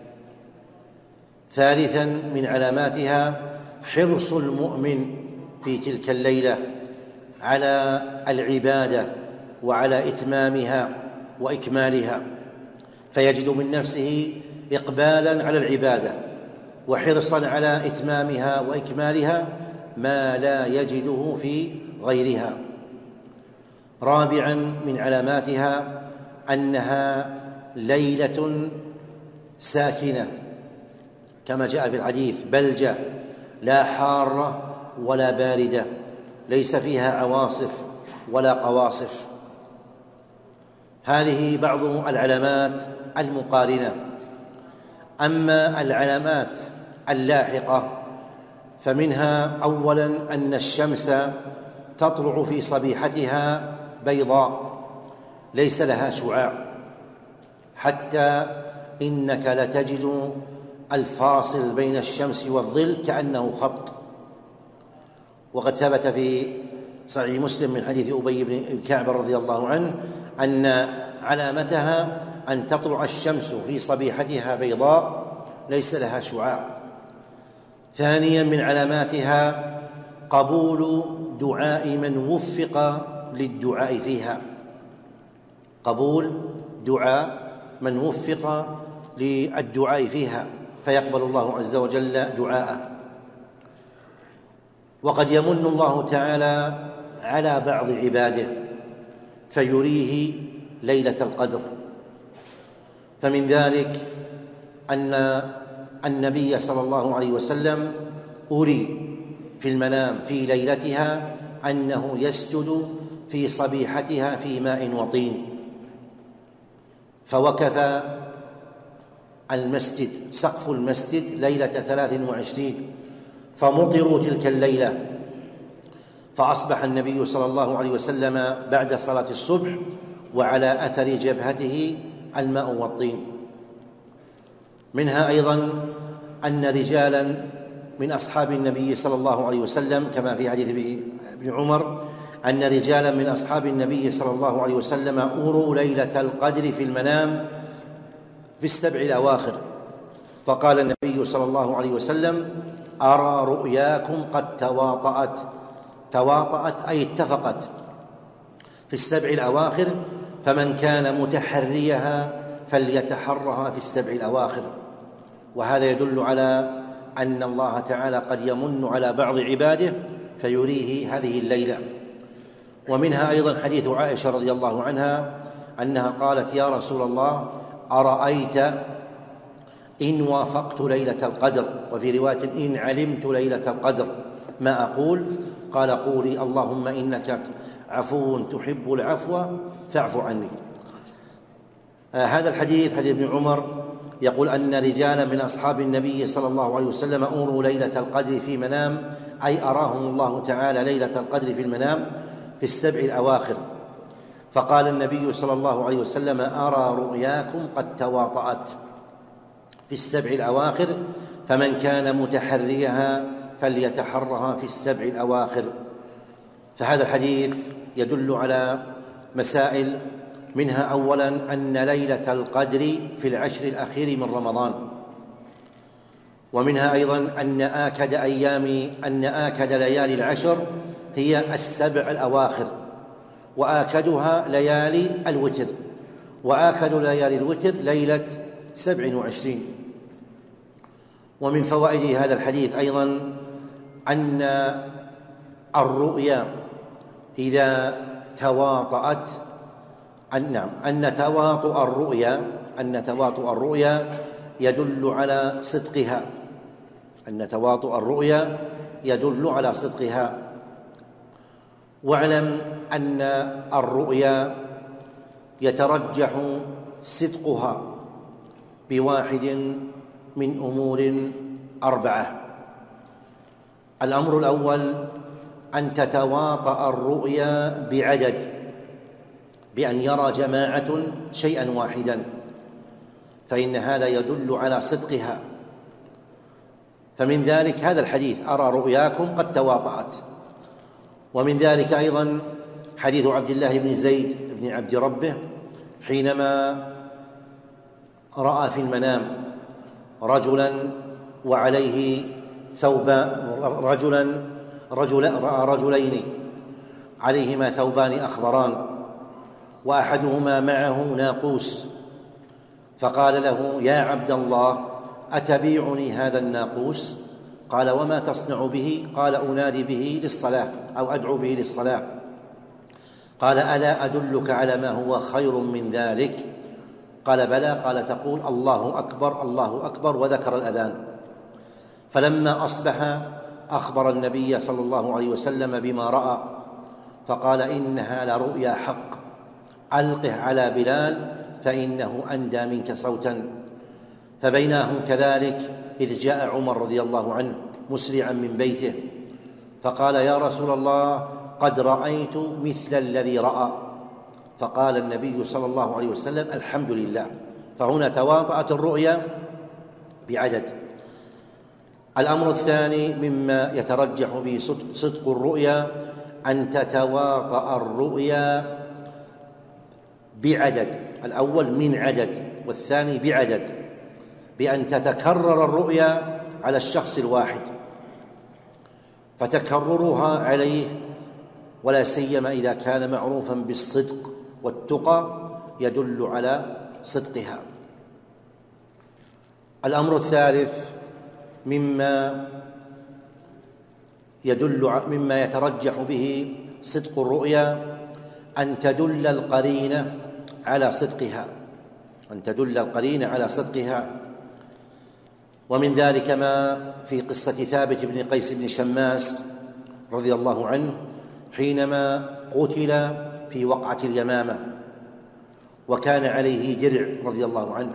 ثالثا من علاماتها حرص المؤمن في تلك الليلة على العبادة وعلى إتمامها وإكمالها، فيجد من نفسه إقبالا على العبادة وحرصا على إتمامها وإكمالها ما لا يجده في غيرها. رابعا من علاماتها أنها ليلة ساكنة، كما جاء في الحديث: بلجة لا حارة ولا باردة، ليس فيها عواصف ولا قواصف. هذه بعض العلامات المقارنة. أما العلامات اللاحقة فمنها أولا أن الشمس تطلع في صبيحتها بيضاء ليس لها شعاع، حتى إنك لتجد الفاصل بين الشمس والظل كأنه خط. وقد ثبت في صحيح مسلم من حديث أبي بن كعب رضي الله عنه أن علامتها أن تطلع الشمس في صبيحتها بيضاء ليس لها شعاع. ثانيا من علاماتها قبول دعاء من وفق للدعاء فيها، قبول دعاء من وفق للدعاء فيها فيقبل الله عز وجل دعاءه. وقد يمن الله تعالى على بعض عباده فيريه ليلة القدر، فمن ذلك أن النبي صلى الله عليه وسلم أري في المنام في ليلتها أنه يسجد في صبيحتها في ماء وطين، فوكف المسجد سقف المسجد ليلة ثلاث وعشرين فمطروا تلك الليلة، فأصبح النبي صلى الله عليه وسلم بعد صلاة الصبح وعلى أثر جبهته الماء والطين. منها أيضا أن رجالا من أصحاب النبي صلى الله عليه وسلم كما في حديث ابن عمر أن رجالا من أصحاب النبي صلى الله عليه وسلم أروا ليلة القدر في المنام في السبع الأواخر، فقال النبي صلى الله عليه وسلم: أرى رؤياكم قد تواطأت. تواطأت أي اتفقت في السبع الأواخر، فمن كان متحريها فليتحرها في السبع الأواخر. وهذا يدل على أن الله تعالى قد يمن على بعض عباده فيريه هذه الليلة. ومنها أيضا حديث عائشة رضي الله عنها أنها قالت: يا رسول الله، أرأيت إن وافقت ليلة القدر، وفي رواية إن علمت ليلة القدر ما أقول؟ قال: قولي اللهم إنك عفو تحب العفو فاعف عني. آه هذا الحديث حديث ابن عمر يقول أن رجالا من أصحاب النبي صلى الله عليه وسلم أوروا ليلة القدر في منام، أي أراهم الله تعالى ليلة القدر في المنام في السبع الأواخر، فقال النبي صلى الله عليه وسلم: أرى رؤياكم قد تواطأت في السبع الأواخر، فمن كان متحريها فليتحرها في السبع الأواخر. فهذا الحديث يدل على مسائل، منها أولا أن ليلة القدر في العشر الأخير من رمضان، ومنها أيضا أن آكد أيام أن آكد ليالي العشر هي السبع الأواخر، وآكدها ليالي الوتر، وآكد ليالي الوتر ليلة سبع وعشرين. ومن فوائد هذا الحديث أيضا أن الرؤيا إذا تواطأت أن نعم أن تواطؤ الرؤيا أن تواطؤ الرؤيا يدل على صدقها أن تواطؤ الرؤيا يدل على صدقها. واعلم أن الرؤيا يترجح صدقها بواحد من أمور أربعة. الأمر الأول أن تتواطأ الرؤيا بعدد، بأن يرى جماعة شيئا واحدا، فإن هذا يدل على صدقها. فمن ذلك هذا الحديث: أرى رؤياكم قد تواطأت. ومن ذلك أيضا حديث عبد الله بن زيد بن عبد ربه حينما رأى في المنام رجلا وعليه ثوبان رجلا رجل رأى رجلين عليهما ثوبان أخضران، وأحدهما معه ناقوس، فقال له: يا عبد الله، أتبيعني هذا الناقوس؟ قال: وما تصنع به؟ قال: أنادي به للصلاة أو أدعو به للصلاة. قال: ألا أدلك على ما هو خير من ذلك؟ قال: بلى. قال: تقول الله أكبر الله أكبر، وذكر الأذان. فلما أصبح أخبر النبي صلى الله عليه وسلم بما رأى، فقال: إنها لرؤيا حق، ألقه على بلال فإنه أندى منك صوتا. فبينهم كذلك إذ جاء عمر رضي الله عنه مسرعا من بيته، فقال: يا رسول الله، قد رأيت مثل الذي رأى. فقال النبي صلى الله عليه وسلم: الحمد لله. فهنا تواطأت الرؤيا بعدد. الأمر الثاني مما يترجح به صدق الرؤيا أن تتواطأ الرؤيا بعدد، الأول من عدد والثاني بعدد، بأن تتكرر الرؤيا على الشخص الواحد، فتكررها عليه ولا سيما إذا كان معروفا بالصدق والتقى يدل على صدقها. الأمر الثالث مما يدل مما يترجح به صدق الرؤيا أن تدل القرينة على صدقها أن تدل القرينة على صدقها. ومن ذلك ما في قصة ثابت بن قيس بن شماس رضي الله عنه حينما قتل في وقعة اليمامة، وكان عليه درع رضي الله عنه،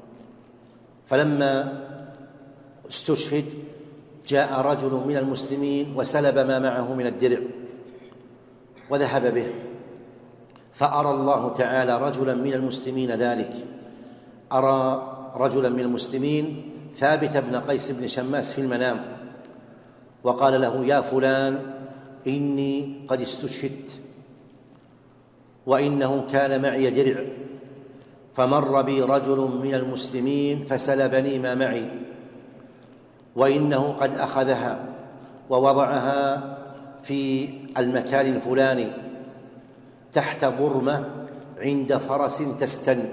فلما استشهد جاء رجل من المسلمين وسلب ما معه من الدرع وذهب به، فأرى الله تعالى رجلا من المسلمين ذلك، أرى رجلا من المسلمين ثابت بن قيس بن شماس في المنام، وقال له: يا فلان، إني قد استشهدت، وإنه كان معي درع، فمر بي رجل من المسلمين فسلبني ما معي، وإنه قد أخذها ووضعها في المكان الفلاني تحت برمة عند فرس تستن.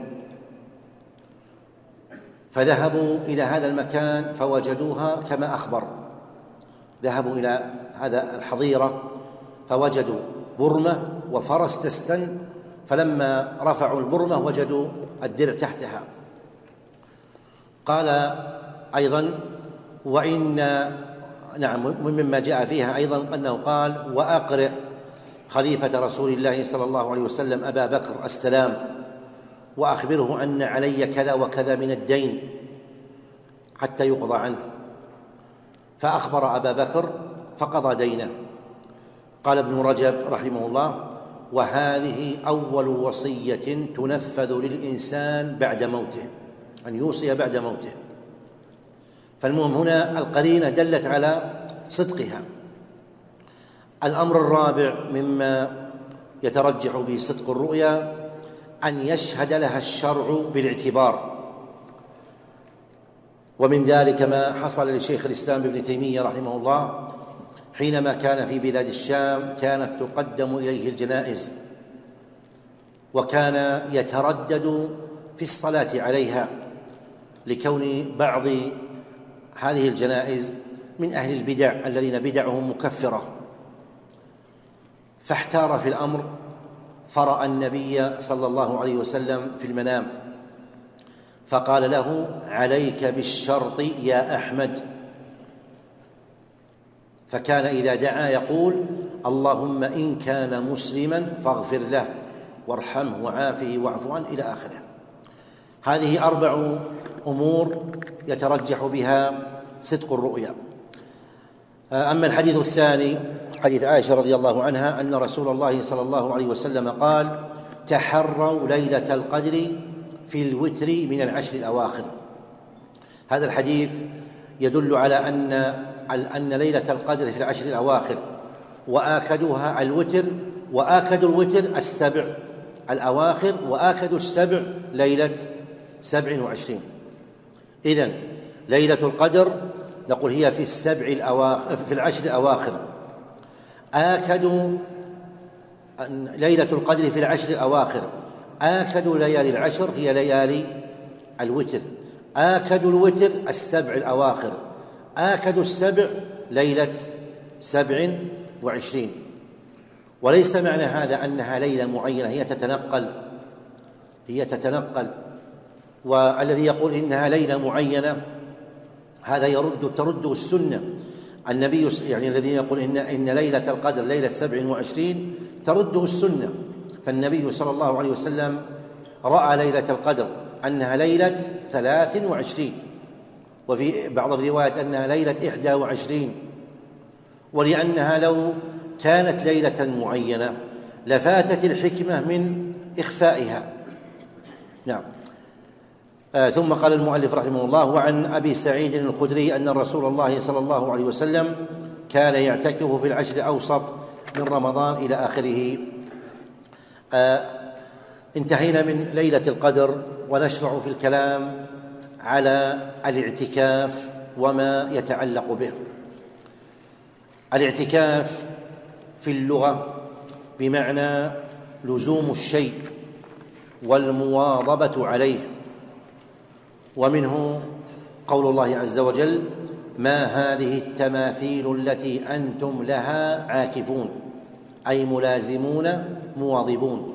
فذهبوا إلى هذا المكان فوجدوها كما أخبر، ذهبوا إلى هذا الحظيرة فوجدوا برمة وفرس تستن، فلما رفعوا البرمة وجدوا الدرع تحتها. قال أيضا وإن نعم مما جاء فيها أيضا أنه قال وأقرئ خليفة رسول الله صلى الله عليه وسلم أبا بكر السلام وأخبره أن علي كذا وكذا من الدين حتى يقضى عنه. فأخبر أبا بكر فقضى دينه. قال ابن رجب رحمه الله وهذه أول وصية تنفذ للإنسان بعد موته، أن يوصي بعد موته. فالمهم هنا القرينة دلت على صدقها. الأمر الرابع مما يترجح به صدق الرؤيا أن يشهد لها الشرع بالاعتبار، ومن ذلك ما حصل لشيخ الإسلام ابن تيمية رحمه الله حينما كان في بلاد الشام كانت تقدم إليه الجنائز، وكان يتردد في الصلاة عليها لكون بعض هذه الجنائز من أهل البدع الذين بدعهم مكفرة، فاحتار في الأمر فرأى النبي صلى الله عليه وسلم في المنام فقال له عليك بالشرط يا أحمد. فكان إذا دعا يقول اللهم إن كان مسلما فاغفر له وارحمه وعافه واعف عنه إلى آخره. هذه أربع أمور يترجح بها صدق الرؤيا. أما الحديث الثاني حديث عائشة رضي الله عنها أن رسول الله صلى الله عليه وسلم قال تحروا ليلة القدر في الوتر من العشر الأواخر. هذا الحديث يدل على أن أن ليلة القدر في العشر الأواخر وآكدوها الوتر، وآكد الوتر السبع الأواخر، وآكد السبع ليلة سبع وعشرين. إذن ليلة القدر نقول هي في السبع الأواخر في العشر الأواخر. آكد ليلة القدر في العشر الأواخر، آكد ليالي العشر هي ليالي الوتر، آكد الوتر السبع الأواخر، آكد السبع ليلة سبع وعشرين. وليس معنى هذا أنها ليلة معينة، هي تتنقل هي تتنقل والذي يقول إنها ليلة معينة هذا يرد ترده السنة. النبي يعني الذي يقول إن إن ليلة القدر ليلة سبع وعشرين ترده السنة، فالنبي صلى الله عليه وسلم رأى ليلة القدر أنها ليلة ثلاث وعشرين، وفي بعض الروايات أنها ليلة إحدى وعشرين، ولأنها لو كانت ليلة معينة لفاتت الحكمة من إخفائها. نعم. آه ثم قال المؤلف رحمه الله وعن أبي سعيد الخدري أن رسول الله صلى الله عليه وسلم كان يعتكف في العشر الأوسط من رمضان إلى آخره. آه انتهينا من ليلة القدر ونشرع في الكلام على الاعتكاف وما يتعلق به. الاعتكاف في اللغة بمعنى لزوم الشيء والمواظبة عليه، ومنه قول الله عز وجل ما هذه التماثيل التي أنتم لها عاكفون، أي ملازمون مواظبون.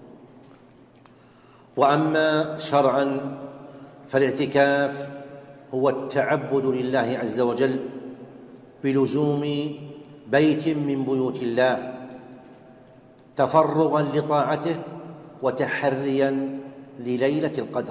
وأما شرعا فالاعتكاف هو التعبد لله عز وجل بلزوم بيت من بيوت الله تفرغا لطاعته وتحريا لليلة القدر.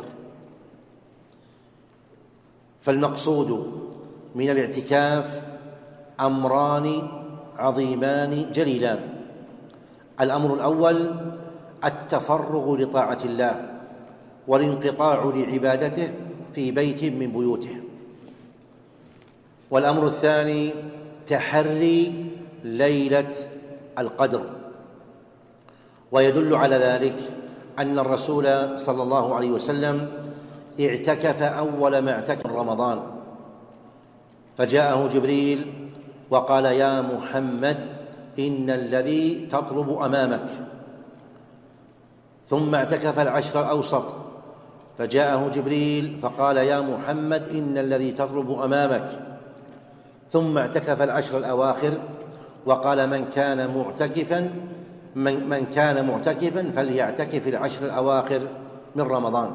فالمقصود من الاعتكاف أمران عظيمان جليلان. الأمر الأول التفرغ لطاعة الله والانقطاع لعبادته في بيت من بيوته، والأمر الثاني تحري ليلة القدر. ويدل على ذلك أن الرسول صلى الله عليه وسلم اعتكف أول ما اعتكف رمضان، فجاءه جبريل وقال: يا محمد إن الذي تطلب أمامك. ثم اعتكف العشر الأوسط، فجاءه جبريل فقال: يا محمد إن الذي تطلب أمامك. ثم اعتكف العشر الأواخر وقال: من كان معتكفا من, من كان معتكفا فليعتكف العشر الأواخر من رمضان.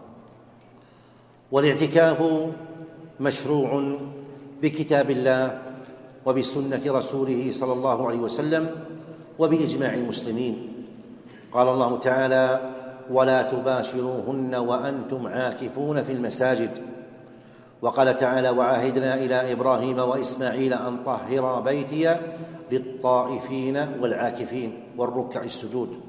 والاعتكاف مشروع بكتاب الله وبسنة رسوله صلى الله عليه وسلم وبإجماع المسلمين. قال الله تعالى: ولا تباشروهن وأنتم عاكفون في المساجد. وقال تعالى: وعاهدنا إلى إبراهيم وإسماعيل أن طهرا بيتي للطائفين والعاكفين والركع السجود.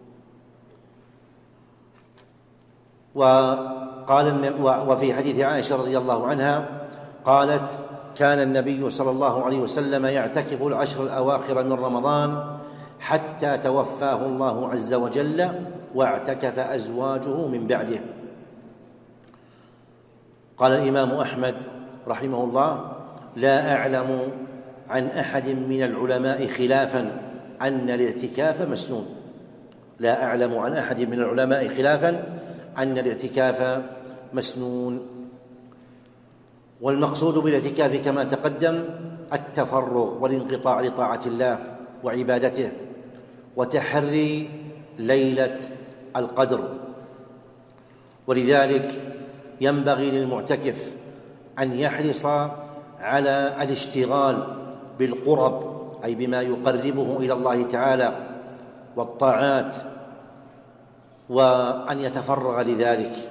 وقال وفي حديث عائشة رضي الله عنها قالت: كان النبي صلى الله عليه وسلم يعتكف العشر الأواخر من رمضان حتى توفاه الله عز وجل، واعتكف أزواجه من بعده. قال الإمام أحمد رحمه الله: لا أعلم عن أحد من العلماء خلافا أن الاعتكاف مسنون. لا أعلم عن أحد من العلماء خلافا أن الاعتكاف مسنون. والمقصود بالاعتكاف كما تقدم التفرغ والانقطاع لطاعة الله وعبادته، وتحري ليلة القدر. ولذلك ينبغي للمعتكف أن يحرص على الاشتغال بالقرب، أي بما يقربه إلى الله تعالى والطاعات، وأن يتفرغ لذلك.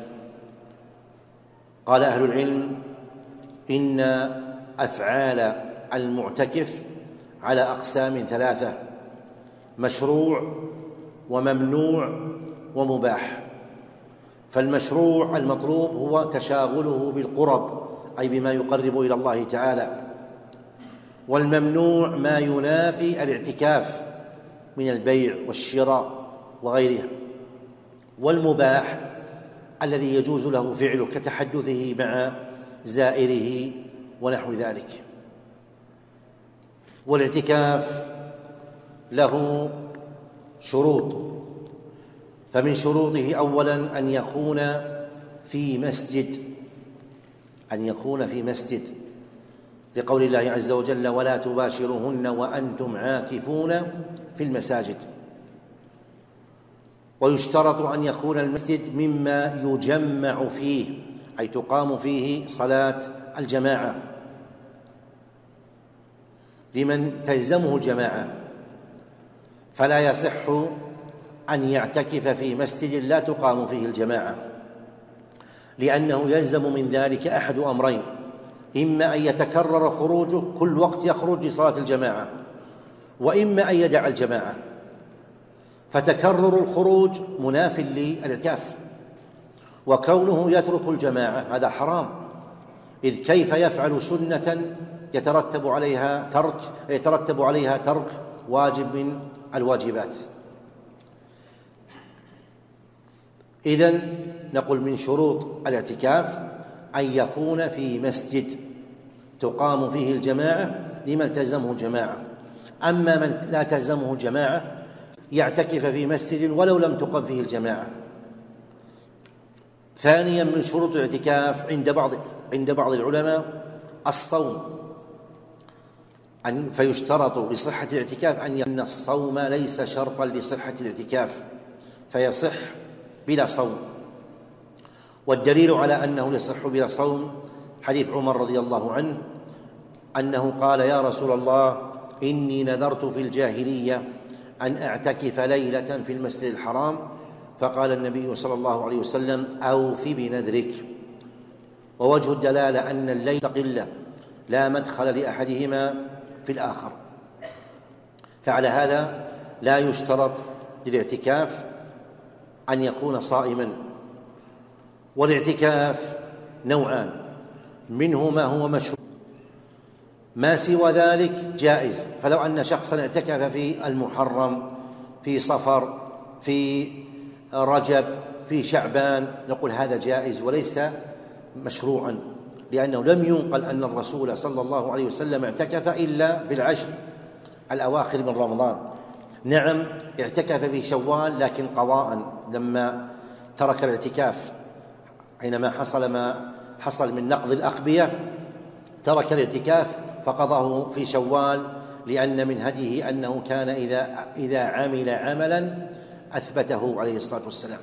قال أهل العلم: إن أفعال المعتكف على أقسام ثلاثة: مشروع وممنوع ومباح. فالمشروع المطلوب هو تشاغله بالقرب، أي بما يقرب إلى الله تعالى. والممنوع ما ينافي الاعتكاف من البيع والشراء وغيرها. والمباح الذي يجوز له فعله كتحدثه مع زائره ونحو ذلك. والاعتكاف له شروط، فمن شروطه أولا أن يكون في مسجد أن يكون في مسجد لقول الله عز وجل: ولا تباشروهن وأنتم عاكفون في المساجد. ويشترط أن يكون المسجد مما يجمع فيه، أي تقام فيه صلاة الجماعة لمن تلزمه الجماعة. فلا يصح أن يعتكف في مسجد لا تقام فيه الجماعة، لأنه يلزم من ذلك أحد أمرين: إما أن يتكرر خروجه كل وقت يخرج لصلاة الجماعة، وإما أن يدع الجماعة. فتكرر الخروج مناف للاعتكاف، وكونه يترك الجماعة هذا حرام، إذ كيف يفعل سنة يترتب عليها ترك يترتب عليها ترك واجب من الواجبات. إذن نقول من شروط الاعتكاف أن يكون في مسجد تقام فيه الجماعة لمن تلزمه الجماعة. أما من لا تلزمه الجماعة يعتكف في مسجد ولو لم تقم فيه الجماعة. ثانيا من شروط الاعتكاف عند بعض عند بعض العلماء الصوم، أن فيشترط لصحة الاعتكاف أن الصوم ليس شرطا لصحة الاعتكاف، فيصح بلا صوم. والدليل على أنه يصح بلا صوم حديث عمر رضي الله عنه أنه قال: يا رسول الله، إني نذرت في الجاهلية أن أعتكف ليلة في المسجد الحرام. فقال النبي صلى الله عليه وسلم: أوف بنذرك. ووجه الدلالة أن الليل مستقلة لا مدخل لأحدهما في الآخر. فعلى هذا لا يشترط للاعتكاف أن يكون صائما. والاعتكاف نوعان: منه ما هو مشروع، ما سوى ذلك جائز. فلو أن شخصا اعتكف في المحرم، في صفر، في رجب، في شعبان، نقول هذا جائز وليس مشروعا، لأنه لم ينقل أن الرسول صلى الله عليه وسلم اعتكف إلا في العشر الأواخر من رمضان. نعم اعتكف في شوال لكن قضاء، لما ترك الاعتكاف حينما حصل ما حصل من نقض الأقبية ترك الاعتكاف فقضاه في شوال، لأن من هديه أنه كان إذا إذا عمل عملا أثبته عليه الصلاة والسلام.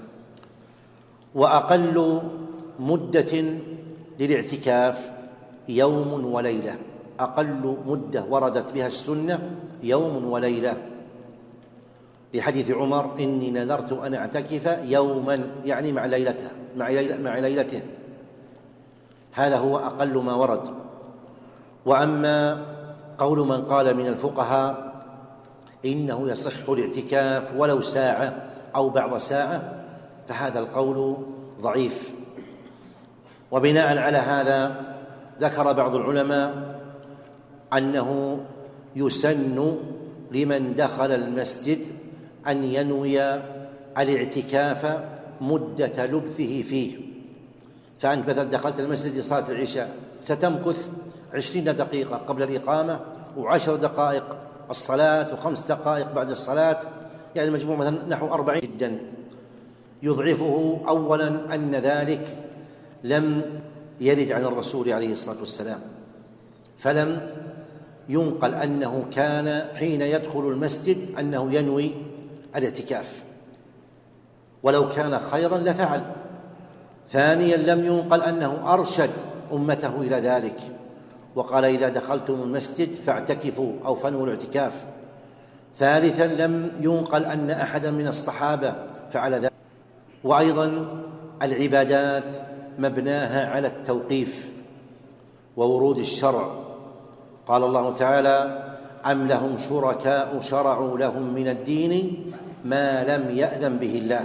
وأقل مدة للاعتكاف يوم وليلة، أقل مدة وردت بها السنة يوم وليلة، لحديث عمر: إني نذرت أن أعتكف يوما، يعني مع ليلته مع, ليلة مع ليلته. هذا هو أقل ما ورد. وأما قول من قال من الفقهاء إنه يصح الاعتكاف ولو ساعة أو بعض ساعة فهذا القول ضعيف. وبناء على هذا ذكر بعض العلماء أنه يسن لمن دخل المسجد أن ينوي الاعتكاف مدة لبثه فيه. فأنت مثلا دخلت المسجد لصلاة العشاء ستمكث عشرين دقيقة قبل الإقامة وعشر دقائق الصلاة وخمس دقائق بعد الصلاة، يعني المجموع مثلا نحو أربعين جدا. يضعفه أولا أن ذلك لم يرد عن الرسول عليه الصلاة والسلام، فلم ينقل أنه كان حين يدخل المسجد أنه ينوي الاعتكاف، ولو كان خيرا لفعل. ثانيا لم ينقل أنه أرشد أمته إلى ذلك وقال: إذا دخلتم المسجد فاعتكفوا أو فنوا الاعتكاف. ثالثا لم ينقل أن أحدا من الصحابة فعل ذلك. وأيضا العبادات مبناها على التوقيف وورود الشرع. قال الله تعالى: أم لهم شركاء شرعوا لهم من الدين ما لم يأذن به الله.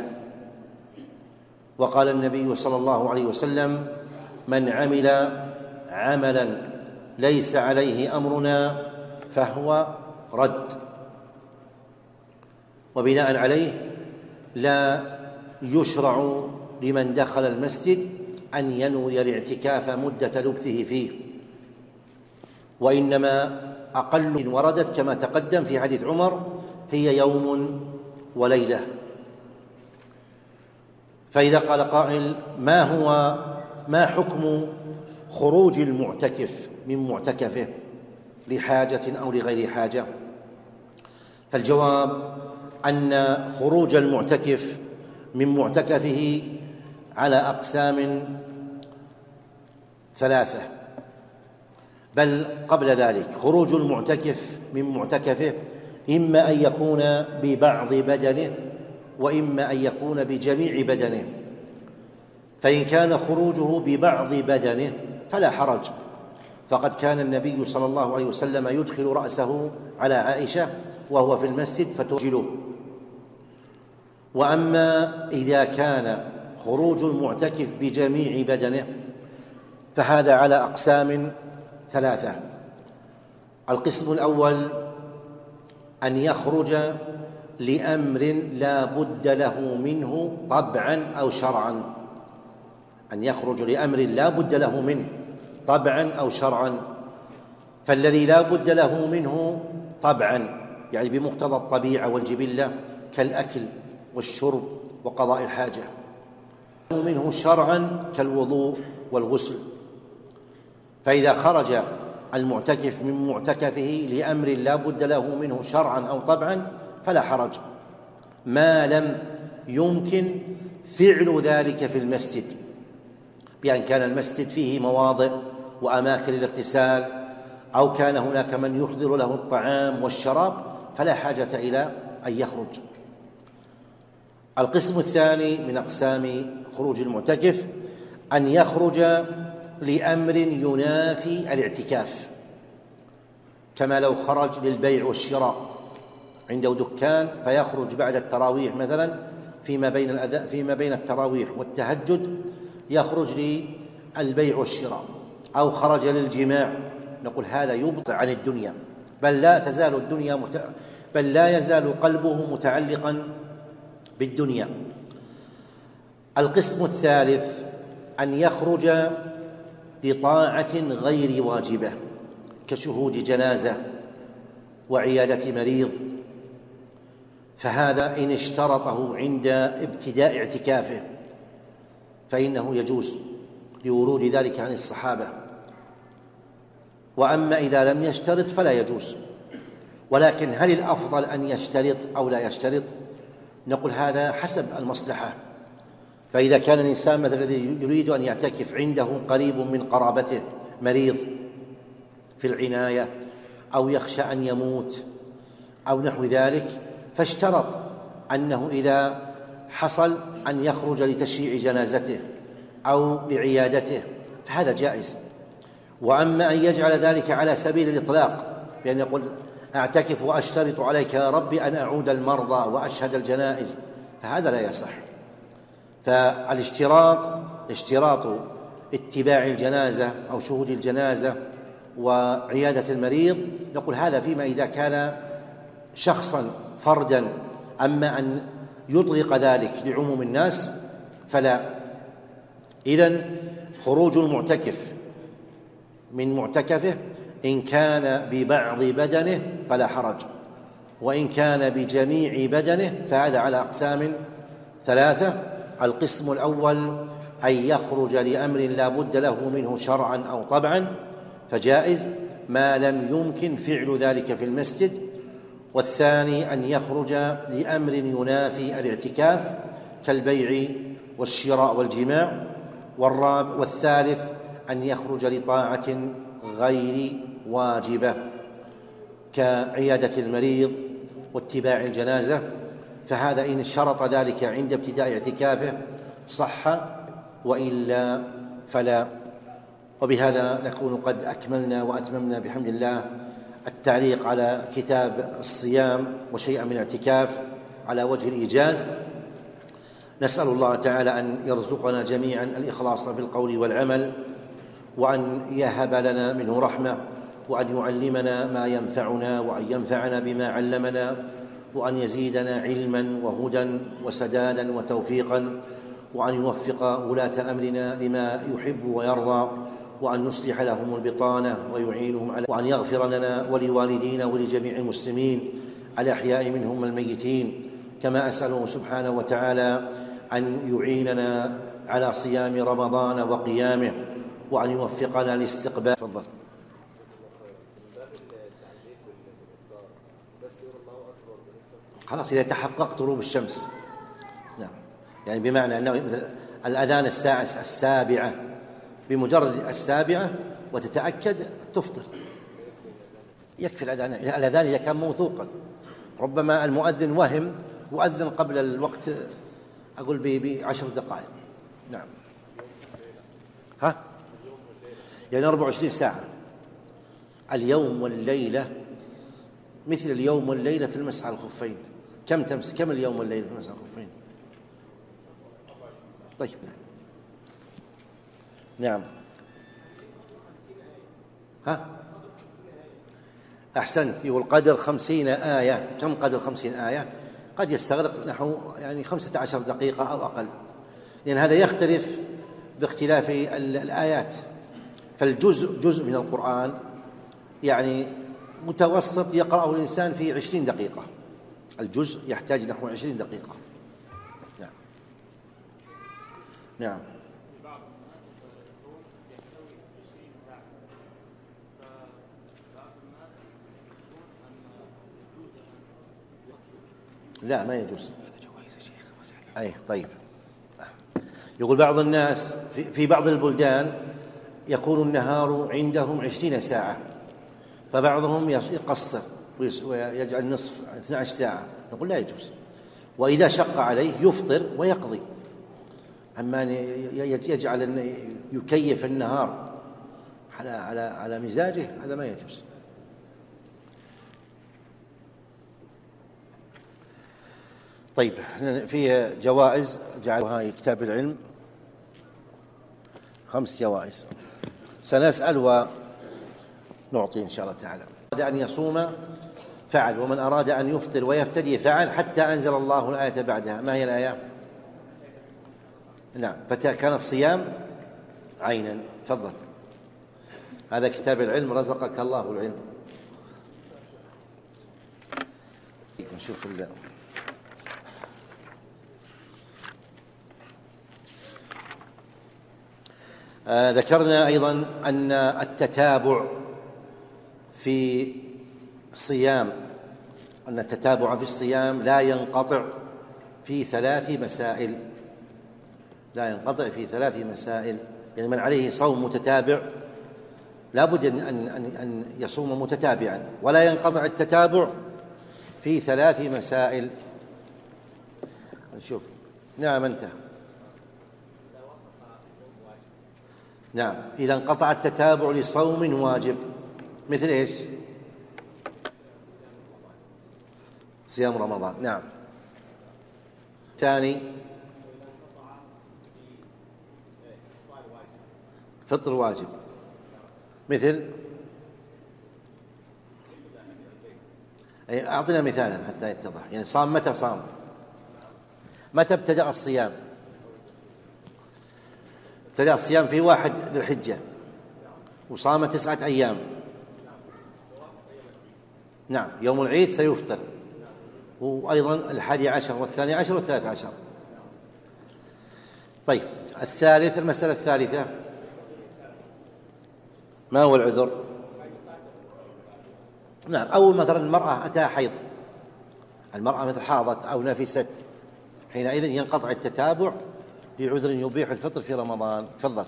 وقال النبي صلى الله عليه وسلم: من عمل عملا ليس عليه أمرنا فهو رد. وبناء عليه لا يشرع لمن دخل المسجد أن ينوي الاعتكاف مدة لبثه فيه، وإنما أقل وردت كما تقدم في حديث عمر هي يوم وليلة. فإذا قال قائل: ما هو ما حكم خروج المعتكف من معتكفه لحاجة أو لغير حاجة؟ فالجواب أن خروج المعتكف من معتكفه على أقسام ثلاثة، بل قبل ذلك خروج المعتكف من معتكفه إما أن يكون ببعض بدنه وإما أن يكون بجميع بدنه. فإن كان خروجه ببعض بدنه فلا حرج، فقد كان النبي صلى الله عليه وسلم يدخل رأسه على عائشة وهو في المسجد فتوجله. وأما إذا كان خروج المعتكف بجميع بدنه فهذا على أقسام ثلاثة. القسم الأول أن يخرج لأمر لا بد له منه طبعا أو شرعا، أن يخرج لأمر لا بد له منه طبعا أو شرعا. فالذي لا بد له منه طبعا يعني بمقتضى الطبيعة والجبلة كالأكل والشرب وقضاء الحاجة، منه شرعا كالوضوء والغسل. فإذا خرج المعتكف من معتكفه لأمر لا بد له منه شرعا أو طبعا فلا حرج، ما لم يمكن فعل ذلك في المسجد، بأن كان المسجد فيه مواضع وأماكن للاغتسال أو كان هناك من يحضر له الطعام والشراب فلا حاجة إلى أن يخرج. القسم الثاني من أقسام خروج المعتكف أن يخرج لأمر ينافي الاعتكاف، كما لو خرج للبيع والشراء، عنده دكان فيخرج بعد التراويح مثلا فيما بين الأذى فيما بين التراويح والتهجد يخرج للبيع والشراء، أو خرج للجماع، نقول هذا يبطئ عن الدنيا، بل لا تزال الدنيا مت... بل لا يزال قلبه متعلقا بالدنيا. القسم الثالث أن يخرج لطاعة غير واجبة كشهود جنازة وعيادة مريض، فهذا إن اشترطه عند ابتداء اعتكافه فإنه يجوز لورود ذلك عن الصحابة، وأما إذا لم يشترط فلا يجوز. ولكن هل الأفضل أن يشترط أو لا يشترط؟ نقول هذا حسب المصلحة. فإذا كان الإنسان مثل الذي يريد أن يعتكف عنده قريب من قرابته مريض في العناية أو يخشى أن يموت أو نحو ذلك، فاشترط أنه إذا حصل أن يخرج لتشييع جنازته أو لعيادته فهذا جائز. وأما أن يجعل ذلك على سبيل الإطلاق بأن يقول أعتكف وأشترط عليك يا ربي أن أعود المرضى وأشهد الجنائز، فهذا لا يصح. فالاشتراط اشتراط اتباع الجنازة أو شهود الجنازة وعيادة المريض، نقول هذا فيما إذا كان شخصا فردا. أما أن يطلق ذلك لعموم الناس فلا. إذن خروج المعتكف من معتكفه إن كان ببعض بدنه فلا حرج، وإن كان بجميع بدنه فهذا على أقسام ثلاثة. القسم الأول أن يخرج لأمر لا بد له منه شرعا أو طبعا فجائز ما لم يمكن فعل ذلك في المسجد. والثاني أن يخرج لأمر ينافي الاعتكاف كالبيع والشراء والجماع. والرابع والثالث أن يخرج لطاعة غير واجبة كعيادة المريض واتباع الجنازة، فهذا إن شرط ذلك عند ابتداء اعتكافه صح، وإلا فلا. وبهذا نكون قد أكملنا وأتممنا بحمد الله التعليق على كتاب الصيام وشيئا من الاعتكاف على وجه الإيجاز. نسأل الله تعالى أن يرزقنا جميعا الإخلاص في القول والعمل، وأن يهب لنا منه رحمة، وأن يعلمنا ما ينفعنا، وأن ينفعنا بما علمنا، وأن يزيدنا علما وهدى وسدادا وتوفيقا، وأن يوفق ولاة أمرنا لما يحب ويرضى، وأن يصلح لهم البطانة ويعينهم على، وأن يغفر لنا ولوالدينا ولجميع المسلمين الأحياء منهم والميتين. كما أسأله سبحانه وتعالى أن يعيننا على صيام رمضان وقيامه، وأن يوفقنا لاستقبال. تفضل. خلاص إذا تحققت غروب الشمس، نعم، يعني بمعنى أنه الأذان الساعة السابعة، بمجرد السابعة وتتأكد تفطر، يكفي الأذان. الأذان إذا كان موثوقا، ربما المؤذن وهم وأذن قبل الوقت، أقول بعشر دقائق، نعم، ها يعني أربع وعشرين ساعة. اليوم والليلة مثل اليوم والليلة في المسح على الخفين. كم تمس كم اليوم والليلة في المسح على الخفين؟ طيب، نعم، ها أحسنت. يقول قدر خمسين آية. كم قدر خمسين آية؟ قد يستغرق نحو يعني خمسة عشر دقيقة أو أقل، لأن هذا يختلف باختلاف الآيات. فالجزء جزء من القرآن يعني متوسط يقرأه الإنسان في عشرين دقيقة، الجزء يحتاج نحو عشرين دقيقة. نعم نعم لا ما يجوز. أي طيب. يقول بعض الناس في بعض البلدان يكون النهار عندهم عشرين ساعة، فبعضهم يقصر ويجعل نصف اثنتي عشرة ساعة. نقول لا يجوز، وإذا شق عليه يفطر ويقضي. أما أن يجعل أن يكيف النهار على على على مزاجه هذا ما يجوز. طيب، في جوائز جعلها كتاب العلم، خمس جوائز سنسأل ونعطي إن شاء الله تعالى. أراد أن يصوم فعل، ومن أراد أن يفطر ويفتدي فعل، حتى أنزل الله الآية بعدها. ما هي الآية؟ نعم، فكان الصيام عينا. تفضل. هذا كتاب العلم، رزقك الله العلم. نشوف الله. آه ذكرنا أيضا أن التتابع في الصيام أن التتابع في الصيام لا ينقطع في ثلاث مسائل لا ينقطع في ثلاث مسائل يعني من عليه صوم متتابع لا بد أن, أن, أن يصوم متتابعا، ولا ينقطع التتابع في ثلاث مسائل. نشوف. نعم أنت. نعم، إذا انقطع التتابع لصوم واجب مثل إيش؟ صيام رمضان. نعم. ثاني فطر واجب مثل أعطنا مثالا حتى يتضح. يعني صام متى صام؟ متى ابتدأ الصيام؟ ابتدأ الصيام في واحد ذي الحجة وصام تسعة أيام. نعم، يوم العيد سيفطر، وأيضا الحادي عشر والثاني عشر والثالث عشر. طيب، الثالث المسألة الثالثة ما هو العذر؟ نعم، أول مثلا المرأة أتاها حيض، المرأة مثل حاضت أو نفست، حينئذ ينقطع التتابع لعذر يبيح الفطر في رمضان. تفضل.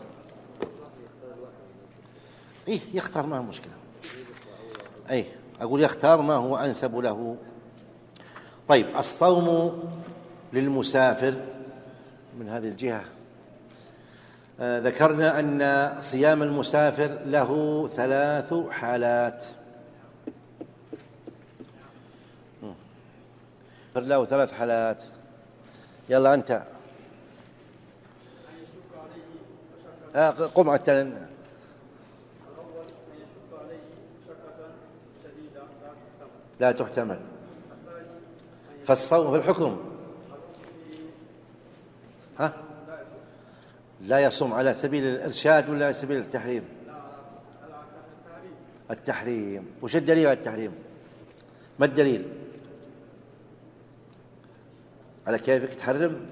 إيه يختار، ما هو مشكلة. أي أقول يختار ما هو أنسب له. طيب، الصوم للمسافر من هذه الجهة. آه ذكرنا أن صيام المسافر له ثلاث حالات له ثلاث حالات يلا أنت. آه قم على التن. لا تحتمل. فالصوم في الحكم ها لا يصوم على سبيل الإرشاد ولا على سبيل التحريم؟ التحريم. وش الدليل على التحريم؟ ما الدليل على كيفك تحرم؟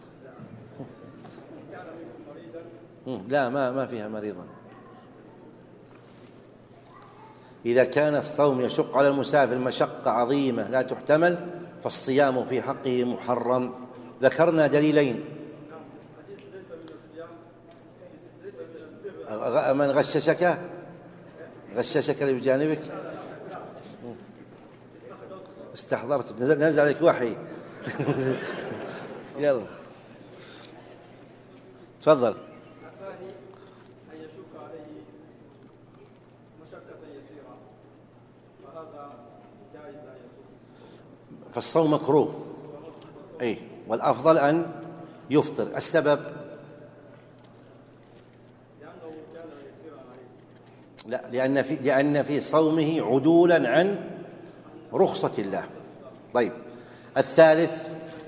لا، ما ما فيها مريضا. إذا كان الصوم يشق على المسافر مشقة عظيمة لا تحتمل فالصيام في حقه محرم. ذكرنا دليلين. من غششك غششك اللي بجانبك استحضرت، نزل عليك وحي. يلا تفضل. فالصوم مكروه. أي، والأفضل أن يفطر. السبب؟ لا، لأن في لأن في صومه عدولا عن رخصة الله. طيب، الثالث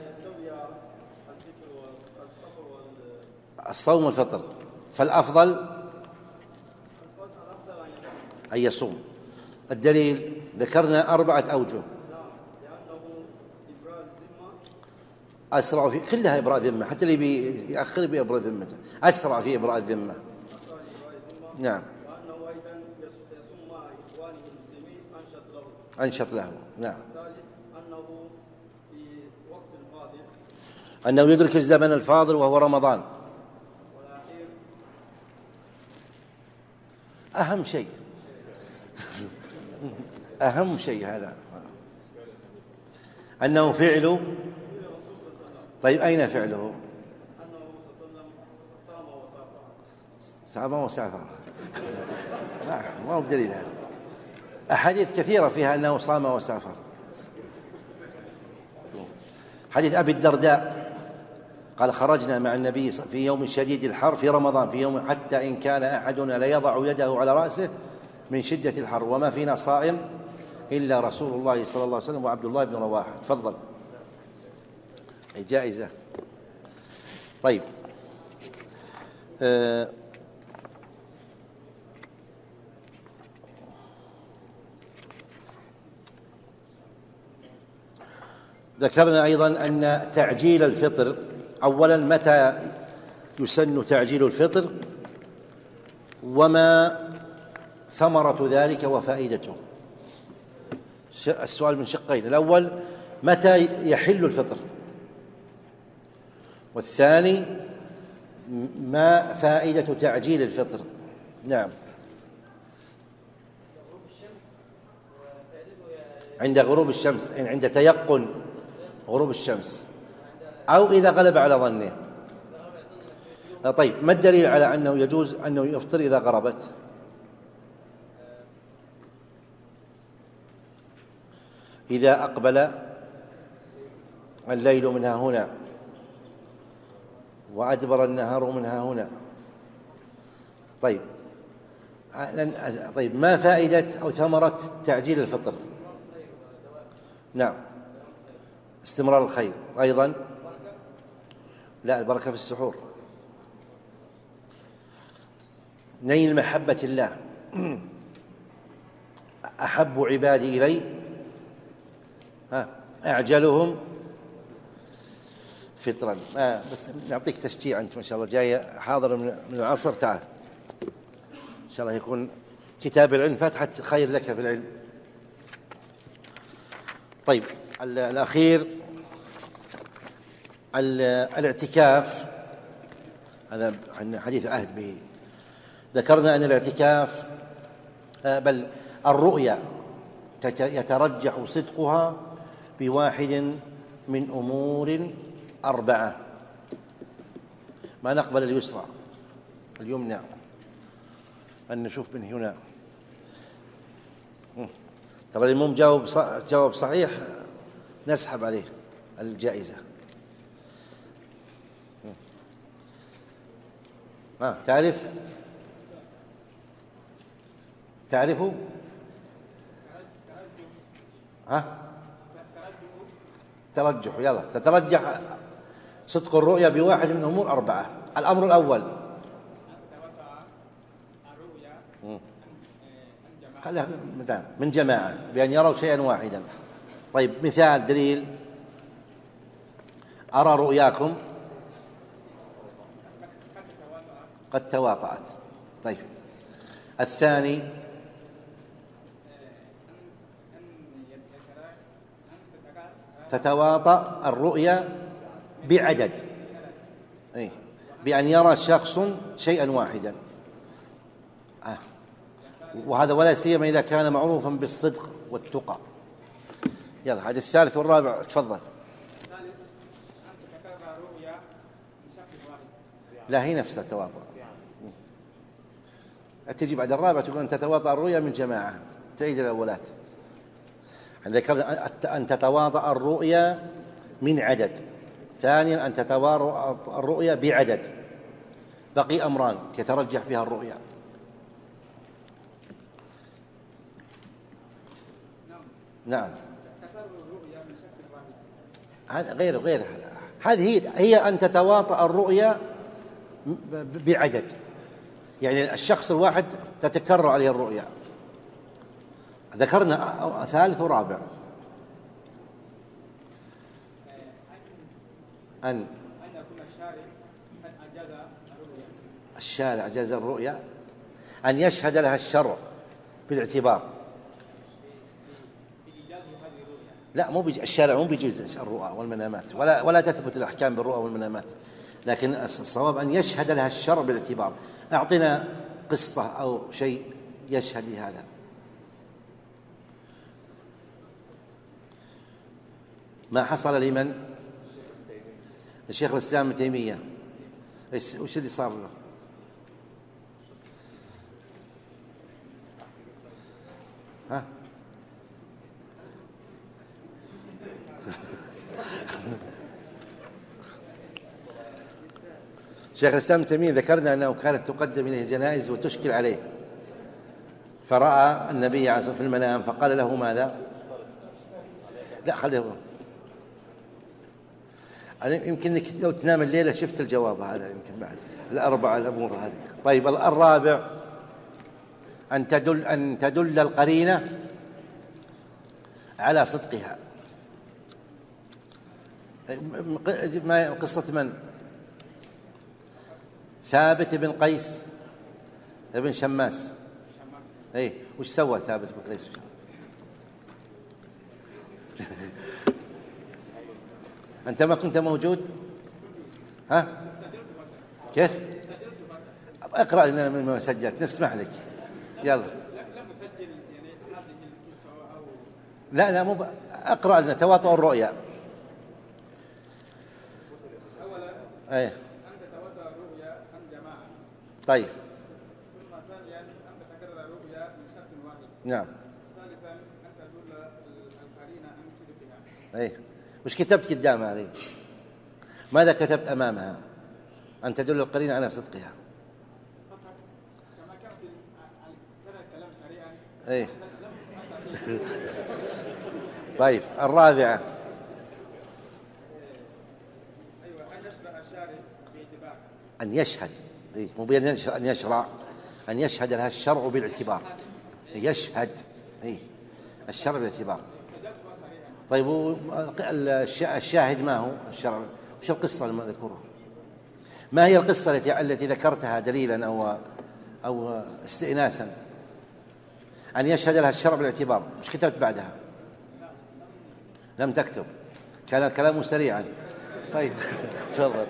الصوم والفطر، فالأفضل أن يصوم. الدليل؟ ذكرنا أربعة أوجه. أسرع في كلها إبراء ذمة، حتى اللي بيأخر بإبراء ذمته أسرع في إبراء الذمة. نعم، أنشط له. نعم، أنه يدرك الزمن الفاضل وهو رمضان. أهم شيء أهم شيء هذا أنه فعله. طيب، أين فعله؟ صام وسافر. لا، ما هو بدليل هذا. أحاديث كثيرة فيها أنه صام وسافر. حديث أبي الدرداء قال: خرجنا مع النبي في يوم شديد الحر في رمضان، في يوم حتى إن كان أحدنا ليضع يده على رأسه من شدة الحر، وما فينا صائم إلا رسول الله صلى الله عليه وسلم وعبد الله بن رواحة. تفضل. جائزة. طيب، أه ذكرنا أيضا أن تعجيل الفطر، أولا متى يسن تعجيل الفطر وما ثمرة ذلك وفائدته. السؤال من شقين: الأول متى يحل الفطر، والثاني ما فائدة تعجيل الفطر. نعم. عند غروب الشمس، يعني عند تيقن غروب الشمس، أو إذا غلب على ظنه. طيب، ما الدليل على أنه يجوز أنه يفطر إذا غربت؟ إذا أقبل الليل منها هنا وأدبر النهار منها هنا. طيب طيب ما فائدة أو ثمرة تعجيل الفطر؟ نعم، استمرار الخير. أيضا لا، البركة في السحور، نيل محبة الله. أحب عبادي إلي أعجلهم فطرا. آه بس نعطيك تشجيع، أنت ما شاء الله جاي حاضر من العصر، تعال إن شاء الله يكون كتاب العلم فتحة خير لك في العلم. طيب، الأخير الاعتكاف، هذا عن حديث عهد به. ذكرنا أن الاعتكاف بل الرؤيا يترجح صدقها بواحد من أمور أربعة: ما نقبل اليسرى، اليمنى، أن نشوف من هنا. ترى المهم جاوب جواب صحيح نسحب عليه الجائزة. ها تعرف تعرفوا ها ترجح، يلا تترجح صدق الرؤيا بواحد من أمور أربعة. الأمر الأول من جماعة بأن يروا شيئا واحدا. طيب، مثال دليل: أرى رؤياكم قد تواطأت. طيب، الثاني تتواطأ الرؤيا بعدد، أي بأن يرى شخص شيئا واحدا، آه. وهذا ولا سيما إذا كان معروفا بالصدق والتقى. يلا، هذا الثالث والرابع، تفضل. لا، هي نفس التواطؤ. تجي بعد الرابع تقول أن تتواطأ الرؤيا من جماعة، تعيد الأولات. ذكرنا أن تتواطأ الرؤيا من عدد. ثانيا أن تتواطأ الرؤيا بعدد. بقي أمران يترجح بها الرؤيا. نعم، هذا غير غير هذه هي هي أن تتواطأ الرؤيا بعدد، يعني الشخص الواحد تتكرر عليه الرؤيا. ذكرنا ثالث ورابع. أن الشارع أجاز الرؤيا، أن يشهد لها الشرع بالاعتبار. لا، مو بيج... الشارع مو بيجوز الرؤى والمنامات، ولا ولا تثبت الأحكام بالرؤى والمنامات، لكن الصواب أن يشهد لها الشرع بالاعتبار. أعطنا قصة أو شيء يشهد لهذا. ما حصل لمن؟ الشيخ الإسلام ابن تيمية. وش اللي صار له؟ ها؟ شيخ الإسلام ابن تيمية ذكرنا أنه كانت تقدم إليه جنائز وتشكل عليه، فرأى النبي عليه الصلاة والسلام في المنام فقال له ماذا؟ لا، خليه يمكن لو تنام الليلة شفت الجواب هذا، يمكن بعد الأربعة الأمور هذه. طيب، الرابع أن تدل أن تدل القرينة على صدقها. ما قصة من؟ ثابت بن قيس ابن شماس. اي وش سوى ثابت بن قيس؟ انت ما كنت موجود؟ ها كيف؟ اقرأ لنا مما سجلت نسمح لك. يلا. لا لا مو اقرأ لنا تواطؤ الرؤيا. اولا اي ان تتواتر الرؤيا عن جماعه. طيب. ثم ثانيا ان تتكرر الرؤيا من شرط واحد. نعم. ثالثا ان تدل القرينه عن صدقها. اي وش كتبت قدامها هذه؟ ماذا كتبت امامها؟ ان تدل القرينة على صدقها. كما كان في كان الكلام سريعا. اي طيب الرابعة. ايوه ان يشرع الشارع باعتبار. أن يشهد إيه؟ مو بأن يشرع، أن يشرع أن يشهد لها الشرع بالاعتبار. يشهد إيه؟ الشرع بالاعتبار. طيب الشاهد ما هو الشرع؟ وش القصة المذكورة؟ ما هي القصة التي التي ذكرتها دليلا أو أو استئناسا؟ أن يشهد لها الشرع بالاعتبار. مش كتبت بعدها؟ لم تكتب، كان الكلام سريعا. طيب تفضل.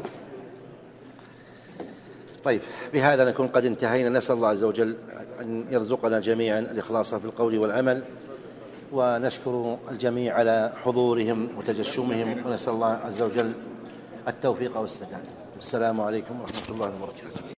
طيب بهذا نكون قد انتهينا. نسأل الله عز وجل أن يرزقنا جميعا الإخلاص في القول والعمل، ونشكر الجميع على حضورهم وتجشمهم، ونسأل الله عز وجل التوفيق والسداد. السلام عليكم ورحمة الله وبركاته.